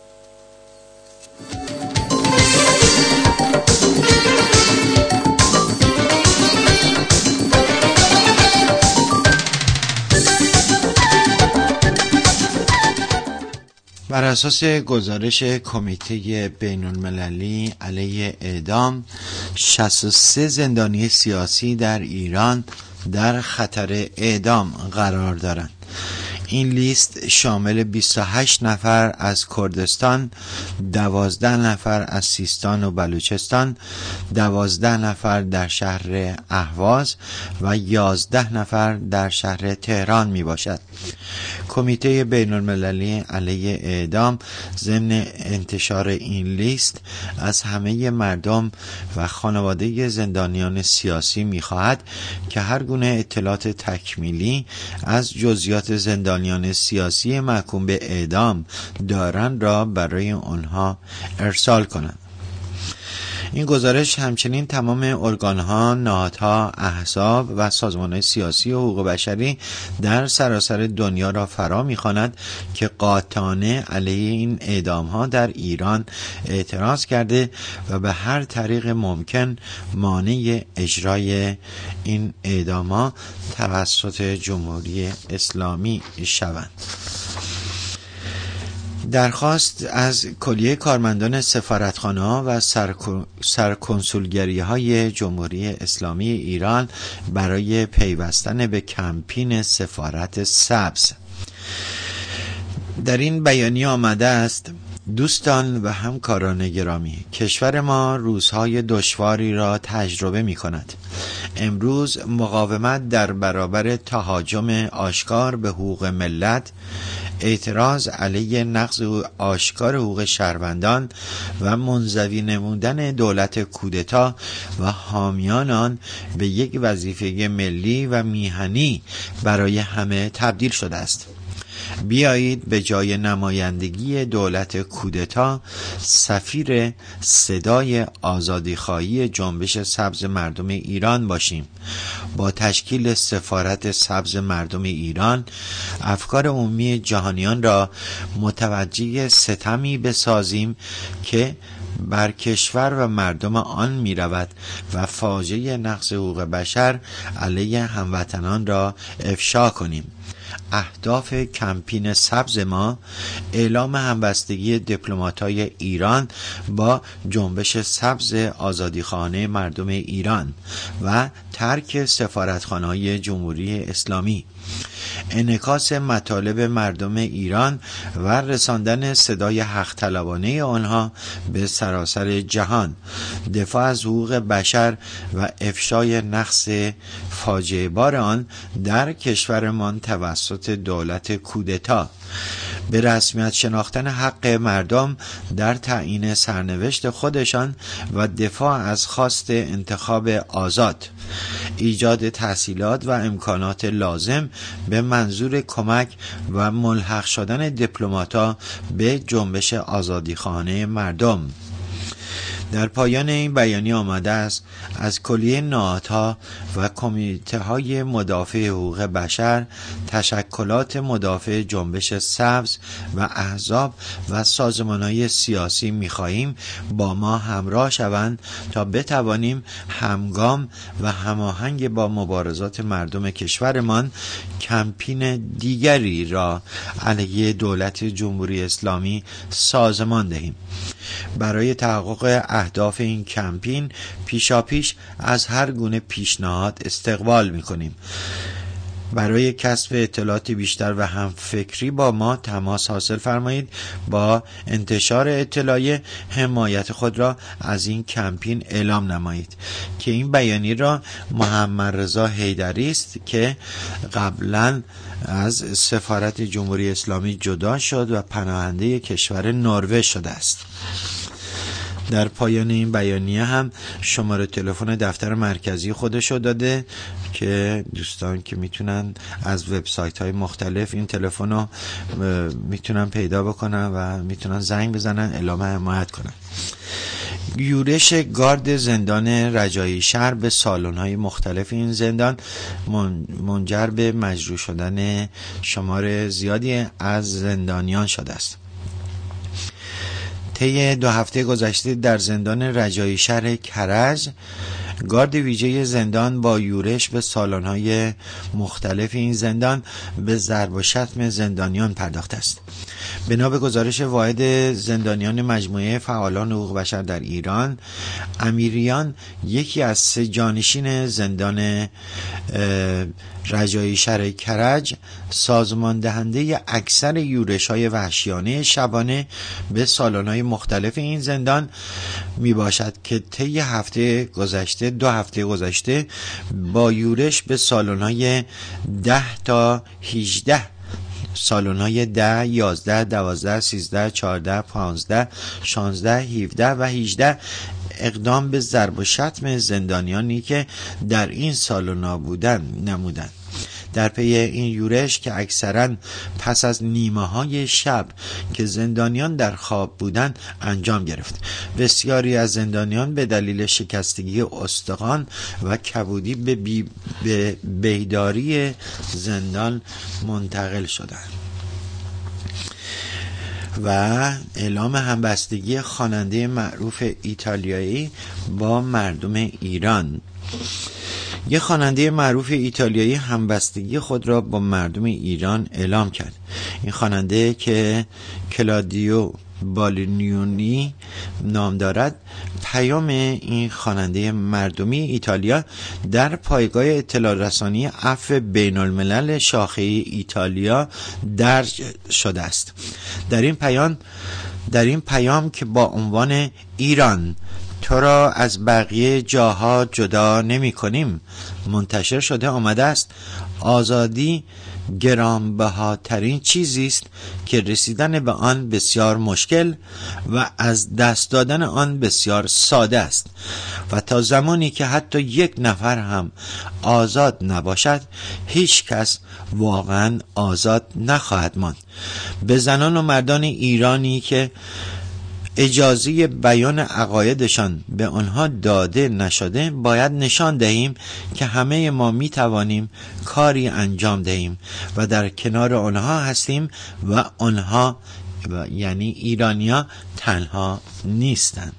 Speaker 3: بر اساس گزارش کمیته بین المللی علیه اعدام، شصت و سه زندانی سیاسی در ایران در خطر اعدام قرار دارند. این لیست شامل بیست و هشت نفر از کردستان، دوازده نفر از سیستان و بلوچستان، دوازده نفر در شهر اهواز و یازده نفر در شهر تهران می باشد. کمیته بین المللی علیه اعدام ضمن انتشار این لیست از همه مردم و خانواده زندانیان سیاسی می خواهد که هر گونه اطلاعات تکمیلی از جزئیات زندانیان سیاسی محکوم به اعدام دارند را برای آنها ارسال کنند. این گزارش همچنین تمام ارگان‌ها، نهادها، احزاب و سازمان‌های سیاسی و حقوق بشری در سراسر دنیا را فرا می‌خواند که قاطعانه علیه این اعدام‌ها در ایران اعتراض کرده و به هر طریق ممکن مانع اجرای این اعدام‌ها توسط جمهوری اسلامی شوند. درخواست از کلیه کارمندان سفارتخانه‌ها و سرکنسولگری‌های جمهوری اسلامی ایران برای پیوستن به کمپین سفارت سبز. در این بیانیه آمده است: دوستان و همکاران گرامی، کشور ما روزهای دشواری را تجربه می کند. امروز مقاومت در برابر تهاجم آشکار به حقوق ملت، اعتراض علیه نقض آشکار حقوق شهروندان و منزوی نمودن دولت کودتا و حامیان آن به یک وظیفه ملی و میهنی برای همه تبدیل شده است. بیایید به جای نمایندگی دولت کودتا سفیر صدای آزادیخواهی جنبش سبز مردم ایران باشیم. با تشکیل سفارت سبز مردم ایران افکار عمومی جهانیان را متوجه ستمی بسازیم که بر کشور و مردم آن می رود و فاجعه نقض حقوق بشر علیه هموطنان را افشا کنیم. اهداف کمپین سبز ما اعلام همبستگی دیپلمات‌های ایران با جنبش سبز آزادیخواهانه مردم ایران و ترک سفارتخانه‌های جمهوری اسلامی، انعکاس مطالب مردم ایران و رساندن صدای حق طلبانه آنها به سراسر جهان، دفاع از حقوق بشر و افشای نقص فاجعه بار آن در کشورمان توسط دولت کودتا، به رسمیت شناختن حق مردم در تعیین سرنوشت خودشان و دفاع از خواست انتخاب آزاد، ایجاد تحصیلات و امکانات لازم به منظور کمک و ملحق شدن دیپلمات‌ها به جنبش آزادیخواهانه مردم. در پایان این بیانیه آمده است: از کلیه نهادها و کمیته های مدافع حقوق بشر، تشکلات مدافع جنبش سبز و احزاب و سازمان های سیاسی می خواهیم با ما همراه شوند تا بتوانیم همگام و هماهنگ با مبارزات مردم کشورمان کمپین دیگری را علیه دولت جمهوری اسلامی سازمان دهیم. برای تحقق اهداف این کمپین پیشاپیش از هر گونه پیشنهاد استقبال می‌کنیم. برای کسب اطلاعات بیشتر و همفکری با ما تماس حاصل فرمایید. با انتشار اطلاعیه حمایت خود را از این کمپین اعلام نمایید که این بیانیه را محمد رضا حیدری است که قبلا از سفارت جمهوری اسلامی جدا شد و پناهنده کشور نروژ شده است. در پایان این بیانیه هم شماره تلفن دفتر مرکزی خودشو داده که دوستان که میتونن از وبسایت های مختلف این تلفن رو میتونن پیدا بکنن و میتونن زنگ بزنن اعلام حمایت کنن. یورش گارد زندان رجایی شهر به سالن‌های مختلف این زندان منجر به مجروح شدن شمار زیادی از زندانیان شده است. طی دو هفته گذشته در زندان رجایی شهر کرج گارد ویژه زندان با یورش به سالن‌های مختلف این زندان به ضرب و شتم زندانیان پرداخته است. بنا به گزارش واحد زندانیان مجموعه فعالان حقوق بشر در ایران، امیریان یکی از سه جانشین زندان رجایی شهر کرج سازمان دهنده اکثر یورش‌های وحشیانه شبانه به سالن‌های مختلف این زندان می باشد که طی هفته گذشته دو هفته گذشته با یورش به سالن‌های ده تا هجده سالن‌های ده، یازده، دوازده، سیزده، چهارده، پانزده، شانزده، هفده و هجده اقدام به ضرب و شتم زندانیانی که در این سالن‌ها بودند نمودند. در پی این یورش که اکثراً پس از نیمه های شب که زندانیان در خواب بودند انجام گرفت. بسیاری از زندانیان به دلیل شکستگی استخوان و کبودی به, بی... به بیداری زندان منتقل شدند. و اعلام همبستگی خواننده معروف ایتالیایی با مردم ایران. یک خواننده معروف ایتالیایی همبستگی خود را با مردم ایران اعلام کرد. این خواننده که کلادیو بالینیونی نام دارد، پیام این خواننده مردمی ایتالیا در پایگاه اطلاع رسانی عفو بین الملل شاخه ایتالیا درج شده است. در این پیام در این پیام که با عنوان ایران تو را از بقیه جاها جدا نمی کنیم منتشر شده آمده است: آزادی گرانبهاترین چیزی است که رسیدن به آن بسیار مشکل و از دست دادن آن بسیار ساده است و تا زمانی که حتی یک نفر هم آزاد نباشد هیچ کس واقعا آزاد نخواهد ماند. به زنان و مردان ایرانی که اجازه بیان عقایدشان به آنها داده نشده باید نشان دهیم که همه ما می توانیم کاری انجام دهیم و در کنار آنها هستیم و آنها یعنی ایرانیا تنها نیستند.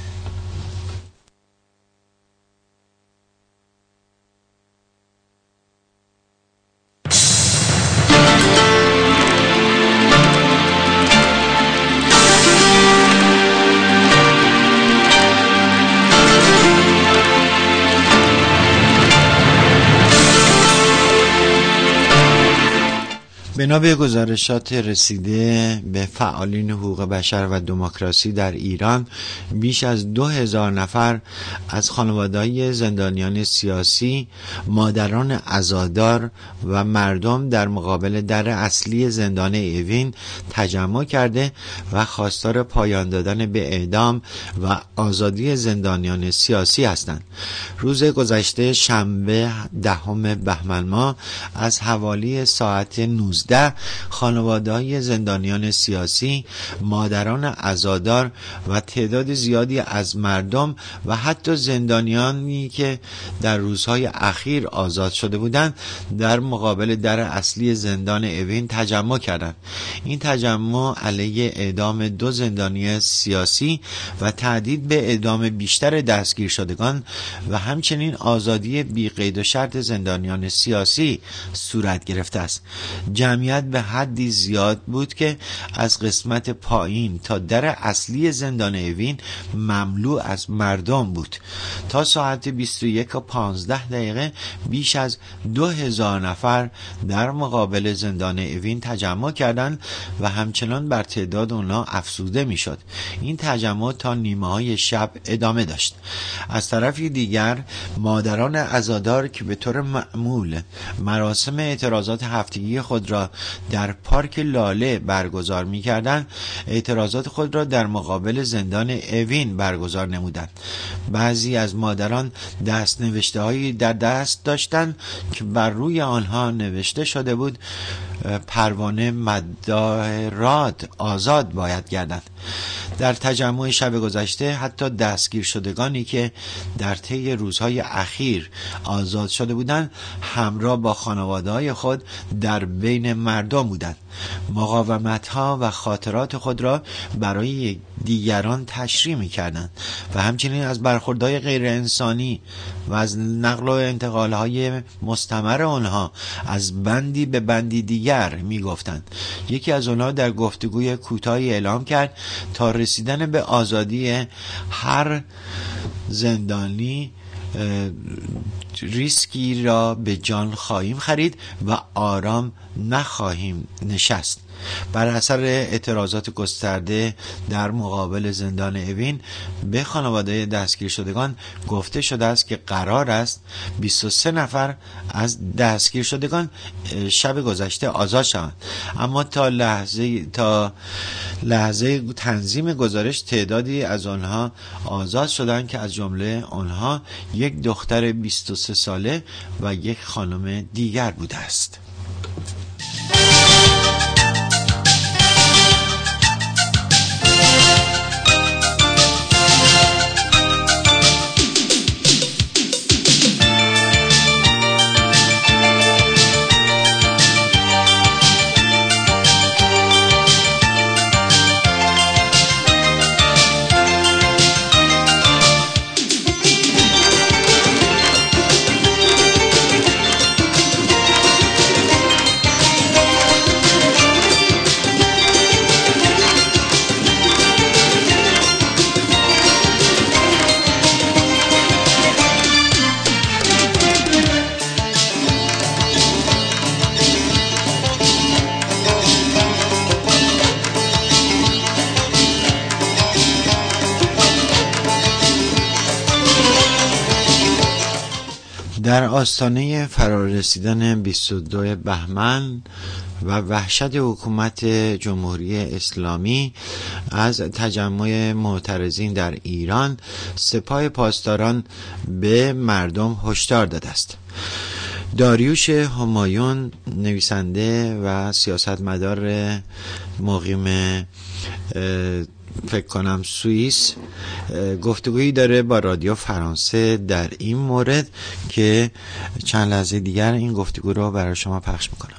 Speaker 3: بنا به گزارشات رسیده به فعالین حقوق بشر و دموکراسی در ایران، بیش از دو هزار نفر از خانواده‌های زندانیان سیاسی، مادران عزادار و مردم در مقابل در اصلی زندان اوین تجمع کرده و خواستار پایان دادن به اعدام و آزادی زندانیان سیاسی هستند. روز گذشته شنبه دهم بهمن ماه از حوالی ساعت نوزده خانواده‌های زندانیان سیاسی، مادران عزادار و تعداد زیادی از مردم و حتی زندانیانی که در روزهای اخیر آزاد شده بودند در مقابل در اصلی زندان اوین تجمع کردند. این تجمع علیه اعدام دو زندانی سیاسی و تهدید به اعدام بیشتر دستگیر شدگان و همچنین آزادی بی قید و شرط زندانیان سیاسی صورت گرفته است. جمعیت به حدی زیاد بود که از قسمت پایین تا در اصلی زندان اوین مملو از مردم بود. تا ساعت بیست و یک و پانزده دقیقه بیش از دو هزار نفر در مقابل زندان اوین تجمع کردند و همچنان بر تعداد آنها افزوده می شد. این تجمع تا نیمه های شب ادامه داشت. از طرف دیگر مادران عزادار که به طور معمول مراسم اعتراضات هفتگی خود را را در پارک لاله برگزار می‌کردند، اعتراضات خود را در مقابل زندان اوین برگزار نمودند. بعضی از مادران دست نوشته‌هایی در دست داشتند که بر روی آنها نوشته شده بود پروانه مداح راد آزاد باید گردند. در تجمع شب گذشته حتی دستگیر شدگانی که در طی روزهای اخیر آزاد شده بودند همراه با خانواده‌های خود در بین مردم بودند. مقاومت‌ها و خاطرات خود را برای دیگران تشریح می‌کردند و همچنین از برخوردهای غیر انسانی و از نقل و انتقال‌های مستمر آنها از بندی به بندی دیگر می‌گفتند. یکی از آنها در گفتگوی کوتاهی اعلام کرد تا رسیدن به آزادی هر زندانی ریسکی را به جان خواهیم خرید و آرام نخواهیم نشست. بر اثر اعتراضات گسترده در مقابل زندان اوین به خانواده دستگیر شدگان گفته شده است که قرار است بیست و سه نفر از دستگیر شدگان شب گذشته آزاد شوند، اما تا لحظه تا لحظه تنظیم گزارش تعدادی از آنها آزاد شدند که از جمله آنها یک دختر بیست و سه ساله و یک خانم دیگر بوده است. در آستانه فرارسیدن بیست و دو بهمن و وحشت حکومت جمهوری اسلامی از تجمع معترضین در ایران، سپاه پاسداران به مردم هشدار داده است. داریوش همایون، نویسنده و سیاستمدار مقیم فکر کنم سوئیس، گفتگویی داره با رادیو فرانسه در این مورد که چند لحظه دیگر این گفتگو رو برای شما پخش میکنم.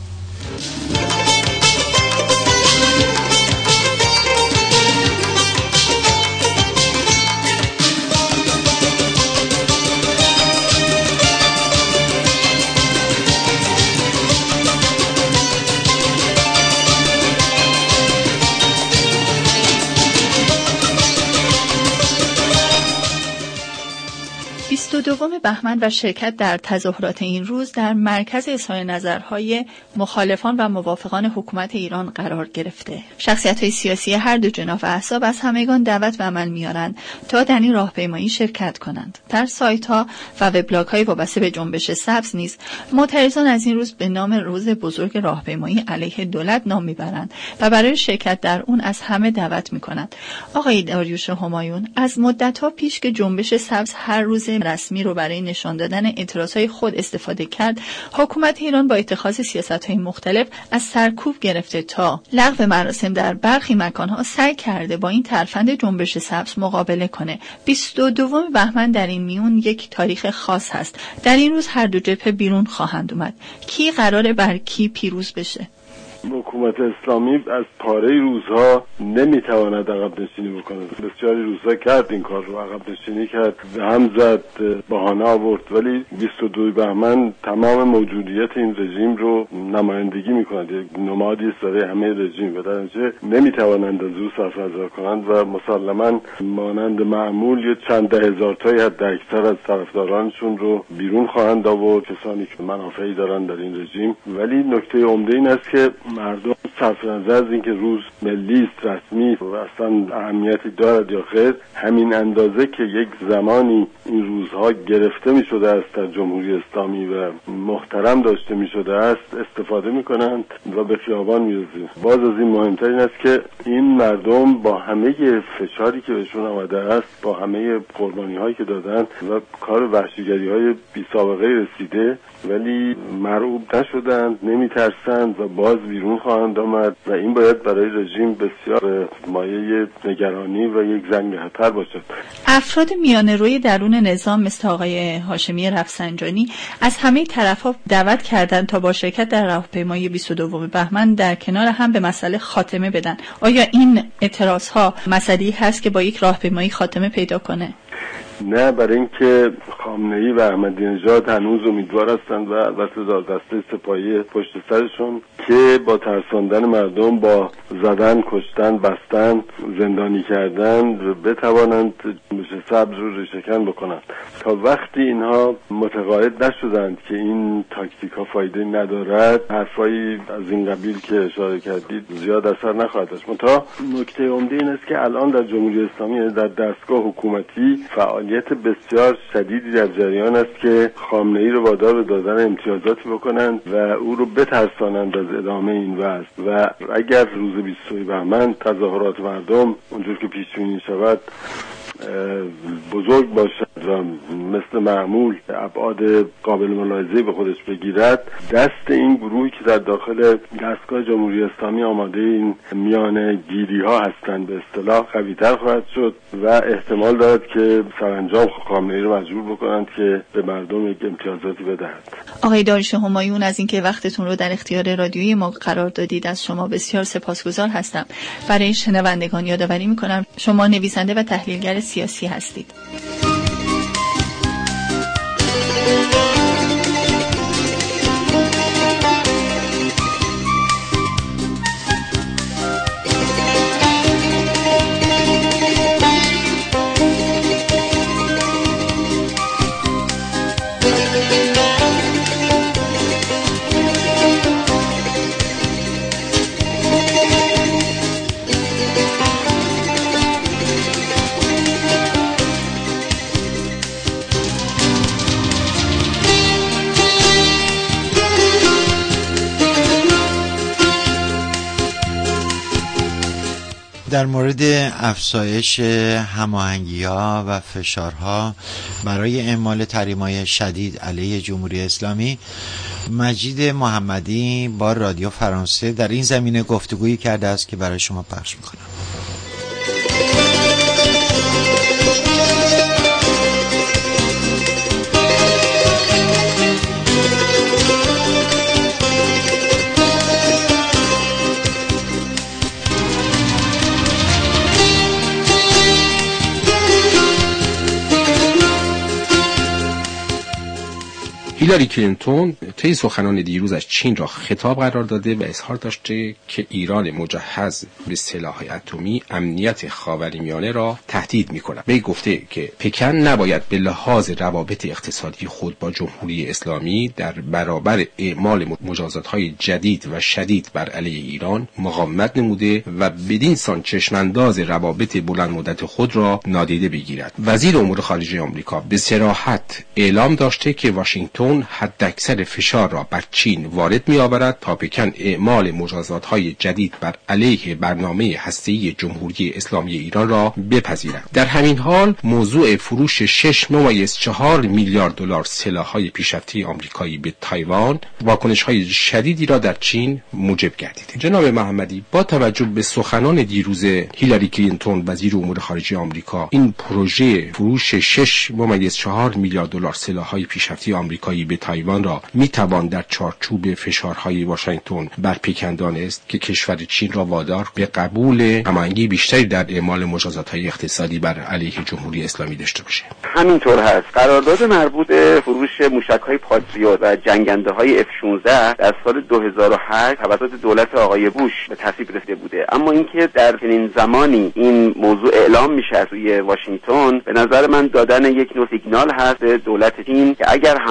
Speaker 14: بیست و دوم بهمن و شرکت در تظاهرات این روز در مرکز اظهار نظرهای مخالفان و موافقان حکومت ایران قرار گرفته. شخصیت‌های سیاسی هر دو جناح و احزاب از همگان دعوت و عمل می‌آورند تا در این راهپیمایی شرکت کنند. در سایت‌ها و وبلاگ‌های وابسته به جنبش سبز نیز معترضان از این روز به نام روز بزرگ راهپیمایی علیه دولت نام می‌برند و برای شرکت در اون از همه دعوت می‌کنند. آقای داریوش همایون، از مدت‌ها پیش که جنبش سبز هر روز رسمی رو برای نشان دادن اعتراضهای خود استفاده کرد، حکومت ایران با اتخاذ سیاست‌های مختلف از سرکوب گرفته تا لغو مراسم در برخی مکان‌ها سعی کرده با این ترفند جنبش سبز مقابله کنه. بیست و دوم بهمن در این میون یک تاریخ خاص هست. در این روز هر دو جبهه بیرون خواهند اومد. کی قراره بر کی پیروز بشه؟
Speaker 15: حکومت اسلامی از پاره روزها نمیتواند عقب نشینی بکنه. بسیاری روزها کرد این کار رو، عقب نشینی کرد، هم زد، بهانه آورد، ولی بیست و دو بهمن تمام موجودیت این رژیم رو نمایندگی میکنند، یک نمادی است برای همه رژیم و در نتیجه نمیتوانند از او صرف نظر کنند و مسلما مانند معمول یه چند ده هزار تایی حد اکثر از طرفدارانشون رو بیرون خواهند آورد، کسانی که منافعی دارند در این رژیم. ولی نکته عمده این است که مردم صرف نظر از اینکه روز ملی است، رسمی و اصلا اهمیتی دارد یا خیر، همین اندازه که یک زمانی این روزها گرفته می شده است در جمهوری اسلامی و محترم داشته می شده است استفاده می کنند و به خیابان می رسید. باز از این مهمتر این است که این مردم با همه فشاری که بهشون آمده است، با همه قربانی هایی که دادن و کار وحشیگری های بی سابقه رسیده، ولی مرعوب نشدند، نمی ترسند و باز بیرون خواهند آمد و این باید برای رژیم بسیار مایه نگرانی و یک زنگ خطر باشد.
Speaker 14: افراد میانه روی درون نظام مثل آقای هاشمی رفسنجانی از همه طرف‌ها دعوت کردند تا با شرکت در راهپیمایی بیست و دوم بهمن در کنار هم به مسئله خاتمه بدن. آیا این اعتراض‌ها مسئله‌ای هست که با یک راهپیمایی خاتمه پیدا کنه؟
Speaker 15: نه، برای اینکه خامنه‌ای و احمدی نژاد هنوز امیدوار هستند و البته دسته سپاهی پشت سرشون که با ترساندن مردم، با زدن، کشتن، بستن، زندانی کردن بتوانند موشه سبز رو ریشه‌کن بکنند. تا وقتی اینها متقاعد نشدند که این تاکتیک ها فایده ندارد، حرفایی از این قبیل که اشاره کردید زیاد اثر نخواهد داشت. منتها نکته عمده این است که الان در جمهوری اسلامی در دستگاه حکومتی فعالیت بسیار شدیدی در جریان است که خامنه‌ای رو وادار به دادن امتیازاتی بکنند و او رو بترسانند از ادامه این وضع و اگر روز بیست و دو بهمن تظاهرات مردم اونجور که پیش بینی شود بزرگ باشد و مثل معمول ابعاد قابل ملاحظه‌ای به خودش بگیرد، دست این گروهی که در داخل دستگاه جمهوری اسلامی آماده این میانه گیری ها هستند به اصطلاح قوی‌تر خواهد شد و احتمال دارد که سرانجام خامنه‌ای رو مجبور بکنند که به مردم یک امتیازاتی بدهد.
Speaker 14: آقای داریوش همایون، از اینکه وقتتون رو در اختیار رادیویی ما قرار دادید از شما بسیار سپاسگزار هستم. برای شنوندگان یادآوری می‌کنم شما نویسنده و تحلیلگر سیاسی هستید.
Speaker 3: در مورد افزایش هماهنگی‌ها و فشارها برای اعمال تحریم‌های شدید علیه جمهوری اسلامی، مجید محمدی با رادیو فرانسه در این زمینه گفتگویی کرده است که برای شما پخش می‌کنم.
Speaker 16: هیلاری کلینتون طی سخنان دیروزش چین را خطاب قرار داده و اظهار داشته که ایران مجهز به سلاح اتمی امنیت خاورمیانه را تهدید می‌کند. وی گفته که پکن نباید به لحاظ روابط اقتصادی خود با جمهوری اسلامی در برابر اعمال مجازات‌های جدید و شدید بر علیه ایران مقاومت نموده و بدین سان چشمانداز روابط بلند مدت خود را نادیده بگیرد. وزیر امور خارجه آمریکا به صراحت اعلام داشته که واشنگتن حداکثر فشار را بر چین وارد می‌آورد تا پکن اعمال مجازات‌های جدید بر علیه برنامه هسته‌ای جمهوری اسلامی ایران را بپذیرد. در همین حال موضوع فروش شش ممیز چهار میلیارد دلار سلاح‌های پیشرفته آمریکایی به تایوان واکنش‌های شدیدی را در چین موجب گردیده. جناب محمدی، با توجه به سخنان دیروز هیلاری کلینتون وزیر امور خارجه آمریکا، این پروژه فروش شش ممیز چهار میلیارد دلار سلاح‌های پیشرفته آمریکایی به تایوان را میتوان در چارچوب فشارهای واشنگتن بر پکن دانست که کشور چین را وادار به قبول هماهنگی بیشتری در اعمال مجازات‌های اقتصادی بر علیه جمهوری اسلامی داشته باشه.
Speaker 17: همینطور هست. قرارداد مربوط به فروش موشک‌های پاتریوت و جنگنده‌های اف شانزده در سال دو هزار و هشت توسط دولت آقای بوش به تصویب رسیده بوده، اما اینکه در چنین زمانی این موضوع اعلام میشه توی واشنگتن، به نظر من دادن یک نوع سیگنال هست به دولت چین که اگر همراهی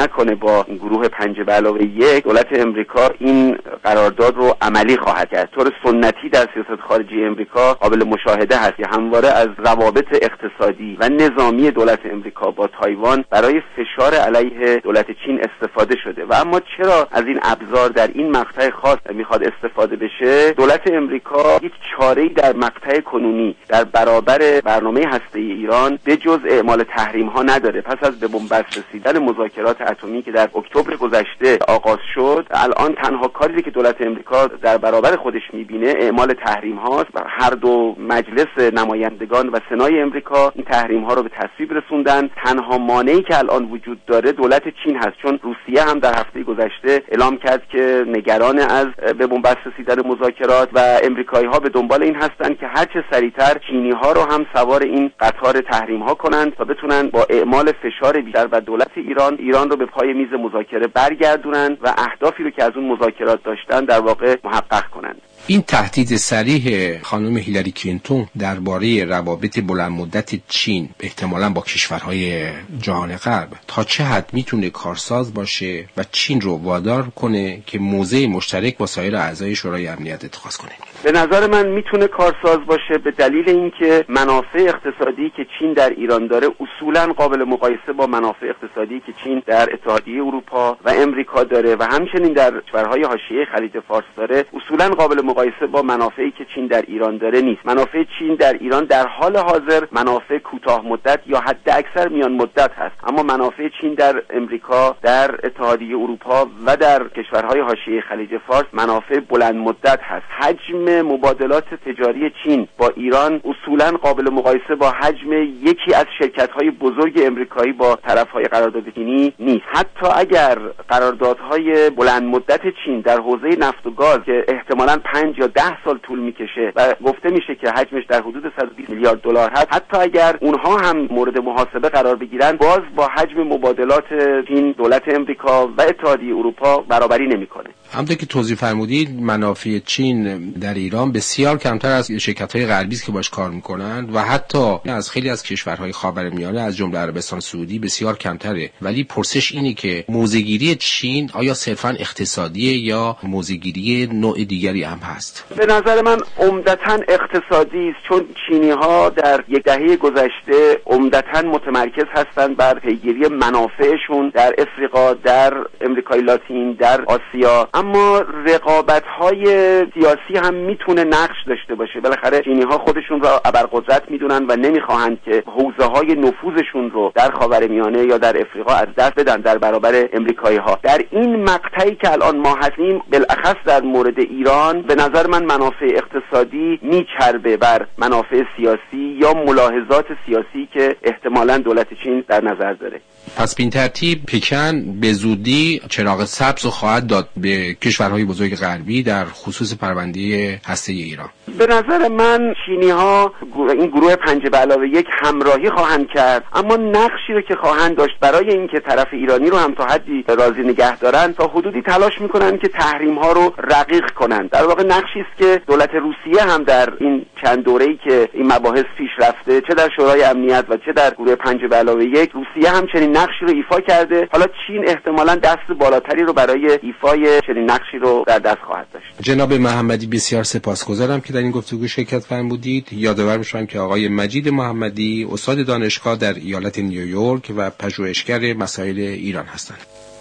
Speaker 17: نکنه با گروه پنج به علاوه یک، دولت امریکا این قرارداد رو عملی خواهد کرد. طور سنتی در سیاست خارجی امریکا قابل مشاهده هست که همواره از روابط اقتصادی و نظامی دولت امریکا با تایوان برای فشار علیه دولت چین استفاده شده. و اما چرا از این ابزار در این مقطع خاص میخواد استفاده بشه؟ دولت امریکا هیچ چاره‌ای در مقطع کنونی در برابر برنامه هسته‌ای ایران به جز اعمال تحریم‌ها نداره. پس از به بنبست رسیدن مذاکرات اتمی که در اکتبر گذشته آغاز شد، الان تنها کاری که دولت امریکا در برابر خودش میبینه اعمال تحریم هاست. هر دو مجلس نمایندگان و سنای امریکا این تحریم ها رو به تصویب رسوندن. تنها مانعی که الان وجود داره دولت چین هست، چون روسیه هم در هفته گذشته اعلام کرد که نگران از به بنبست رسیدن مذاکرات و امریکایی ها به دنبال این هستند که هر چه سریعتر چینی ها رو هم سوار این قطار تحریم ها کنند تا بتونن با اعمال فشار بیشتر بر دولت ایران ایران رو به پای میز مذاکره برگردونن و اهدافی رو که از اون مذاکرات داشتن در واقع محقق کنند.
Speaker 16: این تهدید صریح خانم هیلاری کلینتون درباره روابط بلند مدت چین احتمالاً با کشورهای جهان غرب تا چه حد میتونه کارساز باشه و چین رو وادار کنه که موضع مشترک با سایر اعضای شورای امنیت اتخاذ کنه؟
Speaker 17: به نظر من میتونه کارساز باشه به دلیل اینکه منافع اقتصادی که چین در ایران داره اصولاً قابل مقایسه با منافع اقتصادی که چین در اتحادیه اروپا و امریکا داره و همچنین در کشورهای حاشیه خلیج فارس داره اصولاً قابل مقایسه با منافعی که چین در ایران داره نیست. منافع چین در ایران در حال حاضر منافع کوتاه مدت یا حد اکثر میان مدت هست، اما منافع چین در امریکا، در اتحادیه اروپا و در کشورهای حاشیه خلیج فارس منافع بلند مدت هست. حجم مبادلات تجاری چین با ایران اصولاً قابل مقایسه با حجم یکی از شرکت‌های بزرگ امریکایی با طرف‌های قرارداد چینی نیست. حتی اگر قراردادهای بلند مدت چین در حوزه نفت و گاز که احتمالاً پنج یا ده سال طول میکشه و گفته میشه که حجمش در حدود صد و بیست میلیارد دلار هست، حتی اگر اونها هم مورد محاسبه قرار بگیرن باز با حجم مبادلات چین دولت امریکا و اتحادیه اروپا برابری نمیکنه.
Speaker 16: همونطور که توضیح فرمودید منافع چین در ایران بسیار کمتر از شرکت‌های غربی است که باش کار میکنند و حتی از خیلی از کشورهای خاورمیانه از جمله عربستان سعودی بسیار کمتره. ولی پرسش اینه که موضع‌گیری چین آیا صرفاً اقتصادیه یا موضع‌گیری نوع دیگری هم هست؟
Speaker 17: به نظر من عمدتاً اقتصادی است، چون چینی‌ها در یک دهه گذشته عمدتاً متمرکز هستند بر پیگیری منافعشون در افریقا، در امریکای لاتین، در آسیا. اما رقابت‌های سیاسی هم میتونه نقش داشته باشه. بالاخره چینی‌ها خودشون را ابرقدرت میدونن و نمیخواهند که حوزه‌های نفوذشون رو در خاورمیانه یا در افریقا از دست بدن در برابر امریکایی‌ها. در این مقطعی که الان ما هستیم بالاخص در مورد ایران به نظر من منافع اقتصادی میچربه بر منافع سیاسی یا ملاحظات سیاسی که احتمالاً دولت چین در نظر داره.
Speaker 16: پس به این ترتیب پکن به زودی چراغ سبز خواهد داد به کشورهای بزرگ غربی در خصوص پرونده هسته ایران.
Speaker 17: به نظر من چینی‌ها این گروه پنج به علاوه یک همراهی خواهند کرد، اما نقشی رو که خواهند داشت برای اینکه طرف ایرانی رو هم تا حدی راضی نگه دارن تا حدودی تلاش میکنن که تحریم‌ها رو رقیق کنند. در واقع نقشی است که دولت روسیه هم در این چند دوره‌ای که این مباحث پیش رفته، چه در شورای امنیت و چه در گروه پنج به علاوه یک، روسیه هم چنین نقشی رو ایفا کرده. حالا چین احتمالاً دست بالاتری رو برای ایفای چنین نقشی رو در دست خواهد داشت.
Speaker 16: جناب محمدی بسیار سپاسگزارم که در این گفتگو شرکت فرمودید. یادآور می‌شوم که آقای مجید محمدی استاد دانشگاه در ایالت نیویورک و پژوهشگر مسائل ایران هستند.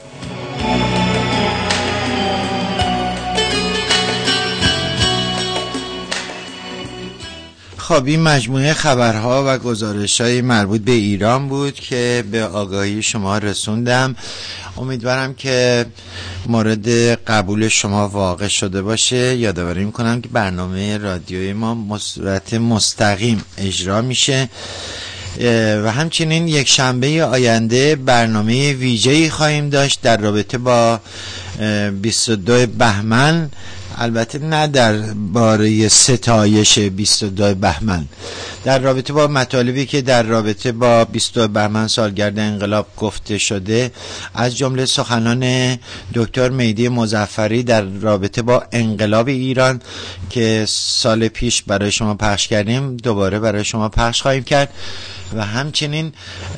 Speaker 3: خب این مجموعه خبرها و گزارش‌های مربوط به ایران بود که به آگاهی شما رسوندم. امیدوارم که مورد قبول شما واقع شده باشه. یادآوری می‌کنم که برنامه رادیویی ما به صورت مستقیم اجرا میشه و همچنین یک شنبه آینده برنامه ویژه‌ای خواهیم داشت در رابطه با بیست و دو بهمن، البته نه در باره ستایش بیست و دو بهمن، در رابطه با مطالبی که در رابطه با بیست و دو بهمن سالگرد انقلاب گفته شده، از جمله سخنان دکتر مهدی مظفری در رابطه با انقلاب ایران که سال پیش برای شما پخش کردیم دوباره برای شما پخش خواهیم کرد و همچنین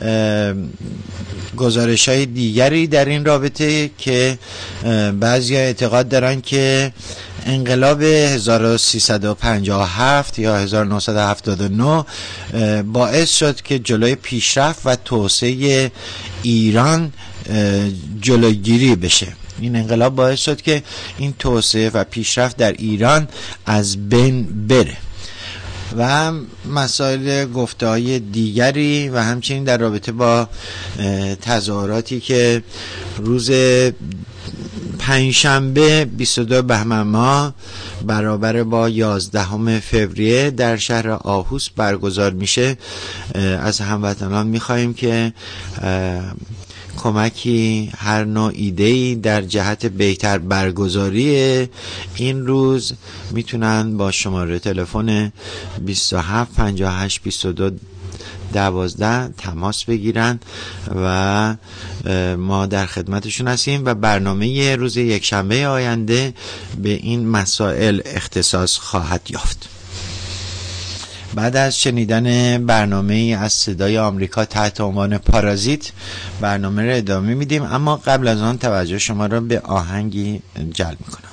Speaker 3: گزارش های دیگری در این رابطه که بعضی اعتقاد دارن که انقلاب هزار و سیصد و پنجاه و هفت یا هزار و نهصد و هفتاد و نه باعث شد که جلوی پیشرفت و توسعه ایران جلوگیری بشه. این انقلاب باعث شد که این توسعه و پیشرفت در ایران از بین بره و مسائل گفته‌های دیگری و همچنین در رابطه با تظاهراتی که روز پنجشنبه بیست و دو بهمن ماه برابر با یازدهم فوریه در شهر آهوس برگزار میشه، از هموطنان میخواهیم که کمکی، هر نوع ایده‌ای در جهت بهتر برگزاری این روز میتونن با شماره تلفن بیست و هفت پنجاه و هشت بیست و دو دوازده تماس بگیرن و ما در خدمتشون هستیم و برنامه روز یکشنبه آینده به این مسائل اختصاص خواهد یافت. بعد از شنیدن برنامه از صدای آمریکا تحت عنوان پارازیت برنامه را ادامه میدیم، اما قبل از آن توجه شما را به آهنگی جلب میکنم.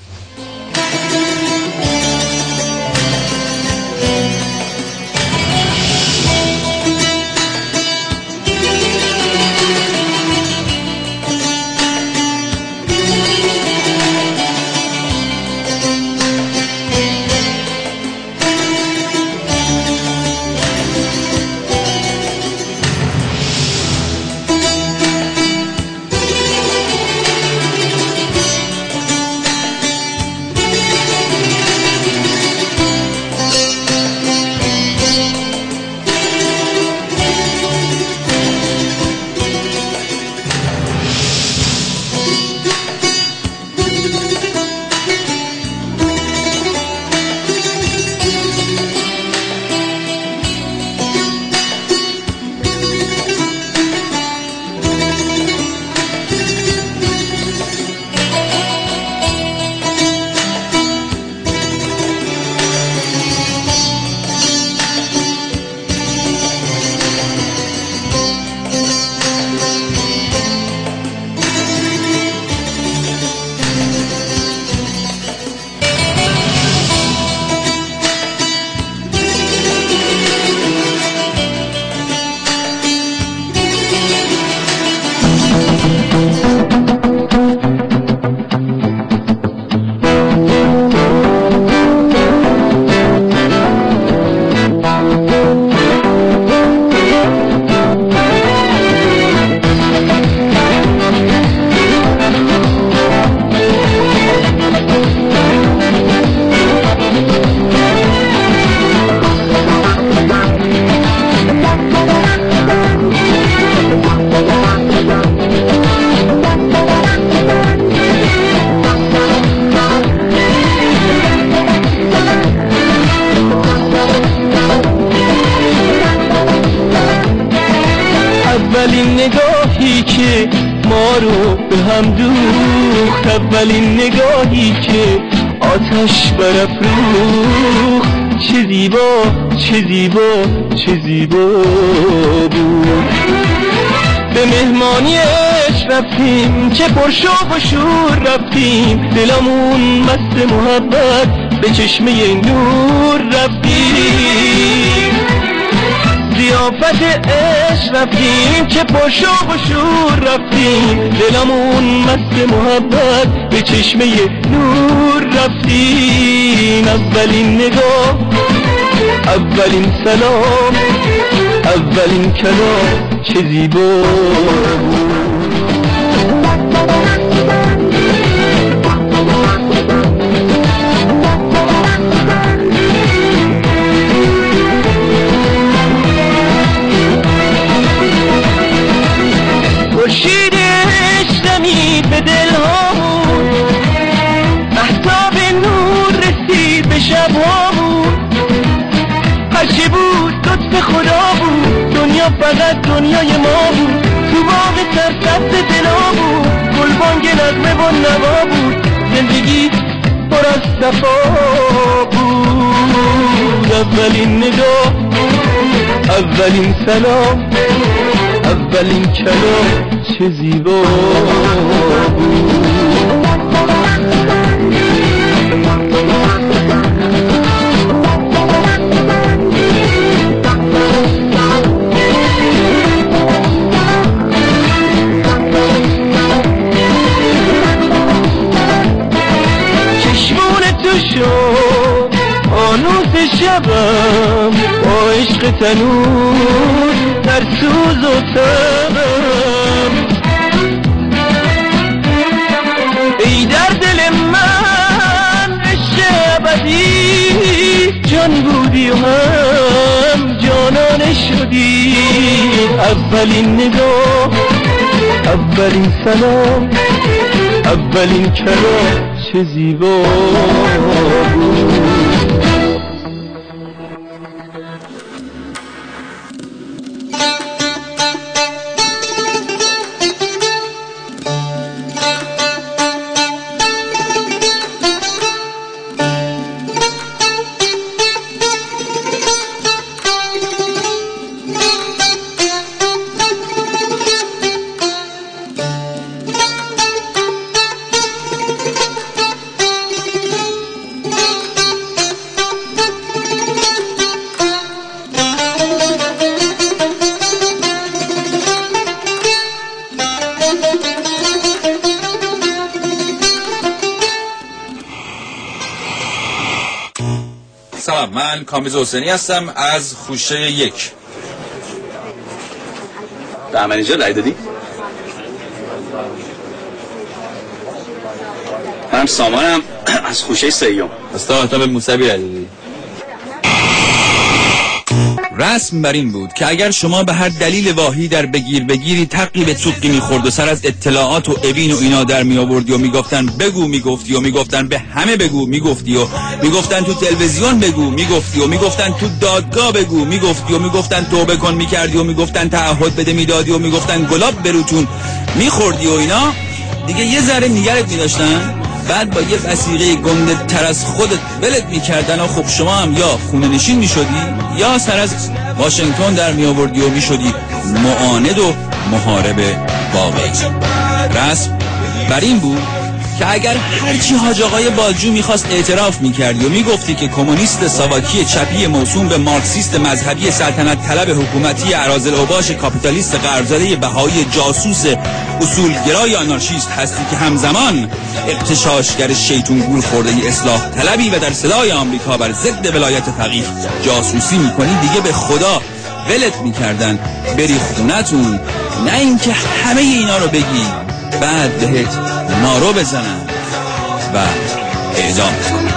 Speaker 7: اولین نگاهی که آتش برافروخت، چه زیبا چه زیبا چه زیبا بود. به مهمانیش رفتیم چه پرشوق و شور رفتیم، دلمون مست محبت به چشمه نور رفتیم. ضیافت عشق رفتیم چه پرشوق و شور رفتیم، دلمون مست محبت به چشمه نور رفتیم. اولین نگاه، اولین سلام، اولین کلام، چه زیبا بود. خورشیدش دمید به دلهامون، مهتاب نور رسید به شبهامون. هرچی بود لطف خدا بود، دنیا فقط دنیای ما بود. تو باغ سرسبز دلا بود، گلبانگ نغمه و نوا بود. زندگی پر از صفا بود. اولین نگاه، اولین سلام اولین کلام چه زیبا بود. شد آنوز شبم با عشق تنور در سوز و تبم، ای در دل من عشق ابدی جان بودی و هم جانانه شدی. اولین نگاه اولین سلام اولین کلام چه زیبا بود.
Speaker 18: سلام، من کامیز حسینی هستم از خوشه یک.
Speaker 19: به احمدی نژاد رای دادی؟ من سامانم از خوشه سیوم.
Speaker 18: استاد به موسوی رای دادی؟ رسم بر این بود که اگر شما به هر دلیل واهی در بگیر بگیری تقی به توقی میخورد و سر از اطلاعات و ابین و اینا در می آوردی و میگفتن بگو میگفتی و میگفتن به همه بگو میگفتی و میگفتن تو تلویزیون بگو میگفتی و میگفتن تو دادگاه بگو میگفتی و میگفتن توبه کن میکردی و میگفتن تعهد بده میدادی و میگفتن گلاب بروتون میخوردی و اینا، دیگه یه ذره نگرت میداشتن، بعد با یه وثیقه گنده تر از خودت ولت میکردن و خب شما هم یا خونه نشین میشدی یا سر از واشنگتن در میآوردی و میشدی معاند و محارب واقعی. رسم بر این بود که اگر هرچی حاج آقای بالجو میخواست اعتراف میکردی و میگفتی که کمونیست ساواکی چپی موسوم به مارکسیست مذهبی سلطنت طلب حکومتی اراذل اوباش کاپیتالیست غربزده بهایی جاسوس اصولگرای آنارشیست هستی که همزمان اغتشاشگر شیطون گول خورده اصلاح طلبی و در صدای آمریکا بر ضد ولایت فقیه جاسوسی میکنی، دیگه به خدا ولت میکردن بری خونتون، نه اینکه همه اینا رو بگی بعد بهت نارو بزنن و اعدام کنن.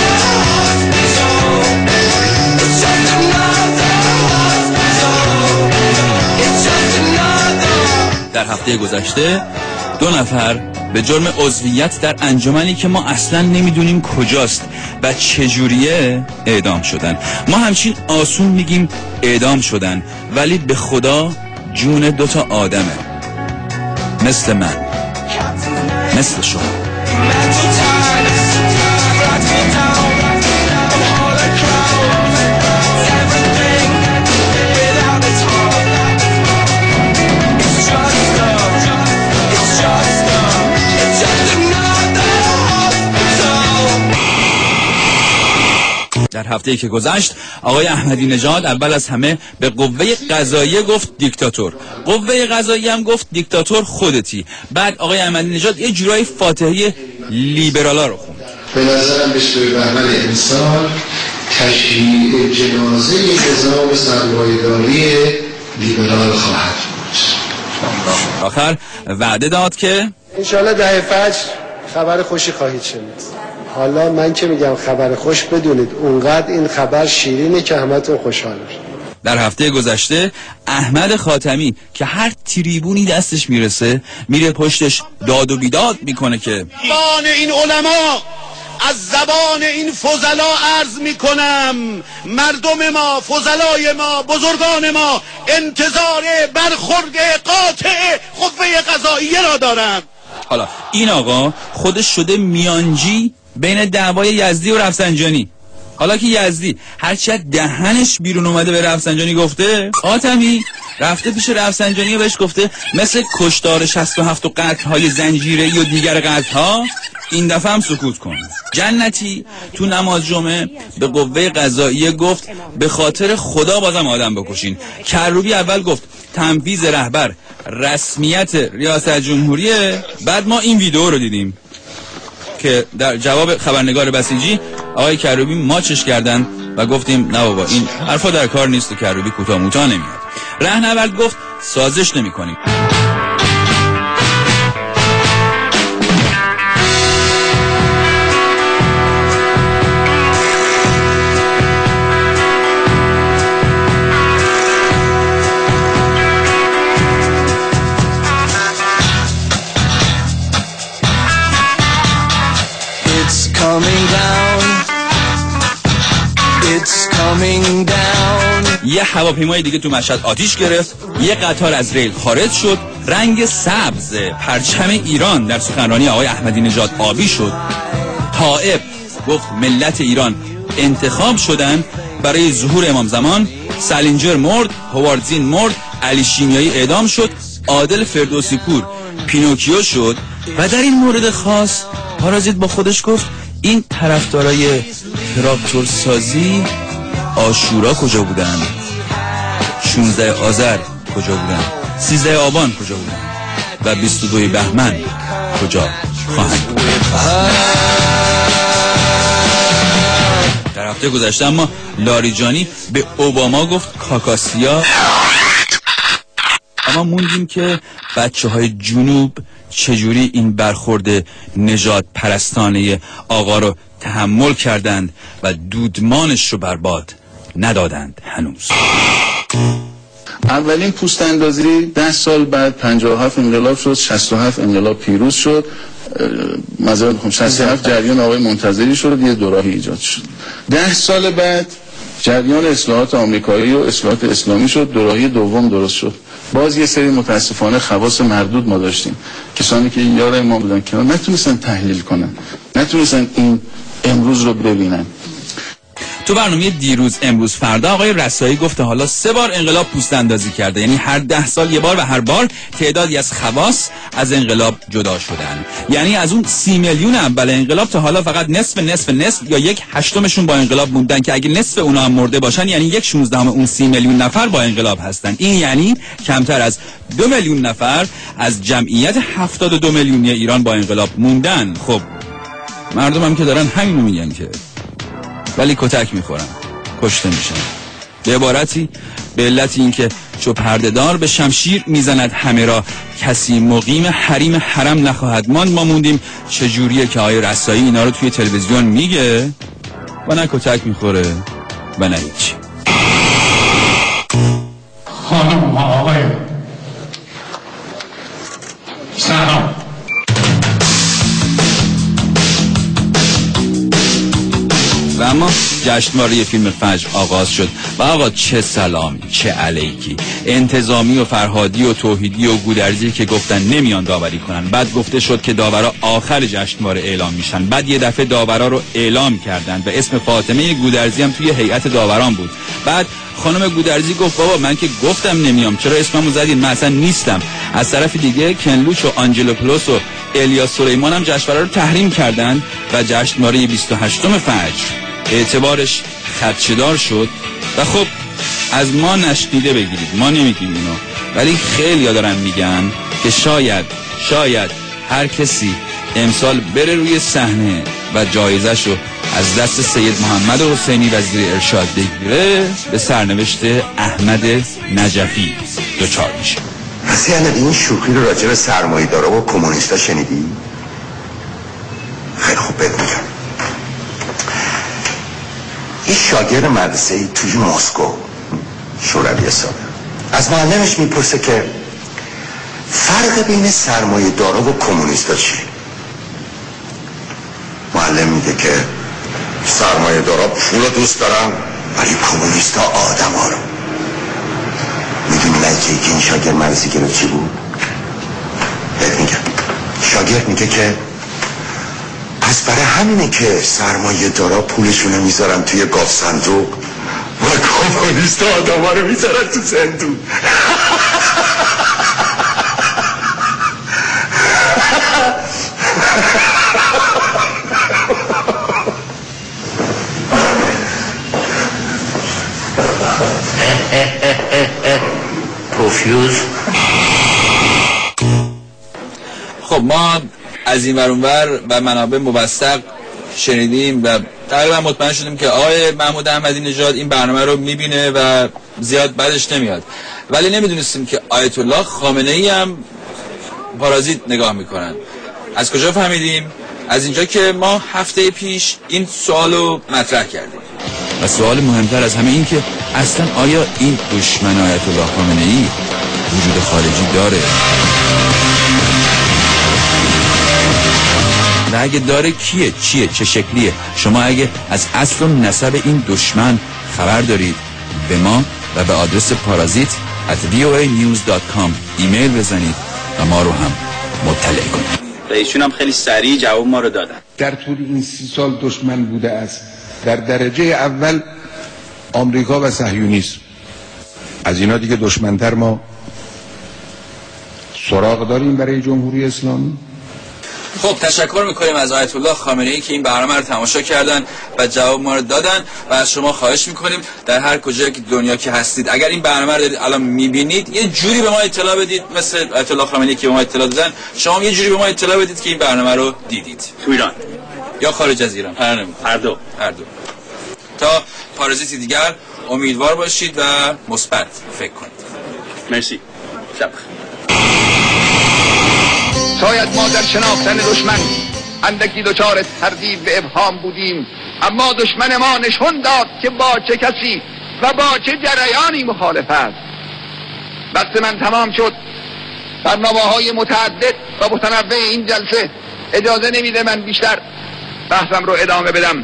Speaker 18: در هفته گذشته دو نفر به جرم عضویت در انجمنی که ما اصلا نمیدونیم کجاست و چجوریه اعدام شدن. ما همچین آسون میگیم اعدام شدن، ولی به خدا جون دوتا آدمه، مثل من، مثل شما. در هفته‌ای که گذشت آقای احمدی نژاد اول از همه به قوه قضاییه گفت دیکتاتور، قوه قضاییه هم گفت دیکتاتور خودتی. بعد آقای احمدی نژاد یه جورایی فاتحه لیبرالا رو خوند.
Speaker 20: به نظرم بیست و دو بهمن امسال تشییع جنازه نظام سرمایه‌داری لیبرال خواهد بود.
Speaker 18: آخر وعده داد که
Speaker 21: انشالله دهه فجر خبر خوشی خواهید شنید. حالا من که میگم خبر خوش، بدونید اونقدر این خبر شیرینه که همتون خوشحال بشید.
Speaker 18: در هفته گذشته احمد خاتمی که هر تریبونی دستش میرسه میره پشتش داد و بیداد میکنه که
Speaker 22: زبان این علما، از زبان این فضلا عرض میکنم مردم ما، فضلای ما، بزرگان ما انتظار برخورد قاطع قوه قضاییه را دارند.
Speaker 18: حالا این آقا خودش شده میانجی بین دعوای یزدی و رفسنجانی. حالا که یزدی هرچی دهنش بیرون اومده به رفسنجانی گفته، خاتمی رفته پیش رفسنجانی و بهش گفته مثل کشتار شصت و هفت و قتل‌های زنجیره‌ای و دیگر قتل‌ها این دفعه هم سکوت کن. جنتی تو نماز جمعه به قوه قضاییه گفت به خاطر خدا بازم آدم بکشین. کروبی اول گفت تنفیذ رهبر رسمیت ریاست جمهوریه، بعد ما این ویدیو رو دیدیم که در جواب خبرنگار بسیجی آقای کروبی ماچش کردن و گفتیم نه بابا این حرفا در کار نیست و کروبی کوتاه موتاه نمیاد. رهنورد گفت سازش نمی کنیم. یه هواپیمای دیگه تو مشهد آتیش گرفت، یه قطار از ریل خارج شد، رنگ سبز پرچم ایران در سخنرانی آقای احمدی نژاد آبی شد. طائب گفت ملت ایران انتخاب شدن برای ظهور امام زمان. سالینجر مرد، هوارد زین مرد، علی شیمیایی اعدام شد، عادل فردوسی پور پینوکیو شد. و در این مورد خاص پارازیت با خودش گفت این طرفدارای تراکتور سازی آشورا کجا بودن؟ شانزده آذر کجا بودن؟ سیزده آبان کجا بودن؟ و بیست و دو بهمن کجا خواهند بود؟ در هفته گذشته اما لاریجانی به اوباما گفت کاکاسیا. اما موندیم که بچه های جنوب چجوری این برخورد نژاد پرستانه آقا رو تحمل کردند و دودمانش رو برباد ندادند هنوز.
Speaker 1: اولین پوست اندازی ده سال بعد پنجاه و هفت انقلاب شد، شصت و هفت انقلاب پیروز شد، معذرت میخوام شصت و هفت جریان آقای منتظری شد، یه دوراهی ایجاد شد. ده سال بعد جریان اصلاحات آمریکایی و اصلاحات اسلامی شد، دوراهی دوم درست شد. باز یه سری متاسفانه خواص مردود ما داشتیم، کسانی که یار ما بودن که نتونستن تحلیل کنن، نتونستن این امروز رو ببینن.
Speaker 18: تو برنامه دیروز امروز فردا آقای رسایی گفته حالا سه بار انقلاب پوست اندازی کرده، یعنی هر ده سال یه بار و هر بار تعدادی از خواص از انقلاب جدا شدن. یعنی از اون سی میلیون اول انقلاب تا حالا فقط نصف نصف نصف یا یک هشتمشون با انقلاب موندن که اگه نصف اونا هم مرده باشن یعنی یک شانزدهم اون سی میلیون نفر با انقلاب هستن. این یعنی کمتر از دو میلیون نفر از جمعیت هفتاد و دو میلیونی ایران با انقلاب موندن. خب مردم هم که دارن همینو میگن که، ولی کتک میخورن، کشته میشن. به عبارتی به علت این که چو پردهدار به شمشیر میزند همه را، کسی مقیم حریم حرم نخواهد ماند. ما موندیم چجوریه که آقای رسایی اینا رو توی تلویزیون میگه و نه کتک میخوره و نه هیچی.
Speaker 4: خانم ها آقای سلام.
Speaker 18: و اما جشنواره فیلم فجر آغاز شد و آقا چه سلامی چه علیکی. انتظامی و فرهادی و توحیدی و گودرزی که گفتن نمیان داوری کنن، بعد گفته شد که داورا آخر جشنواره اعلام میشن، بعد یه دفعه داورا رو اعلام کردن و اسم فاطمه گودرزی هم توی هیئت داوران بود. بعد خانم گودرزی گفت بابا من که گفتم نمیام، چرا اسممو زدین؟ من اصلا نیستم. از طرف دیگه کنلوچ و آنجلوپولوس و الیاس سلیمان هم جشنواره رو تحریم کردن و جشنواره بیست و هشتم فجر اعتبارش خدشه‌دار شد. و خب از ما نشنیده بگیرید، ما نمیگیم اینو، ولی خیلی ها دارن میگن که شاید شاید هر کسی امسال بره روی صحنه و جایزه‌شو از دست سید محمد حسینی وزیر ارشاد بگیره به سرنوشت احمد نجفی دچار میشه.
Speaker 23: پس یعنی این شوخی رو راجع به سرمایه‌دارا و کمونیستا شنیدی؟ خیلی خوب بهت میگم. این شاگرد مدرسه ای توی مسکو شوروی سابق از معلمش میپرسه که فرق بین سرمایه دارا و کمونیستا چیه؟ معلم میگه که سرمایه دارا پول رو دوست دارن ولی کمونیستا آدم ها رو. میدونی نتیجه که این شاگرد مدرسه گرفت چی بود؟ بهت میگم. شاگرد میگه که پس برای همینه که سرمایه دارا پولشونو میذارن توی گاف صندوق و کمونیست آدم ها رو میذارن تو صندوق.
Speaker 18: پروفیوز. خب ما از این ور اونور و منابع موثق شنیدیم و تقریبا مطمئن شدیم که آقای محمود احمدی نژاد این برنامه رو میبینه و زیاد بدش نمیاد، ولی نمیدونستیم که آیت الله خامنه ای هم پارازیت نگاه میکنن. از کجا فهمیدیم؟ از اینجا که ما هفته پیش این سوالو مطرح کردیم و سوال مهمتر از همه این که اصلا آیا این دشمن آیت الله خامنه ای وجود خارجی داره؟ و اگه داره کیه؟ چیه؟ چه شکلیه؟ شما اگه از اصل و نسب این دشمن خبر دارید به ما و به آدرس پارازیت ات وی او ای نیوز دات کام ایمیل بزنید و ما رو هم مطلع کنید.
Speaker 19: و ایشون هم خیلی سریع جواب ما رو دادن.
Speaker 2: در طول این سی سال دشمن بوده است. در درجه اول آمریکا و صهیونیسم. از اینا دیگه دشمنتر ما سراغ داریم برای جمهوری اسلامی.
Speaker 18: خب تشکر میکنیم از آیت الله خامنه ای که این برنامه رو تماشا کردن و جواب ما رو دادن و از شما خواهش میکنیم در هر کجایی که دنیا که هستید اگر این برنامه رو الان میبینید یه جوری به ما اطلاع بدید، مثل آیت الله خامنه ای که به ما اطلاع دادن شما یه جوری به ما اطلاع بدید که این برنامه رو دیدید
Speaker 19: تو ایران
Speaker 18: یا خارج از ایران، هر نمی‌کنه،
Speaker 19: هر دو
Speaker 18: هر دو. تا پارازیتی دیگر امیدوار باشید و مثبت فکر کنید.
Speaker 19: مرسی. شب
Speaker 5: شاید ما در شناختن دشمن اندکی دچار تردید به ابهام بودیم، اما دشمن ما نشون داد که با چه کسی و با چه جریانی مخالف است. بحث من تمام شد. برنامه های متعدد و متنوع این جلسه اجازه نمیده من بیشتر بحثم رو ادامه بدم.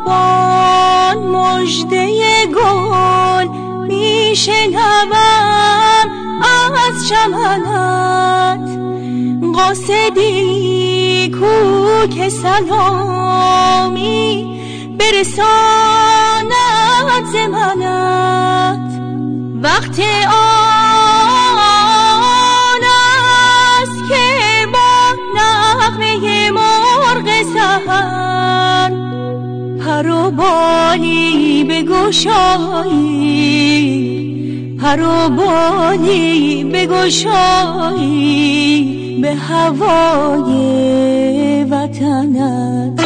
Speaker 6: باغبان مژده گل میشنوم از چمنت، قاصدی کو که سلامی برساند ز منت. وقت آن است که با نغمه مرغ سحر پر و بالی بگشایی، پر و بالی بگشایی به هوای وطنت.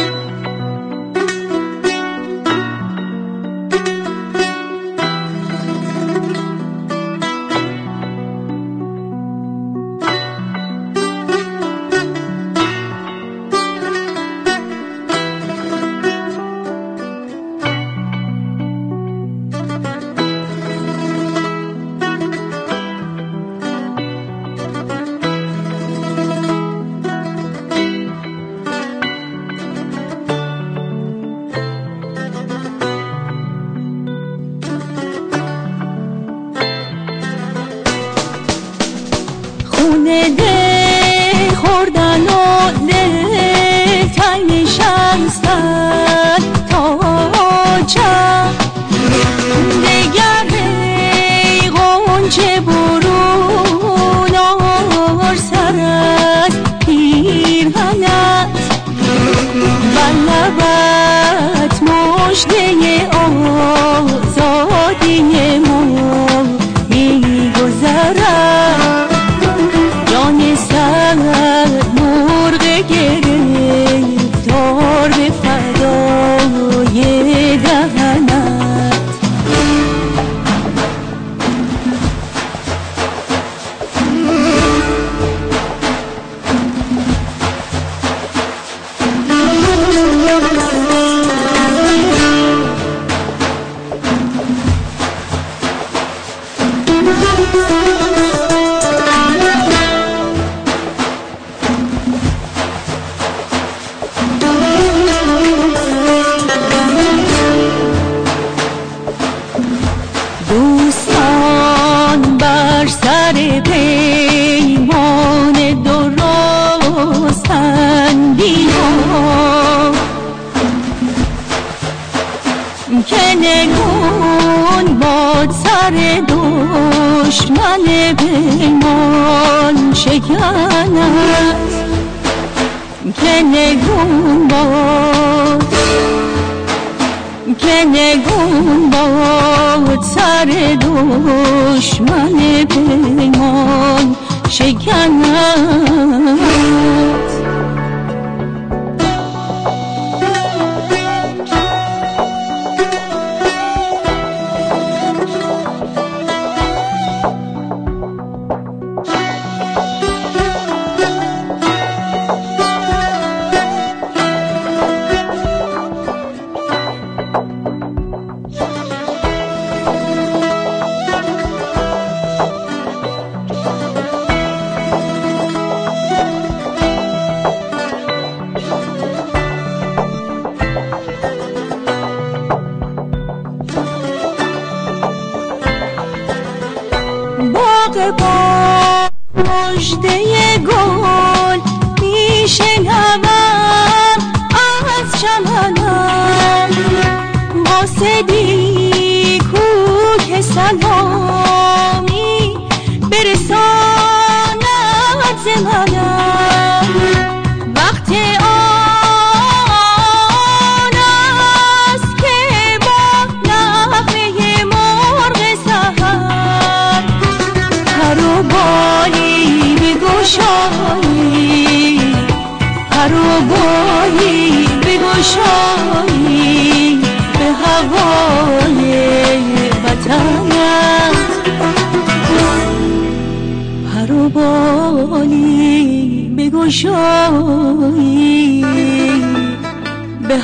Speaker 6: به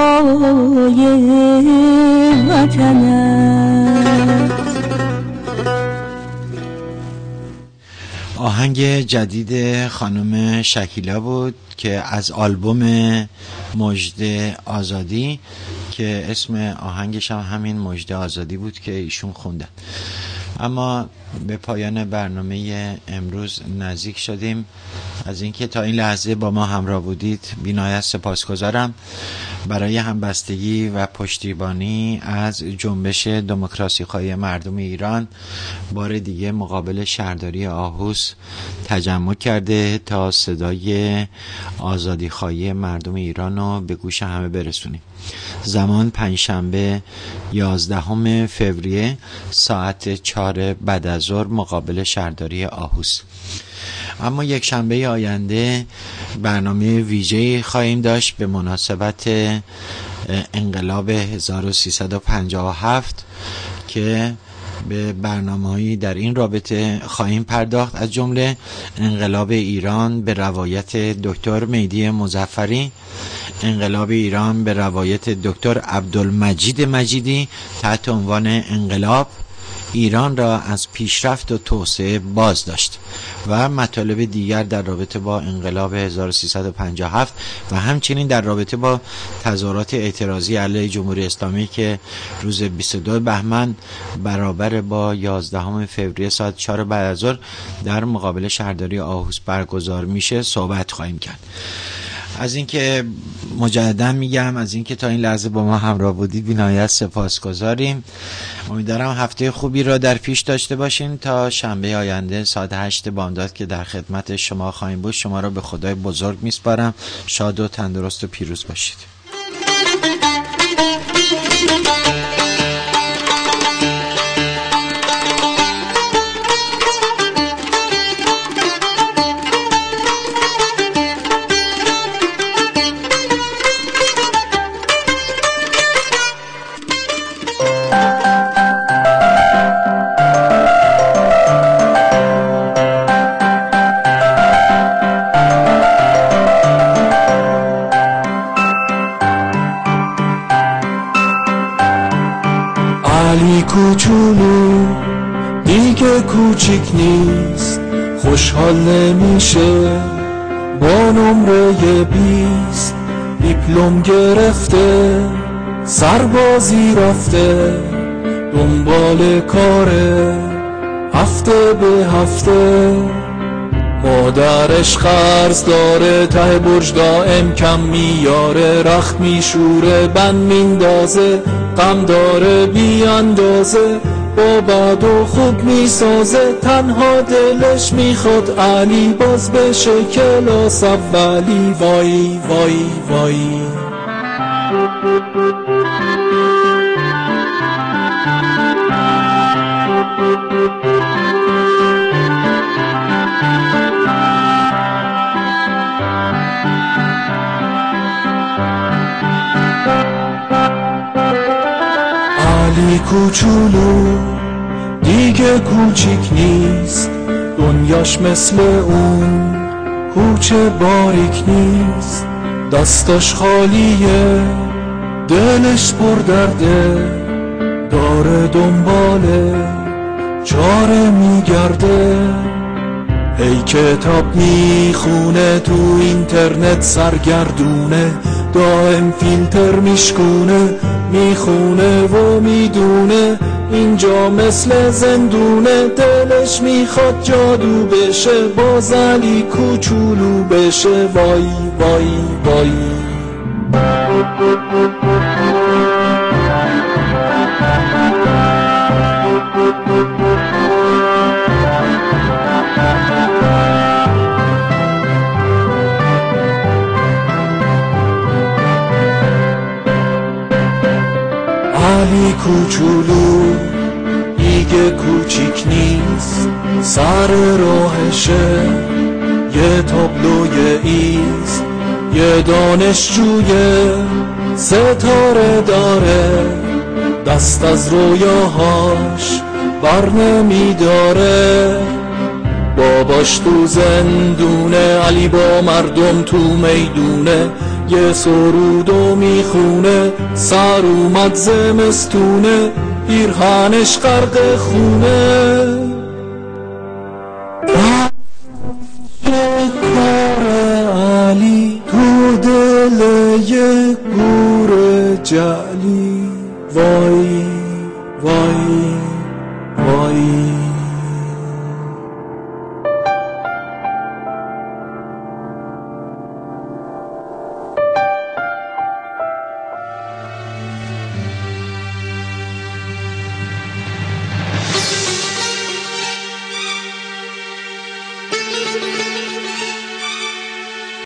Speaker 6: هوای وطنت.
Speaker 3: آهنگ جدید خانم شکیلا بود که از آلبوم مژده آزادی که اسم آهنگش هم همین مژده آزادی بود که ایشون خوندن. اما به پایان برنامه امروز نزدیک شدیم. از اینکه تا این لحظه با ما همراه بودید بی‌نهایت سپاسگزارم. برای همبستگی و پشتیبانی از جنبش دموکراسی‌خواهی مردم ایران بار دیگه مقابل شهرداری آهوس تجمع کرده تا صدای آزادی‌خواهی مردم ایران رو به گوش همه برسونیم. زمان پنجشنبه یازدهم فوریه ساعت چهار بعد از ظهر مقابل شهرداری آهوس. اما یک شنبه آینده برنامه ویژه‌ای خواهیم داشت به مناسبت انقلاب هزار و سیصد و پنجاه و هفت که به برنامه‌ای در این رابطه خواهیم پرداخت، از جمله انقلاب ایران به روایت دکتر مهدی مظفری، انقلاب ایران به روایت دکتر عبدالمجید مجیدی تحت عنوان انقلاب ایران را از پیشرفت و توسعه باز داشت و مطالب دیگر در رابطه با انقلاب هزار و سیصد و پنجاه و هفت و همچنین در رابطه با تظاهرات اعتراضی علیه جمهوری اسلامی که روز بیست و دو بهمن برابر با یازدهم فوریه ساعت چهار بعد از ظهر در مقابل شهرداری آهوس برگزار میشه صحبت خواهیم کرد. از اینکه مجددا میگم از اینکه تا این لحظه با ما همراه بودید بی‌نهایت سپاسگزاریم. امیدوارم هفته خوبی را در پیش داشته باشیم. تا شنبه آینده ساعت هشت بامداد که در خدمت شما خواهیم بود، شما را به خدای بزرگ میسپارم. شاد و تندرست و پیروز باشید.
Speaker 7: کوچولو دیگه کوچیک نیست، خوشحال نمیشه با نمره بیست، دیپلم گرفته سربازی رفته دنبال کاره هفته به هفته. مادرش قرض داره ته برج دائم کم میاره، رخت میشوره بند میندازه غم داره بی اندازه، با بد و خوب میسازه تنها دلش میخواد علی باز بشه کلاس اولی. وای وای وای علی کوچولو دیگه کوچیک نیست، دنیاش مثل اون کوچه باریک نیست، دستاش خالیه دلش پر درده، داره دنباله چاره میگرده، هی کتاب میخونه تو اینترنت سرگردونه، دائم فیلتر میشکونه میخونه و میدونه اینجا مثل زندونه، دلش میخواد جادو بشه باز علی کوچولو بشه. وای وای وای علی کوچولو دیگه کوچیک نیست، سر راهشه یه تابلوی ایست، یه دانشجوی ستاره داره دست از رویاهاش بر نمیداره، باباش تو زندونه علی با مردم تو میدونه، یه سرودو میخونه سر اومد زمستونه پیرهنش غرق خونه، کار علی تو دل یه گور جعلی وای وای وای